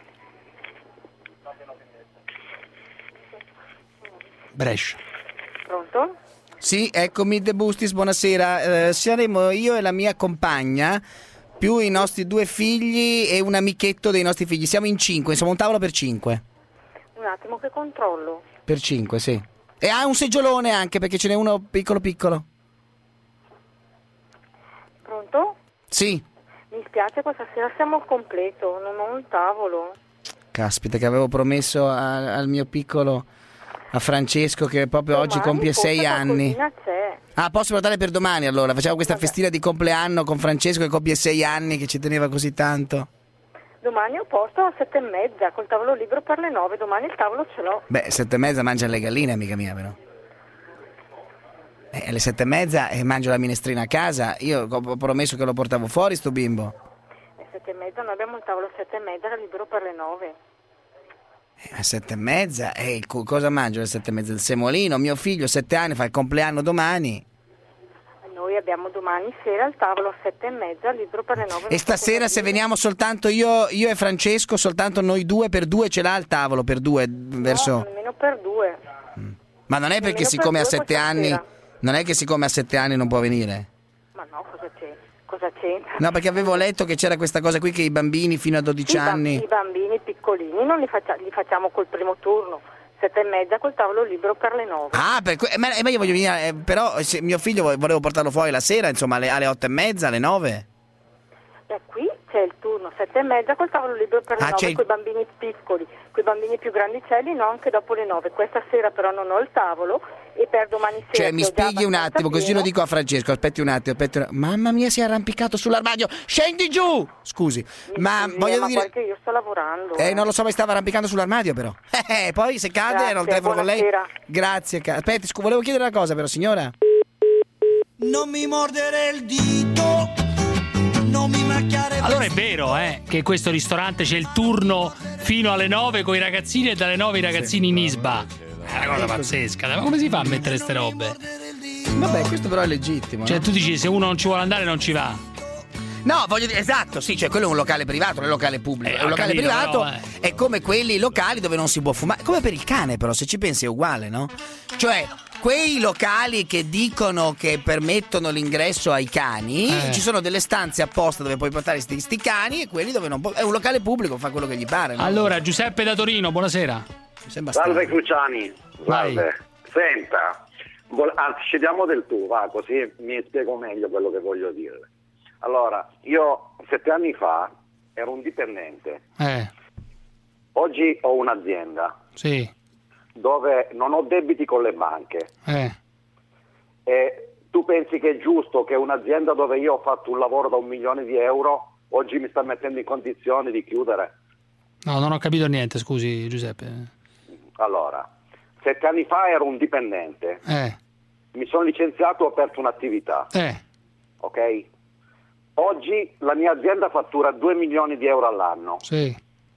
[SPEAKER 4] Brescia.
[SPEAKER 10] Pronto?
[SPEAKER 5] Sì, eccomi De Bustis, buonasera. Eh, saremo io e la mia compagna, più i nostri due figli e un amichetto dei nostri figli. Siamo in cinque, insomma un tavolo per cinque.
[SPEAKER 10] Un attimo che controllo.
[SPEAKER 5] Per cinque, sì. E ha un seggiolone anche perché ce n'è uno piccolo piccolo.
[SPEAKER 10] Pronto?
[SPEAKER 5] Sì.
[SPEAKER 10] Mi spiace, questa sera siamo al completo, non ho un tavolo.
[SPEAKER 5] Caspita, che avevo promesso a- al mio piccolo, a Francesco, che proprio oggi
[SPEAKER 10] Domani
[SPEAKER 5] compie
[SPEAKER 10] forse
[SPEAKER 5] sei anni.
[SPEAKER 10] qualcosina c'è.
[SPEAKER 5] Ah, posso portare per domani allora? Facciamo questa festina di compleanno con Francesco che compie sei anni, che ci teneva così tanto.
[SPEAKER 10] Domani ho posto a sette e mezza, col tavolo libero per le nove, domani il tavolo ce l'ho.
[SPEAKER 5] Beh, sette e mezza mangia le galline, amica mia, però. Eh, alle sette e mezza e mangio la minestrina a casa. Io ho promesso che lo portavo fuori, sto bimbo.
[SPEAKER 10] Alle sette e mezza, noi abbiamo il tavolo a sette e mezza, era libero per le nove.
[SPEAKER 5] Eh, a sette e mezza? E co- cosa mangio alle sette e mezza? Il semolino? Mio figlio, sette anni, fa il compleanno domani.
[SPEAKER 10] Noi abbiamo domani sera il tavolo a sette e mezza, libero per le nove.
[SPEAKER 5] E stasera se veniamo soltanto io, io e Francesco, soltanto noi due per due, ce l'ha il tavolo per due verso...
[SPEAKER 10] No, nemmeno per due.
[SPEAKER 5] Ma non è perché
[SPEAKER 10] nemmeno
[SPEAKER 5] siccome
[SPEAKER 10] per
[SPEAKER 5] ha
[SPEAKER 10] due
[SPEAKER 5] sette
[SPEAKER 10] questa
[SPEAKER 5] anni,
[SPEAKER 10] sera.
[SPEAKER 5] non è che siccome ha sette anni non può venire.
[SPEAKER 10] Ma no, cosa c'è? Cosa c'entra?
[SPEAKER 5] No, perché avevo letto che c'era questa cosa qui che i bambini fino a dodici
[SPEAKER 10] I, bamb-
[SPEAKER 5] anni...
[SPEAKER 10] I bambini piccolini non li, faccia- li facciamo col primo turno, sette e mezza col tavolo libero per le nove.
[SPEAKER 5] Ah, per que- ma, ma io voglio venire, eh, però se mio figlio vo- volevo portarlo fuori la sera, insomma, alle, alle otto e mezza, alle nove.
[SPEAKER 10] E qui c'è il turno sette e mezza col tavolo libero per le
[SPEAKER 5] Ah, c'è
[SPEAKER 10] nove,
[SPEAKER 5] il-
[SPEAKER 10] con i bambini piccoli, con i bambini più grandicelli no, anche dopo le nove. Questa sera però non ho il tavolo e per domani sera...
[SPEAKER 5] Cioè,
[SPEAKER 10] che
[SPEAKER 5] mi
[SPEAKER 10] ho già
[SPEAKER 5] spieghi un
[SPEAKER 10] abbastanza
[SPEAKER 5] attimo, così
[SPEAKER 10] pieno,
[SPEAKER 5] lo dico a Francesco, aspetti un attimo, aspetti un attimo. Mamma mia, si è arrampicato sull'armadio, scusi giù! Scusi, ma
[SPEAKER 10] sì,
[SPEAKER 5] voglio
[SPEAKER 10] ma
[SPEAKER 5] dire...
[SPEAKER 10] perché io sto lavorando.
[SPEAKER 5] Eh, non lo so, ma stava arrampicando sull'armadio però. Eh, poi se cade
[SPEAKER 10] Grazie,
[SPEAKER 5] non telefono con lei.
[SPEAKER 10] buonasera.
[SPEAKER 5] Grazie, ca- aspetti, scu- volevo chiedere una cosa però, signora.
[SPEAKER 7] Non mi mordere il dito, non mi macchiare.
[SPEAKER 4] Allora è vero, eh, che questo ristorante c'è il turno fino alle nove con i ragazzini e dalle nove i ragazzini in Isba. È una cosa pazzesca, ma come si fa a mettere ste robe?
[SPEAKER 5] Vabbè, questo però è legittimo.
[SPEAKER 4] Cioè
[SPEAKER 5] no?
[SPEAKER 4] tu dici se uno non ci vuole andare non ci va.
[SPEAKER 5] No, voglio dire, esatto, sì, cioè quello è un locale privato, non è un locale pubblico.
[SPEAKER 4] Eh,
[SPEAKER 5] è un
[SPEAKER 4] ho
[SPEAKER 5] locale
[SPEAKER 4] capito,
[SPEAKER 5] privato,
[SPEAKER 4] però, eh.
[SPEAKER 5] è come quelli locali dove non si può fumare. Come per il cane, però, se ci pensi è uguale, no? Cioè, quei locali che dicono che permettono l'ingresso ai cani,
[SPEAKER 4] Eh.
[SPEAKER 5] ci sono delle stanze apposta dove puoi portare sti, sti cani e quelli dove non può. È un locale pubblico, fa quello che gli pare, no?
[SPEAKER 4] Allora, Giuseppe da Torino, buonasera.
[SPEAKER 5] Mi sembra
[SPEAKER 6] Salve Cruciani,
[SPEAKER 4] Vai.
[SPEAKER 6] salve. Senta, vol- anzi scendiamo del tu, va, così mi spiego meglio quello che voglio dire. Allora, io sette anni fa ero un dipendente,
[SPEAKER 4] Eh,
[SPEAKER 6] oggi ho un'azienda
[SPEAKER 4] sì,
[SPEAKER 6] dove non ho debiti con le banche
[SPEAKER 4] eh.
[SPEAKER 6] e Tu pensi che è giusto che un'azienda dove io ho fatto un lavoro da un milione di euro oggi mi sta mettendo in condizioni di chiudere?
[SPEAKER 4] No, non ho capito niente, scusi Giuseppe.
[SPEAKER 6] Allora, sette anni fa ero un dipendente,
[SPEAKER 4] Eh,
[SPEAKER 6] mi sono licenziato e ho aperto un'attività,
[SPEAKER 4] eh,
[SPEAKER 6] ok? Oggi la mia azienda fattura due milioni di euro all'anno.
[SPEAKER 4] sì.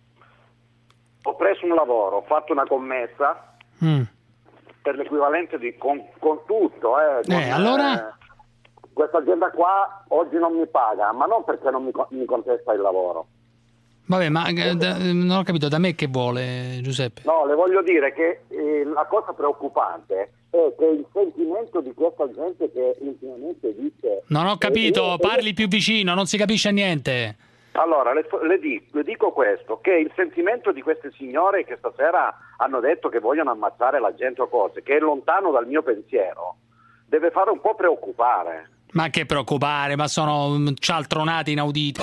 [SPEAKER 6] Ho preso un lavoro, ho fatto una commessa
[SPEAKER 4] Mm.
[SPEAKER 6] per l'equivalente di con, con tutto. Eh, con,
[SPEAKER 4] Eh, allora?
[SPEAKER 6] eh, questa azienda qua oggi non mi paga, ma non perché non mi, co- mi contesta il lavoro.
[SPEAKER 4] Vabbè, ma eh, da- non ho capito, da me che vuole Giuseppe?
[SPEAKER 6] No, le voglio dire che eh, la cosa preoccupante è che il sentimento di questa gente che ultimamente dice...
[SPEAKER 4] Non ho capito,
[SPEAKER 6] eh, eh,
[SPEAKER 4] parli più vicino, non si capisce niente.
[SPEAKER 6] Allora, le, le dico, le dico questo, che il sentimento di queste signore che stasera hanno detto che vogliono ammazzare la gente o cose, che è lontano dal mio pensiero, deve fare un po' preoccupare.
[SPEAKER 4] Ma che preoccupare, ma sono mm, cialtronati inauditi.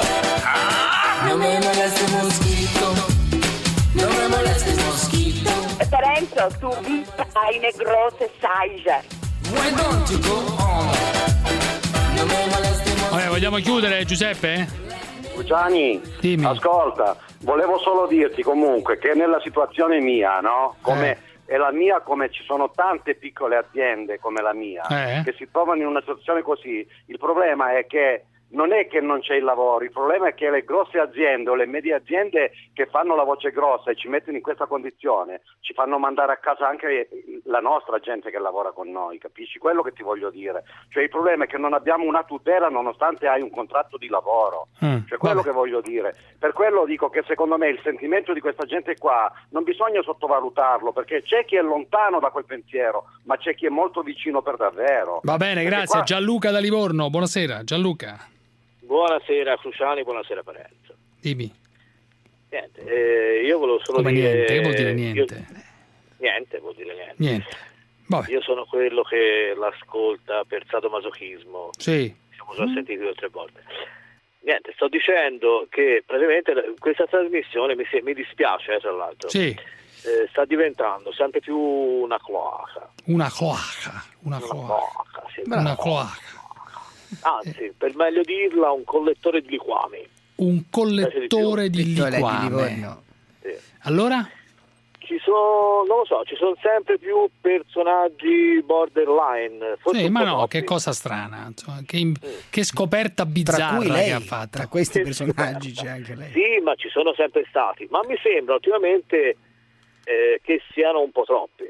[SPEAKER 7] Non mi molesti mosquito, non mi molesti mosquito.
[SPEAKER 23] Parenzo, tu hai eine grosse size.
[SPEAKER 7] Why don't you go on? Non mi molesti mosquito.
[SPEAKER 4] Vabbè, vogliamo chiudere Giuseppe?
[SPEAKER 6] Gianni,
[SPEAKER 4] Dimmi.
[SPEAKER 6] ascolta, volevo solo dirti comunque che nella situazione mia, no? Come
[SPEAKER 4] Eh.
[SPEAKER 6] è la mia, come ci sono tante piccole aziende come la mia,
[SPEAKER 4] Eh.
[SPEAKER 6] che si trovano in una situazione così, il problema è che non è che non c'è il lavoro, il problema è che le grosse aziende o le medie aziende che fanno la voce grossa e ci mettono in questa condizione ci fanno mandare a casa anche la nostra gente che lavora con noi, capisci? Quello che ti voglio dire. Cioè il problema è che non abbiamo una tutela nonostante hai un contratto di lavoro.
[SPEAKER 4] Mm,
[SPEAKER 6] Cioè quello
[SPEAKER 4] vabbè.
[SPEAKER 6] che voglio dire. Per quello dico che secondo me il sentimento di questa gente qua non bisogna sottovalutarlo, perché c'è chi è lontano da quel pensiero, ma c'è chi è molto vicino per davvero.
[SPEAKER 4] Va bene,
[SPEAKER 6] Perché
[SPEAKER 4] grazie.
[SPEAKER 6] qua-
[SPEAKER 4] Gianluca da Livorno, buonasera. Gianluca,
[SPEAKER 11] Buonasera Cruciani, buonasera Parenzo.
[SPEAKER 4] dimmi.
[SPEAKER 11] Niente, eh, io volevo solo
[SPEAKER 4] Come
[SPEAKER 11] dire...
[SPEAKER 4] niente? Che vuol dire niente?
[SPEAKER 11] Io- niente, vuol dire niente.
[SPEAKER 4] Niente. Vabbè.
[SPEAKER 11] Io sono quello che l'ascolta per sadomasochismo.
[SPEAKER 4] Sì.
[SPEAKER 11] Siamo già sentiti due o tre volte. Niente, sto dicendo che praticamente questa trasmissione mi, se- mi dispiace, eh, tra l'altro.
[SPEAKER 4] Sì.
[SPEAKER 11] Eh, sta diventando sempre più una cloaca.
[SPEAKER 4] Una cloaca, una
[SPEAKER 11] Una
[SPEAKER 4] cloaca,
[SPEAKER 11] cloaca, sì,
[SPEAKER 4] una cloaca.
[SPEAKER 11] Anzi, per meglio dirla, un collettore di liquami.
[SPEAKER 4] Un collettore di
[SPEAKER 5] Piccole di
[SPEAKER 4] liquame.
[SPEAKER 5] Livorno.
[SPEAKER 11] Sì.
[SPEAKER 4] Allora?
[SPEAKER 11] Ci sono, non lo so, ci sono sempre più personaggi borderline. Forse
[SPEAKER 4] Sì,
[SPEAKER 11] un
[SPEAKER 4] ma
[SPEAKER 11] po'
[SPEAKER 4] no,
[SPEAKER 11] troppi.
[SPEAKER 4] che cosa strana, insomma, che, che scoperta
[SPEAKER 5] Tra
[SPEAKER 4] bizzarra
[SPEAKER 5] cui
[SPEAKER 4] che
[SPEAKER 5] lei,
[SPEAKER 4] ha fatto.
[SPEAKER 5] tra questi personaggi c'è anche lei.
[SPEAKER 11] Sì, ma ci sono sempre stati. Ma mi sembra ultimamente eh, che siano un po' troppi.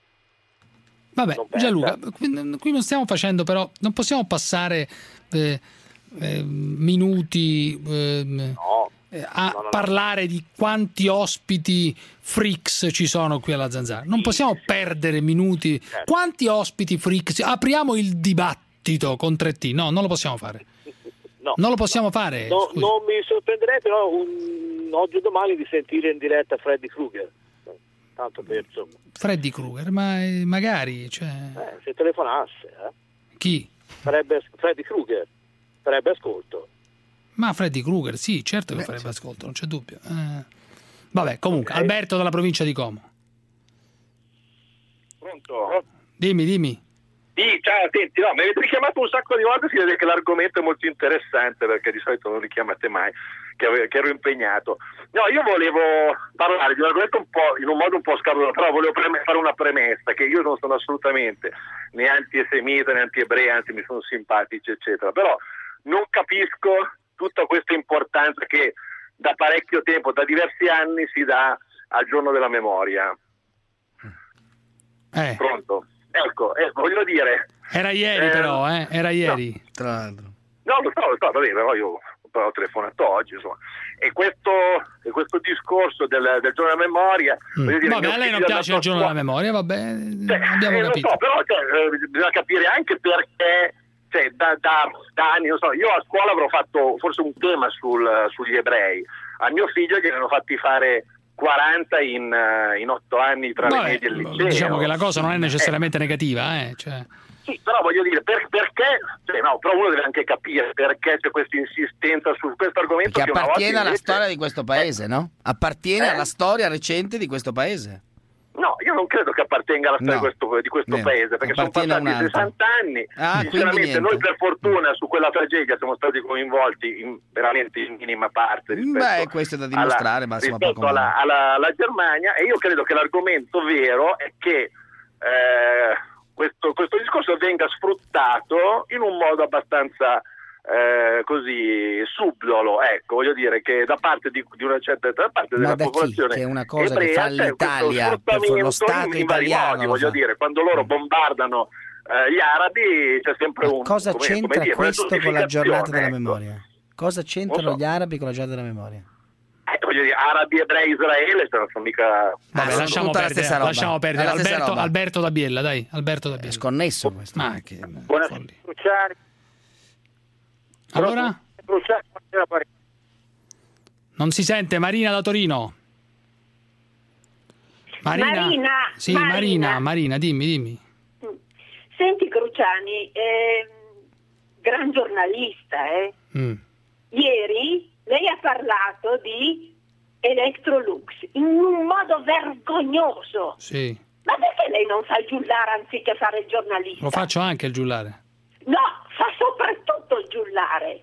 [SPEAKER 4] Vabbè,
[SPEAKER 11] Non pensa?
[SPEAKER 4] Gianluca, qui, qui non stiamo facendo però, non possiamo passare eh, eh, minuti ehm, eh, a
[SPEAKER 11] no, no, no.
[SPEAKER 4] parlare di quanti ospiti freaks ci sono qui alla Zanzara. Non possiamo perdere minuti.
[SPEAKER 11] Certo.
[SPEAKER 4] Quanti ospiti freaks? Apriamo il dibattito con tre T. No, non lo possiamo fare.
[SPEAKER 11] No,
[SPEAKER 4] Non lo possiamo fare.
[SPEAKER 11] no,
[SPEAKER 4] scusi.
[SPEAKER 11] non mi sorprenderei però un, oggi o domani di sentire in diretta Freddy Krueger. Tanto per insomma.
[SPEAKER 4] Freddy Krueger, ma eh, magari, cioè,
[SPEAKER 11] Eh, se telefonasse, eh,
[SPEAKER 4] chi?
[SPEAKER 11] farebbe Freddy Krueger, farebbe ascolto.
[SPEAKER 4] Ma Freddy Krueger, sì, certo che farebbe ascolto, non c'è dubbio. Eh, Vabbè, comunque, Alberto dalla provincia di Como.
[SPEAKER 13] Pronto?
[SPEAKER 4] Dimmi, dimmi.
[SPEAKER 13] Sì, ciao, attenti, no, mi avete richiamato un sacco di volte, si vede che l'argomento è molto interessante perché di solito non richiamate mai, che, ave- che ero impegnato. No, io volevo parlare di un argomento un po' in un modo un po' scabroso, però volevo preme- fare una premessa, che io non sono assolutamente né anti-semita né anti-ebrei, anzi mi sono simpatici, eccetera, però non capisco tutta questa importanza che da parecchio tempo, da diversi anni, si dà al giorno della memoria.
[SPEAKER 4] Eh,
[SPEAKER 13] Pronto? Ecco, eh, voglio dire...
[SPEAKER 4] era ieri
[SPEAKER 13] Eh,
[SPEAKER 4] però, eh? Era ieri.
[SPEAKER 5] Tra l'altro.
[SPEAKER 13] No, lo so, lo so, va bene, però io però ho telefonato oggi, insomma. E questo, e questo discorso del, del giorno della memoria...
[SPEAKER 4] Mm.
[SPEAKER 13] voglio dire,
[SPEAKER 4] Vabbè,
[SPEAKER 13] mio
[SPEAKER 4] a lei non
[SPEAKER 13] figlio è
[SPEAKER 4] piace il
[SPEAKER 13] andato a
[SPEAKER 4] giorno della
[SPEAKER 13] scuola-
[SPEAKER 4] memoria, vabbè,
[SPEAKER 13] Cioè,
[SPEAKER 4] abbiamo
[SPEAKER 13] eh, lo
[SPEAKER 4] capito.
[SPEAKER 13] so, però cioè, eh, bisogna capire anche perché... Cioè, da, da, da anni, non so, io a scuola avrò fatto forse un tema sul, sugli ebrei. A mio figlio gli hanno fatti fare quaranta in, eh, in otto anni tra
[SPEAKER 4] Vabbè,
[SPEAKER 13] le medie e il liceo.
[SPEAKER 4] diciamo che la cosa non è necessariamente negativa, eh? Cioè,
[SPEAKER 13] Sì, però voglio dire, per- perché, cioè, no, però uno deve anche capire perché c'è questa insistenza su questo argomento.
[SPEAKER 5] Che
[SPEAKER 13] una volta
[SPEAKER 5] appartiene alla
[SPEAKER 13] invece-
[SPEAKER 5] storia di questo paese, no? Appartiene
[SPEAKER 13] Eh?
[SPEAKER 5] alla storia recente di questo paese.
[SPEAKER 13] No, io io non credo che appartenga alla storia
[SPEAKER 5] No.
[SPEAKER 13] di questo, di questo
[SPEAKER 5] Niente,
[SPEAKER 13] paese, perché sono
[SPEAKER 5] appartiene a un
[SPEAKER 13] passati
[SPEAKER 5] altro.
[SPEAKER 13] sessanta anni,
[SPEAKER 5] Ah, quindi
[SPEAKER 13] sinceramente
[SPEAKER 5] niente.
[SPEAKER 13] noi per fortuna su quella tragedia siamo stati coinvolti in, veramente in minima parte rispetto,
[SPEAKER 5] Beh, questo è da dimostrare,
[SPEAKER 13] alla,
[SPEAKER 5] ma insomma
[SPEAKER 13] rispetto
[SPEAKER 5] poco male.
[SPEAKER 13] alla, alla, alla Germania, e io credo che l'argomento vero è che eh, questo, questo discorso venga sfruttato in un modo abbastanza eh, così subdolo, ecco, voglio dire che da parte di, di una certa da parte
[SPEAKER 5] Ma
[SPEAKER 13] della
[SPEAKER 5] da chi?
[SPEAKER 13] popolazione
[SPEAKER 5] Che è una cosa che
[SPEAKER 13] ebrea
[SPEAKER 5] fa
[SPEAKER 13] c'è questo
[SPEAKER 5] l'Italia, per
[SPEAKER 13] sfruttamento
[SPEAKER 5] lo Stato
[SPEAKER 13] in, in vari
[SPEAKER 5] italiano
[SPEAKER 13] modi,
[SPEAKER 5] lo
[SPEAKER 13] voglio
[SPEAKER 5] fa.
[SPEAKER 13] dire, quando loro bombardano eh, gli arabi c'è sempre un
[SPEAKER 5] Cosa
[SPEAKER 13] come-
[SPEAKER 5] c'entra
[SPEAKER 13] come dire, una
[SPEAKER 5] questo con la giornata della
[SPEAKER 13] giustificazione, ecco.
[SPEAKER 5] memoria? Cosa c'entrano
[SPEAKER 13] Non so.
[SPEAKER 5] gli arabi con la giornata della memoria?
[SPEAKER 13] Eh, voglio dire, arabi, ebrei, Israele non sono mica
[SPEAKER 4] Vabbè,
[SPEAKER 5] sono
[SPEAKER 4] lasciamo
[SPEAKER 5] tutta la
[SPEAKER 4] perdere,
[SPEAKER 5] stessa roba.
[SPEAKER 4] lasciamo perdere.
[SPEAKER 5] È la stessa
[SPEAKER 4] Alberto,
[SPEAKER 5] roba.
[SPEAKER 4] Alberto da Biella, dai, Alberto da Biella.
[SPEAKER 5] È sconnesso questo.
[SPEAKER 4] Ma che
[SPEAKER 22] Buonasera Cruciani.
[SPEAKER 4] Allora?
[SPEAKER 22] Cruciani, buonasera, Parenti.
[SPEAKER 4] Non si sente, Marina da Torino.
[SPEAKER 10] Marina,
[SPEAKER 4] Sì,
[SPEAKER 10] Marina.
[SPEAKER 4] Marina, Marina, dimmi, dimmi.
[SPEAKER 10] Senti Cruciani, eh, gran giornalista, eh.
[SPEAKER 4] Mm.
[SPEAKER 10] Ieri lei ha parlato di Electrolux in un modo vergognoso.
[SPEAKER 4] Sì,
[SPEAKER 10] Ma perché lei non fa il giullare anziché fare il giornalista?
[SPEAKER 4] lo faccio anche il giullare.
[SPEAKER 10] No, fa soprattutto il giullare.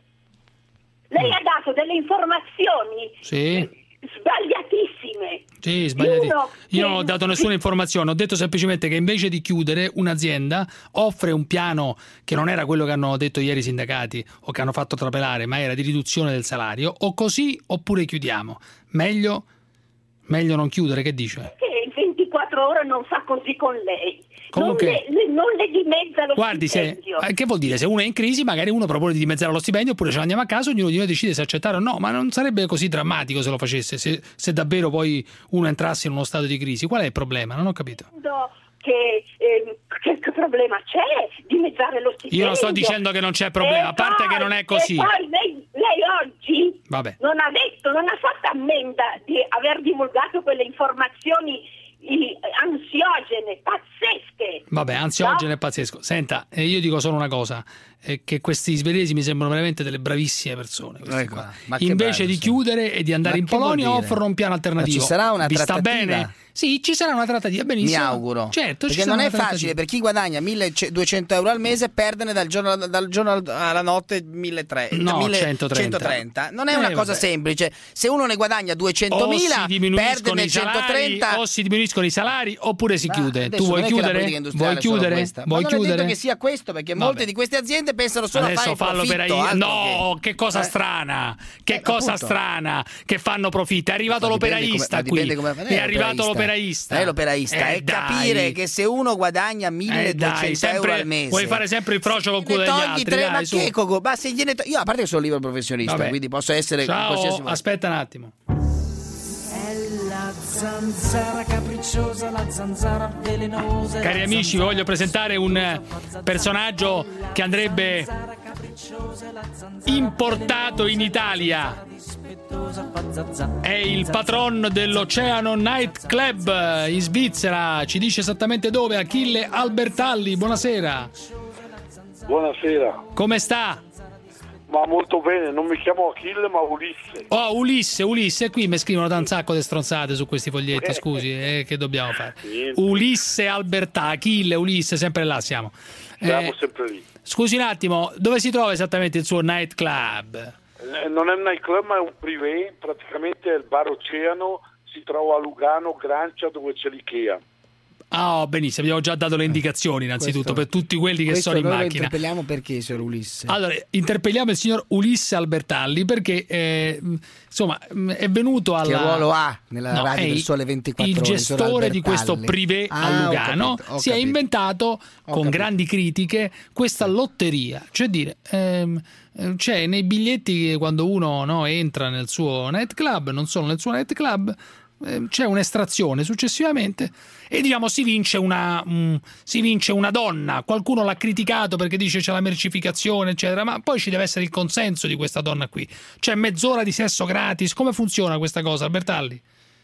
[SPEAKER 10] Lei
[SPEAKER 4] Mm.
[SPEAKER 10] ha dato delle informazioni
[SPEAKER 4] Sì.
[SPEAKER 10] sbagliatissime.
[SPEAKER 4] Sì, sbagliati.
[SPEAKER 10] Uno
[SPEAKER 4] Io
[SPEAKER 10] che-
[SPEAKER 4] non ho dato nessuna informazione, ho detto semplicemente che invece di chiudere un'azienda offre un piano che non era quello che hanno detto ieri i sindacati o che hanno fatto trapelare, ma era di riduzione del salario, o così oppure chiudiamo. Meglio, meglio non chiudere, che dice?
[SPEAKER 10] Che in ventiquattro ore non fa così con lei.
[SPEAKER 4] Comunque-
[SPEAKER 10] non, le, le- non le dimezza lo
[SPEAKER 4] Guardi, se,
[SPEAKER 10] stipendio.
[SPEAKER 4] eh, che vuol dire? Se uno è in crisi, magari uno propone di dimezzare lo stipendio oppure ce l'andiamo a casa, ognuno di noi decide se accettare o no, ma non sarebbe così drammatico se lo facesse, se, se davvero poi uno entrasse in uno stato di crisi. Qual è il problema? Non ho capito.
[SPEAKER 10] Che, ehm, che, che problema c'è? Dimezzare lo stipendio.
[SPEAKER 4] Io non sto dicendo che non c'è problema,
[SPEAKER 10] E
[SPEAKER 4] a parte
[SPEAKER 10] poi-
[SPEAKER 4] che non è così.
[SPEAKER 10] E poi lei, lei oggi
[SPEAKER 4] Vabbè.
[SPEAKER 10] non ha detto, non ha fatto ammenda di aver divulgato quelle informazioni i- ansiogene, pazzesche.
[SPEAKER 4] Vabbè, ansiogeno è pazzesco. Senta, eh, io dico solo una cosa, eh, che questi svedesi mi sembrano veramente delle bravissime persone. questi
[SPEAKER 5] Ecco,
[SPEAKER 4] qua.
[SPEAKER 5] ma che
[SPEAKER 4] Invece
[SPEAKER 5] bravi
[SPEAKER 4] di
[SPEAKER 5] sono.
[SPEAKER 4] chiudere e di andare
[SPEAKER 5] Ma
[SPEAKER 4] in
[SPEAKER 5] che vuol
[SPEAKER 4] Polonia
[SPEAKER 5] dire?
[SPEAKER 4] offrono un piano alternativo.
[SPEAKER 5] Ma ci sarà una
[SPEAKER 4] Vi sta
[SPEAKER 5] trattativa?
[SPEAKER 4] bene? Sì, ci sarà una trattativa, benissimo.
[SPEAKER 5] Mi auguro.
[SPEAKER 4] Certo, ci
[SPEAKER 5] perché
[SPEAKER 4] sarà
[SPEAKER 5] non è
[SPEAKER 4] una trattativa.
[SPEAKER 5] facile per chi guadagna milleduecento euro al mese perderne dal giorno, dal giorno al- alla notte milletrecento,
[SPEAKER 4] No,
[SPEAKER 5] centotrenta.
[SPEAKER 4] centotrenta.
[SPEAKER 5] Non è
[SPEAKER 4] Eh,
[SPEAKER 5] una cosa
[SPEAKER 4] vabbè.
[SPEAKER 5] semplice. Se uno ne guadagna
[SPEAKER 4] O
[SPEAKER 5] duecentomila,
[SPEAKER 4] si diminuiscono
[SPEAKER 5] perderne
[SPEAKER 4] i salari,
[SPEAKER 5] centotrenta.
[SPEAKER 4] o si diminuiscono i salari, oppure si
[SPEAKER 5] Ma
[SPEAKER 4] chiude.
[SPEAKER 5] adesso
[SPEAKER 4] Tu vuoi
[SPEAKER 5] non è che la
[SPEAKER 4] chiudere?
[SPEAKER 5] politica industriale
[SPEAKER 4] Vuoi
[SPEAKER 5] è solo
[SPEAKER 4] chiudere?
[SPEAKER 5] questa.
[SPEAKER 4] Vuoi
[SPEAKER 5] Ma non è
[SPEAKER 4] chiudere?
[SPEAKER 5] detto che sia questo, perché
[SPEAKER 4] Vabbè.
[SPEAKER 5] molte di queste aziende pensano solo a
[SPEAKER 4] Adesso
[SPEAKER 5] fare
[SPEAKER 4] fallo
[SPEAKER 5] profitto.
[SPEAKER 4] per ahia-
[SPEAKER 5] altro
[SPEAKER 4] No, che cosa
[SPEAKER 5] Eh.
[SPEAKER 4] strana, che
[SPEAKER 5] Eh,
[SPEAKER 4] cosa
[SPEAKER 5] appunto.
[SPEAKER 4] strana che fanno profitto. È arrivato
[SPEAKER 5] Ma dipende
[SPEAKER 4] l'operaista
[SPEAKER 5] come- ma
[SPEAKER 4] qui.
[SPEAKER 5] dipende come-
[SPEAKER 4] È
[SPEAKER 5] eh,
[SPEAKER 4] arrivato l'operaista.
[SPEAKER 5] È l'operaista,
[SPEAKER 4] Eh,
[SPEAKER 5] è
[SPEAKER 4] dai.
[SPEAKER 5] capire che se uno guadagna
[SPEAKER 4] Eh,
[SPEAKER 5] milleduecento
[SPEAKER 4] dai, sempre-
[SPEAKER 5] euro al mese,
[SPEAKER 4] vuoi fare sempre il frocio con
[SPEAKER 5] ne
[SPEAKER 4] quello degli
[SPEAKER 5] togli
[SPEAKER 4] altri,
[SPEAKER 5] tre,
[SPEAKER 4] dai,
[SPEAKER 5] ma
[SPEAKER 4] su.
[SPEAKER 5] che coco- ma se gliene to- io a parte che sono libero professionista,
[SPEAKER 4] Vabbè.
[SPEAKER 5] quindi posso essere in qualsiasi
[SPEAKER 4] Ciao,
[SPEAKER 5] modo.
[SPEAKER 4] aspetta un attimo.
[SPEAKER 7] La zanzara capricciosa, la zanzara velenosa.
[SPEAKER 4] Cari amici, vi voglio presentare un eh, personaggio che andrebbe importato in Italia. È il patron dell'Oceano Night Club in Svizzera. Ci dice esattamente dove. Achille Albertalli, buonasera.
[SPEAKER 1] Buonasera,
[SPEAKER 4] Come sta?
[SPEAKER 1] ma molto bene, non mi chiamo Achille ma Ulisse.
[SPEAKER 4] Oh, Ulisse, Ulisse, qui mi scrivono da un sacco di stronzate su questi foglietti, scusi, eh, che dobbiamo fare?
[SPEAKER 1] Niente.
[SPEAKER 4] Ulisse Albertà, Achille, Ulisse, sempre là siamo.
[SPEAKER 1] Siamo
[SPEAKER 4] Eh,
[SPEAKER 1] sempre lì.
[SPEAKER 4] Scusi un attimo, dove si trova esattamente il suo night club?
[SPEAKER 1] Eh, Non è un nightclub ma è un privé, praticamente è il bar Oceano, si trova a Lugano, Grancia, dove c'è l'Ikea.
[SPEAKER 4] Ah, oh, benissimo, abbiamo già dato le indicazioni innanzitutto
[SPEAKER 5] Questo-
[SPEAKER 4] per tutti quelli che
[SPEAKER 5] Questo
[SPEAKER 4] sono in
[SPEAKER 5] noi lo
[SPEAKER 4] macchina.
[SPEAKER 5] interpelliamo perché, signor Ulisse?
[SPEAKER 4] Allora, interpelliamo il signor Ulisse Albertalli perché eh, insomma mh, è venuto alla...
[SPEAKER 5] Che ruolo ha nella
[SPEAKER 4] No,
[SPEAKER 5] radio
[SPEAKER 4] è
[SPEAKER 5] del Sole ventiquattro
[SPEAKER 4] il
[SPEAKER 5] Ore, signor
[SPEAKER 4] gestore di
[SPEAKER 5] Albertalli?
[SPEAKER 4] questo privé
[SPEAKER 5] Ah,
[SPEAKER 4] a
[SPEAKER 5] ho
[SPEAKER 4] Lugano
[SPEAKER 5] capito, ho
[SPEAKER 4] si è
[SPEAKER 5] capito.
[SPEAKER 4] inventato
[SPEAKER 5] Ho
[SPEAKER 4] con
[SPEAKER 5] capito.
[SPEAKER 4] grandi critiche questa lotteria, cioè dire ehm, eh, c'è nei biglietti che quando uno no, entra nel suo nightclub, non solo nel suo nightclub, ehm, c'è un'estrazione successivamente e diciamo si vince una mm, si vince una donna. Qualcuno l'ha criticato perché dice c'è la mercificazione eccetera, ma poi ci deve essere il consenso di questa donna qui. C'è mezz'ora di sesso gratis. Come funziona questa cosa, Albertalli?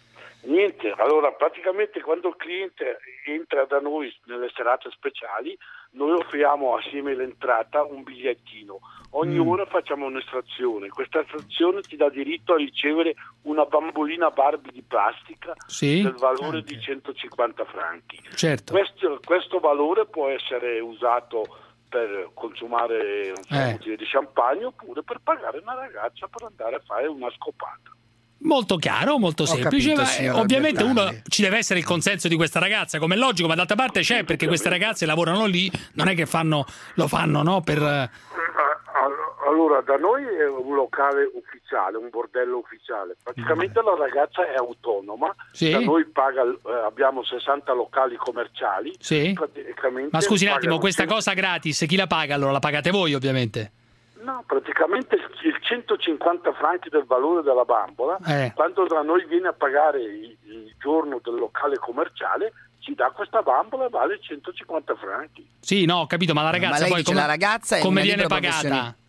[SPEAKER 1] Niente, allora praticamente quando il cliente entra da noi nelle serate speciali, noi offriamo assieme all'entrata un bigliettino. Ogni mm. ora facciamo un'estrazione. Questa estrazione ti dà diritto a ricevere una bambolina Barbie di plastica
[SPEAKER 4] sì?
[SPEAKER 1] del valore
[SPEAKER 4] okay.
[SPEAKER 1] di centocinquanta franchi.
[SPEAKER 4] Certo.
[SPEAKER 1] Questo, questo valore può essere usato per consumare un so,
[SPEAKER 4] eh.
[SPEAKER 1] di champagne oppure per pagare una ragazza per andare a fare una scopata.
[SPEAKER 4] Molto chiaro, molto semplice.
[SPEAKER 5] capito,
[SPEAKER 4] ma, ovviamente uno ci deve essere il consenso di questa ragazza, come è logico, ma d'altra parte c'è, perché queste ragazze lavorano lì, non è che fanno lo fanno, no? Per
[SPEAKER 1] allora, da noi è un locale ufficiale, un bordello ufficiale. Praticamente mm. la ragazza è autonoma.
[SPEAKER 4] Sì.
[SPEAKER 1] Da noi paga, eh, abbiamo sessanta locali commerciali.
[SPEAKER 4] Sì. Ma scusi un attimo, questa cosa gratis, chi la paga? Allora la pagate voi, ovviamente.
[SPEAKER 1] No, praticamente il centocinquanta franchi del valore della bambola, eh. quando da noi viene a pagare il, il giorno del locale commerciale, ci dà questa bambola e vale centocinquanta franchi.
[SPEAKER 4] Sì, no, ho capito, ma la ragazza
[SPEAKER 5] ma lei
[SPEAKER 4] poi
[SPEAKER 5] dice
[SPEAKER 4] come,
[SPEAKER 5] la ragazza è
[SPEAKER 4] come
[SPEAKER 5] una
[SPEAKER 4] viene
[SPEAKER 5] libera
[SPEAKER 4] pagata?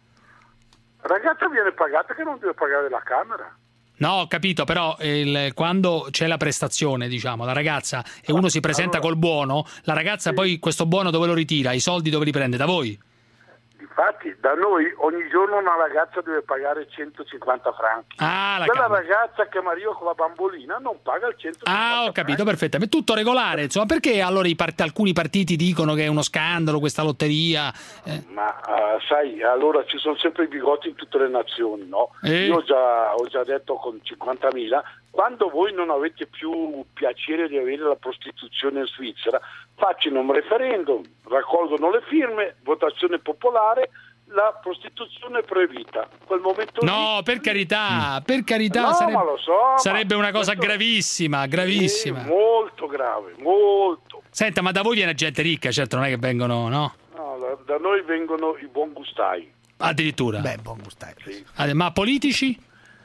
[SPEAKER 1] La ragazza viene pagata che non deve pagare la camera.
[SPEAKER 4] No, ho capito, però il, quando c'è la prestazione, diciamo, la ragazza e uno si presenta allora, col buono, la ragazza sì. poi questo buono dove lo ritira? I soldi dove li prende? Da voi?
[SPEAKER 1] Infatti da noi ogni giorno una ragazza deve pagare centocinquanta franchi.
[SPEAKER 4] Ah, la
[SPEAKER 1] quella
[SPEAKER 4] camera.
[SPEAKER 1] ragazza che arriva con la bambolina non paga il centocinquanta
[SPEAKER 4] Ah, ho capito,
[SPEAKER 1] franchi.
[SPEAKER 4] perfettamente. Tutto regolare, insomma, perché allora i part- alcuni partiti dicono che è uno scandalo questa lotteria? Eh.
[SPEAKER 1] Ma uh, sai, allora ci sono sempre i bigotti in tutte le nazioni, no?
[SPEAKER 4] Eh.
[SPEAKER 1] Io ho già, ho già detto con cinquantamila, quando voi non avete più piacere di avere la prostituzione in Svizzera, facciano un referendum, raccolgono le firme, votazione popolare, la prostituzione è proibita. Quel momento
[SPEAKER 4] no,
[SPEAKER 1] lì...
[SPEAKER 4] per carità, per carità,
[SPEAKER 1] no,
[SPEAKER 4] sarebbe,
[SPEAKER 1] ma lo so,
[SPEAKER 4] sarebbe
[SPEAKER 1] ma
[SPEAKER 4] una cosa
[SPEAKER 1] questo...
[SPEAKER 4] gravissima, gravissima.
[SPEAKER 1] Sì, molto grave, molto.
[SPEAKER 4] Senta, ma da voi viene gente ricca, certo, non è che vengono, no?
[SPEAKER 1] No, da, da noi vengono i buon gustai.
[SPEAKER 4] Addirittura?
[SPEAKER 5] Beh, buon gustai.
[SPEAKER 1] Sì.
[SPEAKER 4] Ma politici?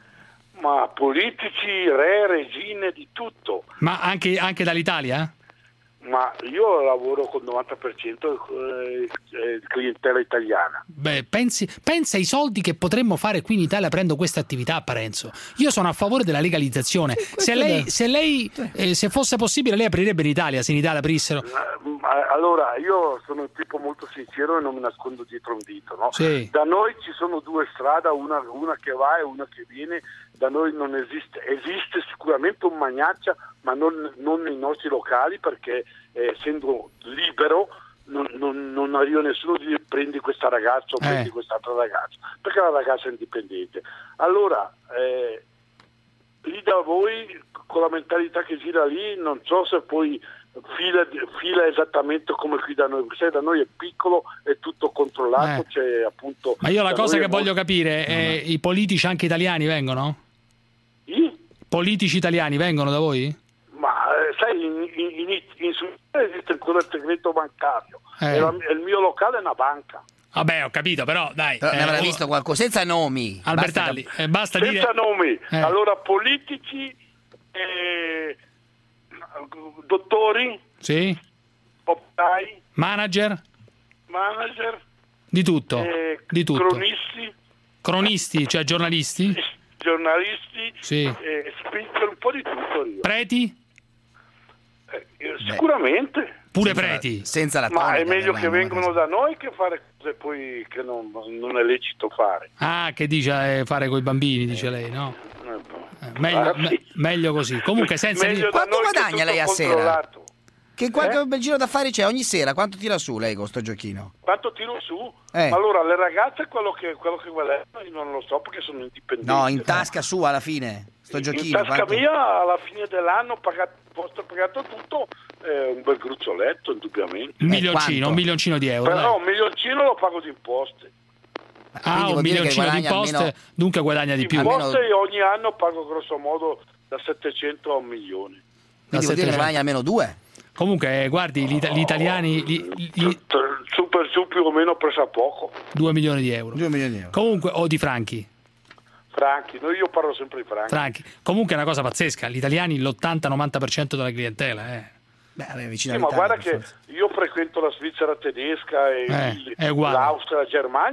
[SPEAKER 1] Ma politici, re, regine, di tutto.
[SPEAKER 4] Ma anche, anche dall'Italia?
[SPEAKER 1] Ma io lavoro con il novanta per cento eh, clientela italiana.
[SPEAKER 4] Beh, pensi, pensa ai soldi che potremmo fare qui in Italia aprendo queste attività a Parenzo. Io sono a favore della legalizzazione. Sì, se lei, se, lei eh, se fosse possibile, lei aprirebbe in Italia, se in Italia aprissero.
[SPEAKER 1] Allora, io sono un tipo molto sincero e non mi nascondo dietro un dito, no?
[SPEAKER 4] Sì.
[SPEAKER 1] Da noi ci sono due strade, una, una che va e una che viene. Da noi non esiste, esiste sicuramente un magnaccia, ma non, non nei nostri locali, perché eh, essendo libero non, non, non arriva nessuno di dire prendi questa ragazza o
[SPEAKER 4] eh.
[SPEAKER 1] prendi quest'altra ragazza, perché la ragazza è indipendente. Allora, eh, lì da voi, con la mentalità che gira lì, non so se poi fila, fila esattamente come qui da noi, perché da noi è piccolo, è tutto controllato,
[SPEAKER 4] eh.
[SPEAKER 1] c'è appunto...
[SPEAKER 4] Ma io la cosa che
[SPEAKER 1] è
[SPEAKER 4] voglio
[SPEAKER 1] molto...
[SPEAKER 4] capire è i politici anche italiani vengono?
[SPEAKER 1] I?
[SPEAKER 4] Politici italiani vengono da voi?
[SPEAKER 1] Ma eh, sai, in, in, in, in Svizzera esiste ancora il segreto bancario,
[SPEAKER 4] eh.
[SPEAKER 1] e la, il mio locale è una banca.
[SPEAKER 4] Vabbè, ho capito, però dai.
[SPEAKER 5] Però ne
[SPEAKER 4] eh,
[SPEAKER 5] avrà
[SPEAKER 4] oh,
[SPEAKER 5] visto qualcosa, senza nomi.
[SPEAKER 4] Albertalli,
[SPEAKER 5] basta,
[SPEAKER 4] eh, basta
[SPEAKER 1] senza
[SPEAKER 4] dire...
[SPEAKER 1] nomi.
[SPEAKER 4] Eh.
[SPEAKER 1] Allora, politici, eh, dottori,
[SPEAKER 4] sì.
[SPEAKER 1] operai,
[SPEAKER 4] manager,
[SPEAKER 1] manager,
[SPEAKER 4] di tutto,
[SPEAKER 1] eh,
[SPEAKER 4] di tutto.
[SPEAKER 1] cronisti,
[SPEAKER 4] cronisti, cioè giornalisti,
[SPEAKER 1] giornalisti,
[SPEAKER 4] sì.
[SPEAKER 1] eh, speaker, un po' di tutto io.
[SPEAKER 4] Preti?
[SPEAKER 1] Eh, sicuramente.
[SPEAKER 4] Pure preti?
[SPEAKER 5] Senza la
[SPEAKER 1] Ma
[SPEAKER 5] tonica,
[SPEAKER 1] è meglio
[SPEAKER 5] ormai,
[SPEAKER 1] che
[SPEAKER 5] non
[SPEAKER 1] vengono da noi che fare cose poi che non, non è lecito fare.
[SPEAKER 4] Ah, che dice eh, fare coi bambini, dice lei, no? Eh, meglio,
[SPEAKER 1] Ah, sì.
[SPEAKER 4] me- meglio così. Comunque senza
[SPEAKER 1] Meglio
[SPEAKER 4] dire...
[SPEAKER 1] da
[SPEAKER 5] Quanto
[SPEAKER 1] noi che
[SPEAKER 5] guadagna
[SPEAKER 1] tutto
[SPEAKER 5] lei a sera?
[SPEAKER 1] controllato.
[SPEAKER 5] Che qualche
[SPEAKER 1] Eh?
[SPEAKER 5] bel giro d'affari c'è ogni sera? Quanto tira su lei con sto giochino?
[SPEAKER 1] Quanto tiro su?
[SPEAKER 5] Eh.
[SPEAKER 1] Ma allora le ragazze quello che, quello che guadagnano io non lo so perché sono indipendenti.
[SPEAKER 5] No, in tasca sua alla fine. Sto giochino.
[SPEAKER 1] In tasca
[SPEAKER 5] quanto-
[SPEAKER 1] mia alla fine dell'anno pagato, posto pagato tutto, eh, un bel gruccioletto indubbiamente.
[SPEAKER 4] Un milioncino, un milioncino di euro.
[SPEAKER 1] Però
[SPEAKER 4] dai.
[SPEAKER 1] un milioncino lo pago di imposte.
[SPEAKER 4] Ah,
[SPEAKER 5] Quindi
[SPEAKER 4] un
[SPEAKER 5] vuol dire che
[SPEAKER 4] milioncino di
[SPEAKER 5] guadagna
[SPEAKER 4] imposte,
[SPEAKER 5] almeno-
[SPEAKER 4] dunque guadagna di più.
[SPEAKER 5] Almeno-
[SPEAKER 1] Imposte ogni anno pago grosso modo da settecento a un milione.
[SPEAKER 5] Quindi vuol dire che
[SPEAKER 4] settecento.
[SPEAKER 5] guadagna almeno due.
[SPEAKER 4] Comunque, eh, guardi, gli, gli italiani... Gli, gli-
[SPEAKER 1] Su per su più o meno preso a poco.
[SPEAKER 4] due milioni di euro.
[SPEAKER 5] due milioni di euro.
[SPEAKER 4] Comunque, o di franchi.
[SPEAKER 1] Franchi, noi io parlo sempre di franchi.
[SPEAKER 4] Franchi. Comunque è una cosa pazzesca. Gli italiani l'ottanta novanta per cento della clientela, eh.
[SPEAKER 5] Beh, vabbè, vicino
[SPEAKER 1] Sì, ma
[SPEAKER 5] all'Italia,
[SPEAKER 1] guarda
[SPEAKER 5] per
[SPEAKER 1] che
[SPEAKER 5] forza.
[SPEAKER 1] io frequento la Svizzera tedesca e
[SPEAKER 4] Eh,
[SPEAKER 1] il-
[SPEAKER 4] è uguale.
[SPEAKER 1] l'Austria, la Germania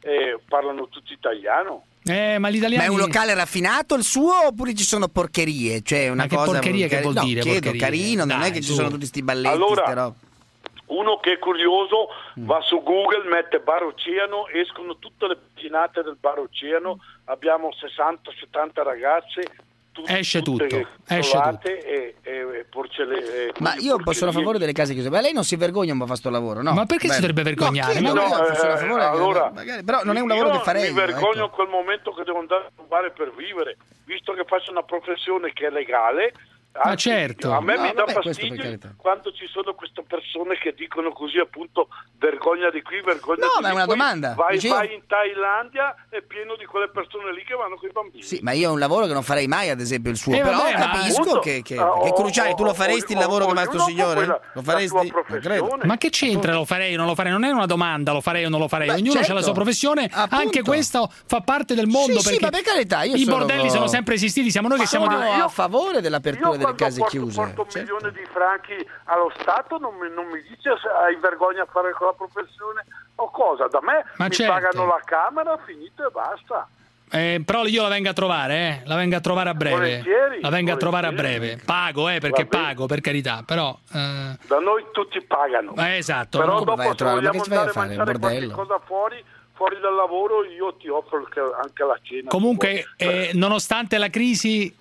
[SPEAKER 1] e parlano tutti italiano.
[SPEAKER 4] Eh, ma l'italiano.
[SPEAKER 5] Ma è un locale raffinato il suo oppure ci sono porcherie? Cioè una
[SPEAKER 4] Ma che
[SPEAKER 5] cosa
[SPEAKER 4] porcherie che vuol
[SPEAKER 5] no,
[SPEAKER 4] dire?
[SPEAKER 5] Chiedo,
[SPEAKER 4] Porcherie?
[SPEAKER 5] carino, non
[SPEAKER 4] Dai,
[SPEAKER 5] è che ci
[SPEAKER 4] su.
[SPEAKER 5] sono tutti sti balletti,
[SPEAKER 1] Allora,
[SPEAKER 5] ste robe.
[SPEAKER 1] Uno che è curioso va su Google, mette Bar Oceano, escono tutte le paginate del Bar Oceano, abbiamo sessanta settanta ragazze, tutte,
[SPEAKER 4] Esce
[SPEAKER 1] tutte
[SPEAKER 4] tutto, esce
[SPEAKER 1] colate e, e, e porcelle, e
[SPEAKER 5] Ma io sono a favore delle case chiuse. Ma lei non si vergogna un po' a fare sto lavoro, no?
[SPEAKER 4] Ma perché si dovrebbe vergognare?
[SPEAKER 5] No,
[SPEAKER 1] No,
[SPEAKER 5] io
[SPEAKER 1] eh,
[SPEAKER 5] sono a favore,
[SPEAKER 1] allora,
[SPEAKER 5] magari, però non è un lavoro
[SPEAKER 1] io
[SPEAKER 5] che farei.
[SPEAKER 1] mi vergogno
[SPEAKER 5] ecco.
[SPEAKER 1] in quel momento che devo andare a rubare per vivere, visto che faccio una professione che è legale.
[SPEAKER 4] Ma certo.
[SPEAKER 1] A me
[SPEAKER 5] No,
[SPEAKER 1] mi dà
[SPEAKER 5] vabbè, questo per
[SPEAKER 1] fastidio
[SPEAKER 5] carità.
[SPEAKER 1] quando ci sono queste persone che dicono così, appunto, vergogna di qui, vergogna
[SPEAKER 5] No,
[SPEAKER 1] di
[SPEAKER 5] ma è
[SPEAKER 1] lì.
[SPEAKER 5] una
[SPEAKER 1] Poi
[SPEAKER 5] domanda.
[SPEAKER 1] Vai,
[SPEAKER 5] Dice io-
[SPEAKER 1] vai in Thailandia, è pieno di quelle persone lì che vanno con i bambini.
[SPEAKER 5] Sì, ma io ho un lavoro che non farei mai, ad esempio il suo.
[SPEAKER 1] Eh,
[SPEAKER 5] Però
[SPEAKER 1] vabbè, ma
[SPEAKER 5] capisco
[SPEAKER 1] appunto,
[SPEAKER 5] che, che,
[SPEAKER 1] oh,
[SPEAKER 5] che Cruciani, tu lo
[SPEAKER 1] oh,
[SPEAKER 5] faresti
[SPEAKER 1] oh,
[SPEAKER 5] il lavoro
[SPEAKER 1] oh,
[SPEAKER 5] che fa sto
[SPEAKER 1] ognuno
[SPEAKER 5] signore?
[SPEAKER 1] con quella-
[SPEAKER 5] Lo
[SPEAKER 1] la
[SPEAKER 5] faresti?
[SPEAKER 1] sua
[SPEAKER 5] Non credo.
[SPEAKER 1] professione.
[SPEAKER 4] Ma che c'entra? Lo farei o non lo farei? Non è una domanda, lo farei o non lo farei.
[SPEAKER 5] Beh,
[SPEAKER 4] Ognuno
[SPEAKER 5] certo,
[SPEAKER 4] ha la sua professione,
[SPEAKER 5] appunto.
[SPEAKER 4] anche questo fa parte del mondo.
[SPEAKER 5] Sì, sì,
[SPEAKER 4] perché
[SPEAKER 5] ma per carità, io
[SPEAKER 4] i
[SPEAKER 5] sono-
[SPEAKER 4] bordelli sono sempre esistiti, siamo noi che siamo
[SPEAKER 5] sono
[SPEAKER 4] di-
[SPEAKER 5] a favore dell'apertura
[SPEAKER 1] Io
[SPEAKER 5] delle
[SPEAKER 1] quando
[SPEAKER 5] case
[SPEAKER 1] porto,
[SPEAKER 5] chiuse.
[SPEAKER 1] porto un
[SPEAKER 5] Certo.
[SPEAKER 1] milione di franchi allo Stato non mi, non mi dice se hai vergogna a fare quella professione o cosa. Da me
[SPEAKER 4] Ma
[SPEAKER 1] mi
[SPEAKER 4] certo.
[SPEAKER 1] pagano la camera, finito e basta.
[SPEAKER 4] Eh, però io la vengo a trovare, eh. La vengo a trovare a breve.
[SPEAKER 1] Volentieri,
[SPEAKER 4] La vengo a trovare a
[SPEAKER 1] volentieri.
[SPEAKER 4] breve. Pago, eh, perché
[SPEAKER 1] Va bene.
[SPEAKER 4] pago, per carità. Però. eh,
[SPEAKER 1] Da noi tutti pagano.
[SPEAKER 4] eh, esatto.
[SPEAKER 1] Però
[SPEAKER 4] no?
[SPEAKER 5] Come vai a
[SPEAKER 1] dopo se
[SPEAKER 5] trovare? Ma
[SPEAKER 1] vogliamo
[SPEAKER 5] che ci vai a
[SPEAKER 1] andare a
[SPEAKER 5] fare? Un
[SPEAKER 1] mangiare qualche
[SPEAKER 5] bordello?
[SPEAKER 1] cosa fuori, fuori dal lavoro, io ti offro anche, anche la cena.
[SPEAKER 4] Comunque,
[SPEAKER 1] Fuori.
[SPEAKER 4] eh, nonostante la crisi,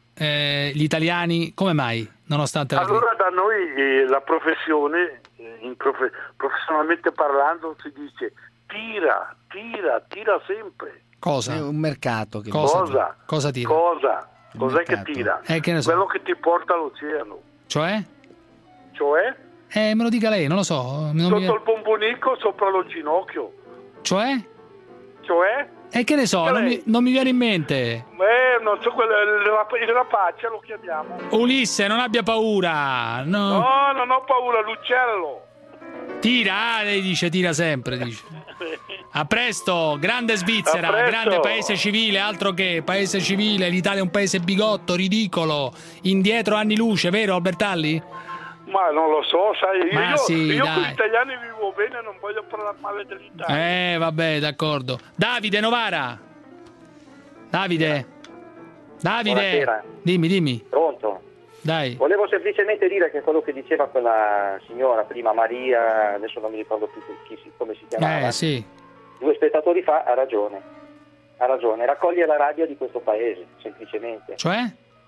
[SPEAKER 4] eh, gli italiani, come mai? Nonostante la crisi.
[SPEAKER 1] Allora da noi eh, la professione, eh, in profe- professionalmente parlando, si dice tira, tira, tira sempre.
[SPEAKER 4] Cosa?
[SPEAKER 5] È un mercato che
[SPEAKER 4] Cosa?
[SPEAKER 1] Cosa?
[SPEAKER 4] Cosa tira?
[SPEAKER 1] Cosa?
[SPEAKER 5] Il
[SPEAKER 1] Cos'è che
[SPEAKER 5] mercato.
[SPEAKER 1] tira?
[SPEAKER 4] Eh, che ne so.
[SPEAKER 1] Quello che ti porta all'oceano.
[SPEAKER 4] Cioè?
[SPEAKER 1] Cioè?
[SPEAKER 4] Eh, me lo dica lei, non lo so. non mi
[SPEAKER 1] Sotto
[SPEAKER 4] viene-
[SPEAKER 1] il bombonico sopra lo ginocchio.
[SPEAKER 4] Cioè?
[SPEAKER 1] Cioè?
[SPEAKER 4] E che ne so,
[SPEAKER 1] Che
[SPEAKER 4] non
[SPEAKER 1] lei-
[SPEAKER 4] mi, non mi viene in mente.
[SPEAKER 1] Eh, non so, quello, il, rap- il rapace lo chiamiamo.
[SPEAKER 4] Ulisse, non abbia paura. No.
[SPEAKER 1] No, non ho paura, l'uccello.
[SPEAKER 4] Tira, ah, lei dice, tira sempre, dice. A presto, grande Svizzera,
[SPEAKER 1] A presto.
[SPEAKER 4] grande paese civile, altro che paese civile, l'Italia è un paese bigotto, ridicolo, indietro anni luce, vero Albertalli?
[SPEAKER 1] Ma non lo so, sai, io,
[SPEAKER 4] Ma
[SPEAKER 1] io,
[SPEAKER 4] sì,
[SPEAKER 1] io
[SPEAKER 4] dai.
[SPEAKER 1] con gli italiani vivo bene, non voglio parlare male dell'Italia.
[SPEAKER 4] Eh, vabbè, d'accordo. Davide Novara. Davide. Davide.
[SPEAKER 14] Buonasera.
[SPEAKER 4] Dimmi, dimmi.
[SPEAKER 14] Pronto?
[SPEAKER 4] Dai.
[SPEAKER 14] Volevo semplicemente dire che quello che diceva quella signora prima, Maria, adesso non mi ricordo più chi si- come si chiamava,
[SPEAKER 4] Eh, sì.
[SPEAKER 14] due spettatori fa, ha ragione. Ha ragione, raccoglie la rabbia di questo paese, semplicemente.
[SPEAKER 4] Cioè?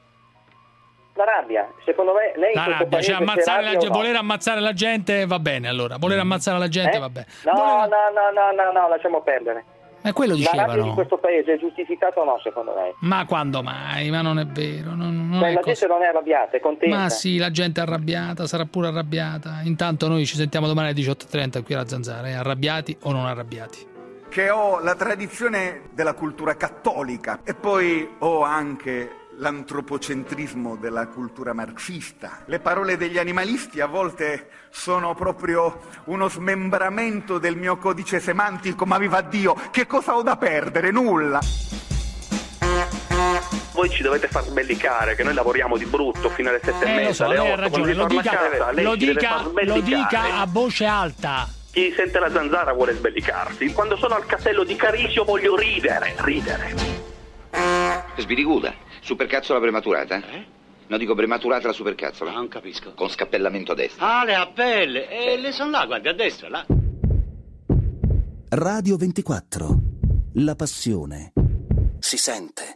[SPEAKER 14] La rabbia, secondo me lei in
[SPEAKER 4] La
[SPEAKER 14] questo
[SPEAKER 4] rabbia,
[SPEAKER 14] paese
[SPEAKER 4] cioè ammazzare
[SPEAKER 14] c'è
[SPEAKER 4] la
[SPEAKER 14] rabbia
[SPEAKER 4] gente,
[SPEAKER 14] o no?
[SPEAKER 4] voler ammazzare la gente va bene allora, voler ammazzare la gente
[SPEAKER 14] Eh?
[SPEAKER 4] va bene.
[SPEAKER 14] No,
[SPEAKER 4] Voler-
[SPEAKER 14] no, no, no, no, no, lasciamo perdere.
[SPEAKER 4] Eh, quello
[SPEAKER 14] La rabbia di
[SPEAKER 4] dicevano.
[SPEAKER 14] questo paese è giustificata o no, secondo lei?
[SPEAKER 4] Ma quando mai? Ma non è vero, non, non
[SPEAKER 14] Cioè,
[SPEAKER 4] è
[SPEAKER 14] la
[SPEAKER 4] così.
[SPEAKER 14] gente non è arrabbiata, è contenta.
[SPEAKER 4] Ma sì, la gente è arrabbiata, sarà pure arrabbiata. Intanto noi ci sentiamo domani alle diciotto e trenta qui alla Zanzara, eh? Arrabbiati o non arrabbiati?
[SPEAKER 21] Che ho la tradizione della cultura cattolica e poi ho anche l'antropocentrismo della cultura marxista. Le parole degli animalisti a volte sono proprio uno smembramento del mio codice semantico, ma viva Dio, che cosa ho da perdere? Nulla.
[SPEAKER 13] Voi ci dovete far sbellicare, che noi lavoriamo di brutto fino alle sette e
[SPEAKER 4] Eh, lo
[SPEAKER 13] mezza,
[SPEAKER 4] so,
[SPEAKER 13] alle
[SPEAKER 4] lei ha
[SPEAKER 13] otto,
[SPEAKER 4] ragione,
[SPEAKER 13] quando
[SPEAKER 4] lo
[SPEAKER 13] si torna
[SPEAKER 4] dica,
[SPEAKER 13] a casa, lei
[SPEAKER 4] lo,
[SPEAKER 13] ci deve
[SPEAKER 4] dica,
[SPEAKER 13] far
[SPEAKER 4] lo
[SPEAKER 13] sbellicare.
[SPEAKER 4] dica a voce alta.
[SPEAKER 13] Chi sente la zanzara vuole sbellicarsi. Quando sono al castello di Carisio voglio ridere, ridere.
[SPEAKER 15] Sbiriguda, supercazzola prematurata?
[SPEAKER 16] Eh?
[SPEAKER 15] No, dico prematurata la supercazzola.
[SPEAKER 16] Non capisco.
[SPEAKER 15] Con scappellamento a destra.
[SPEAKER 16] Ah, le appelle. E le sono là, guardi, a destra, là.
[SPEAKER 24] Radio ventiquattro. La passione si sente.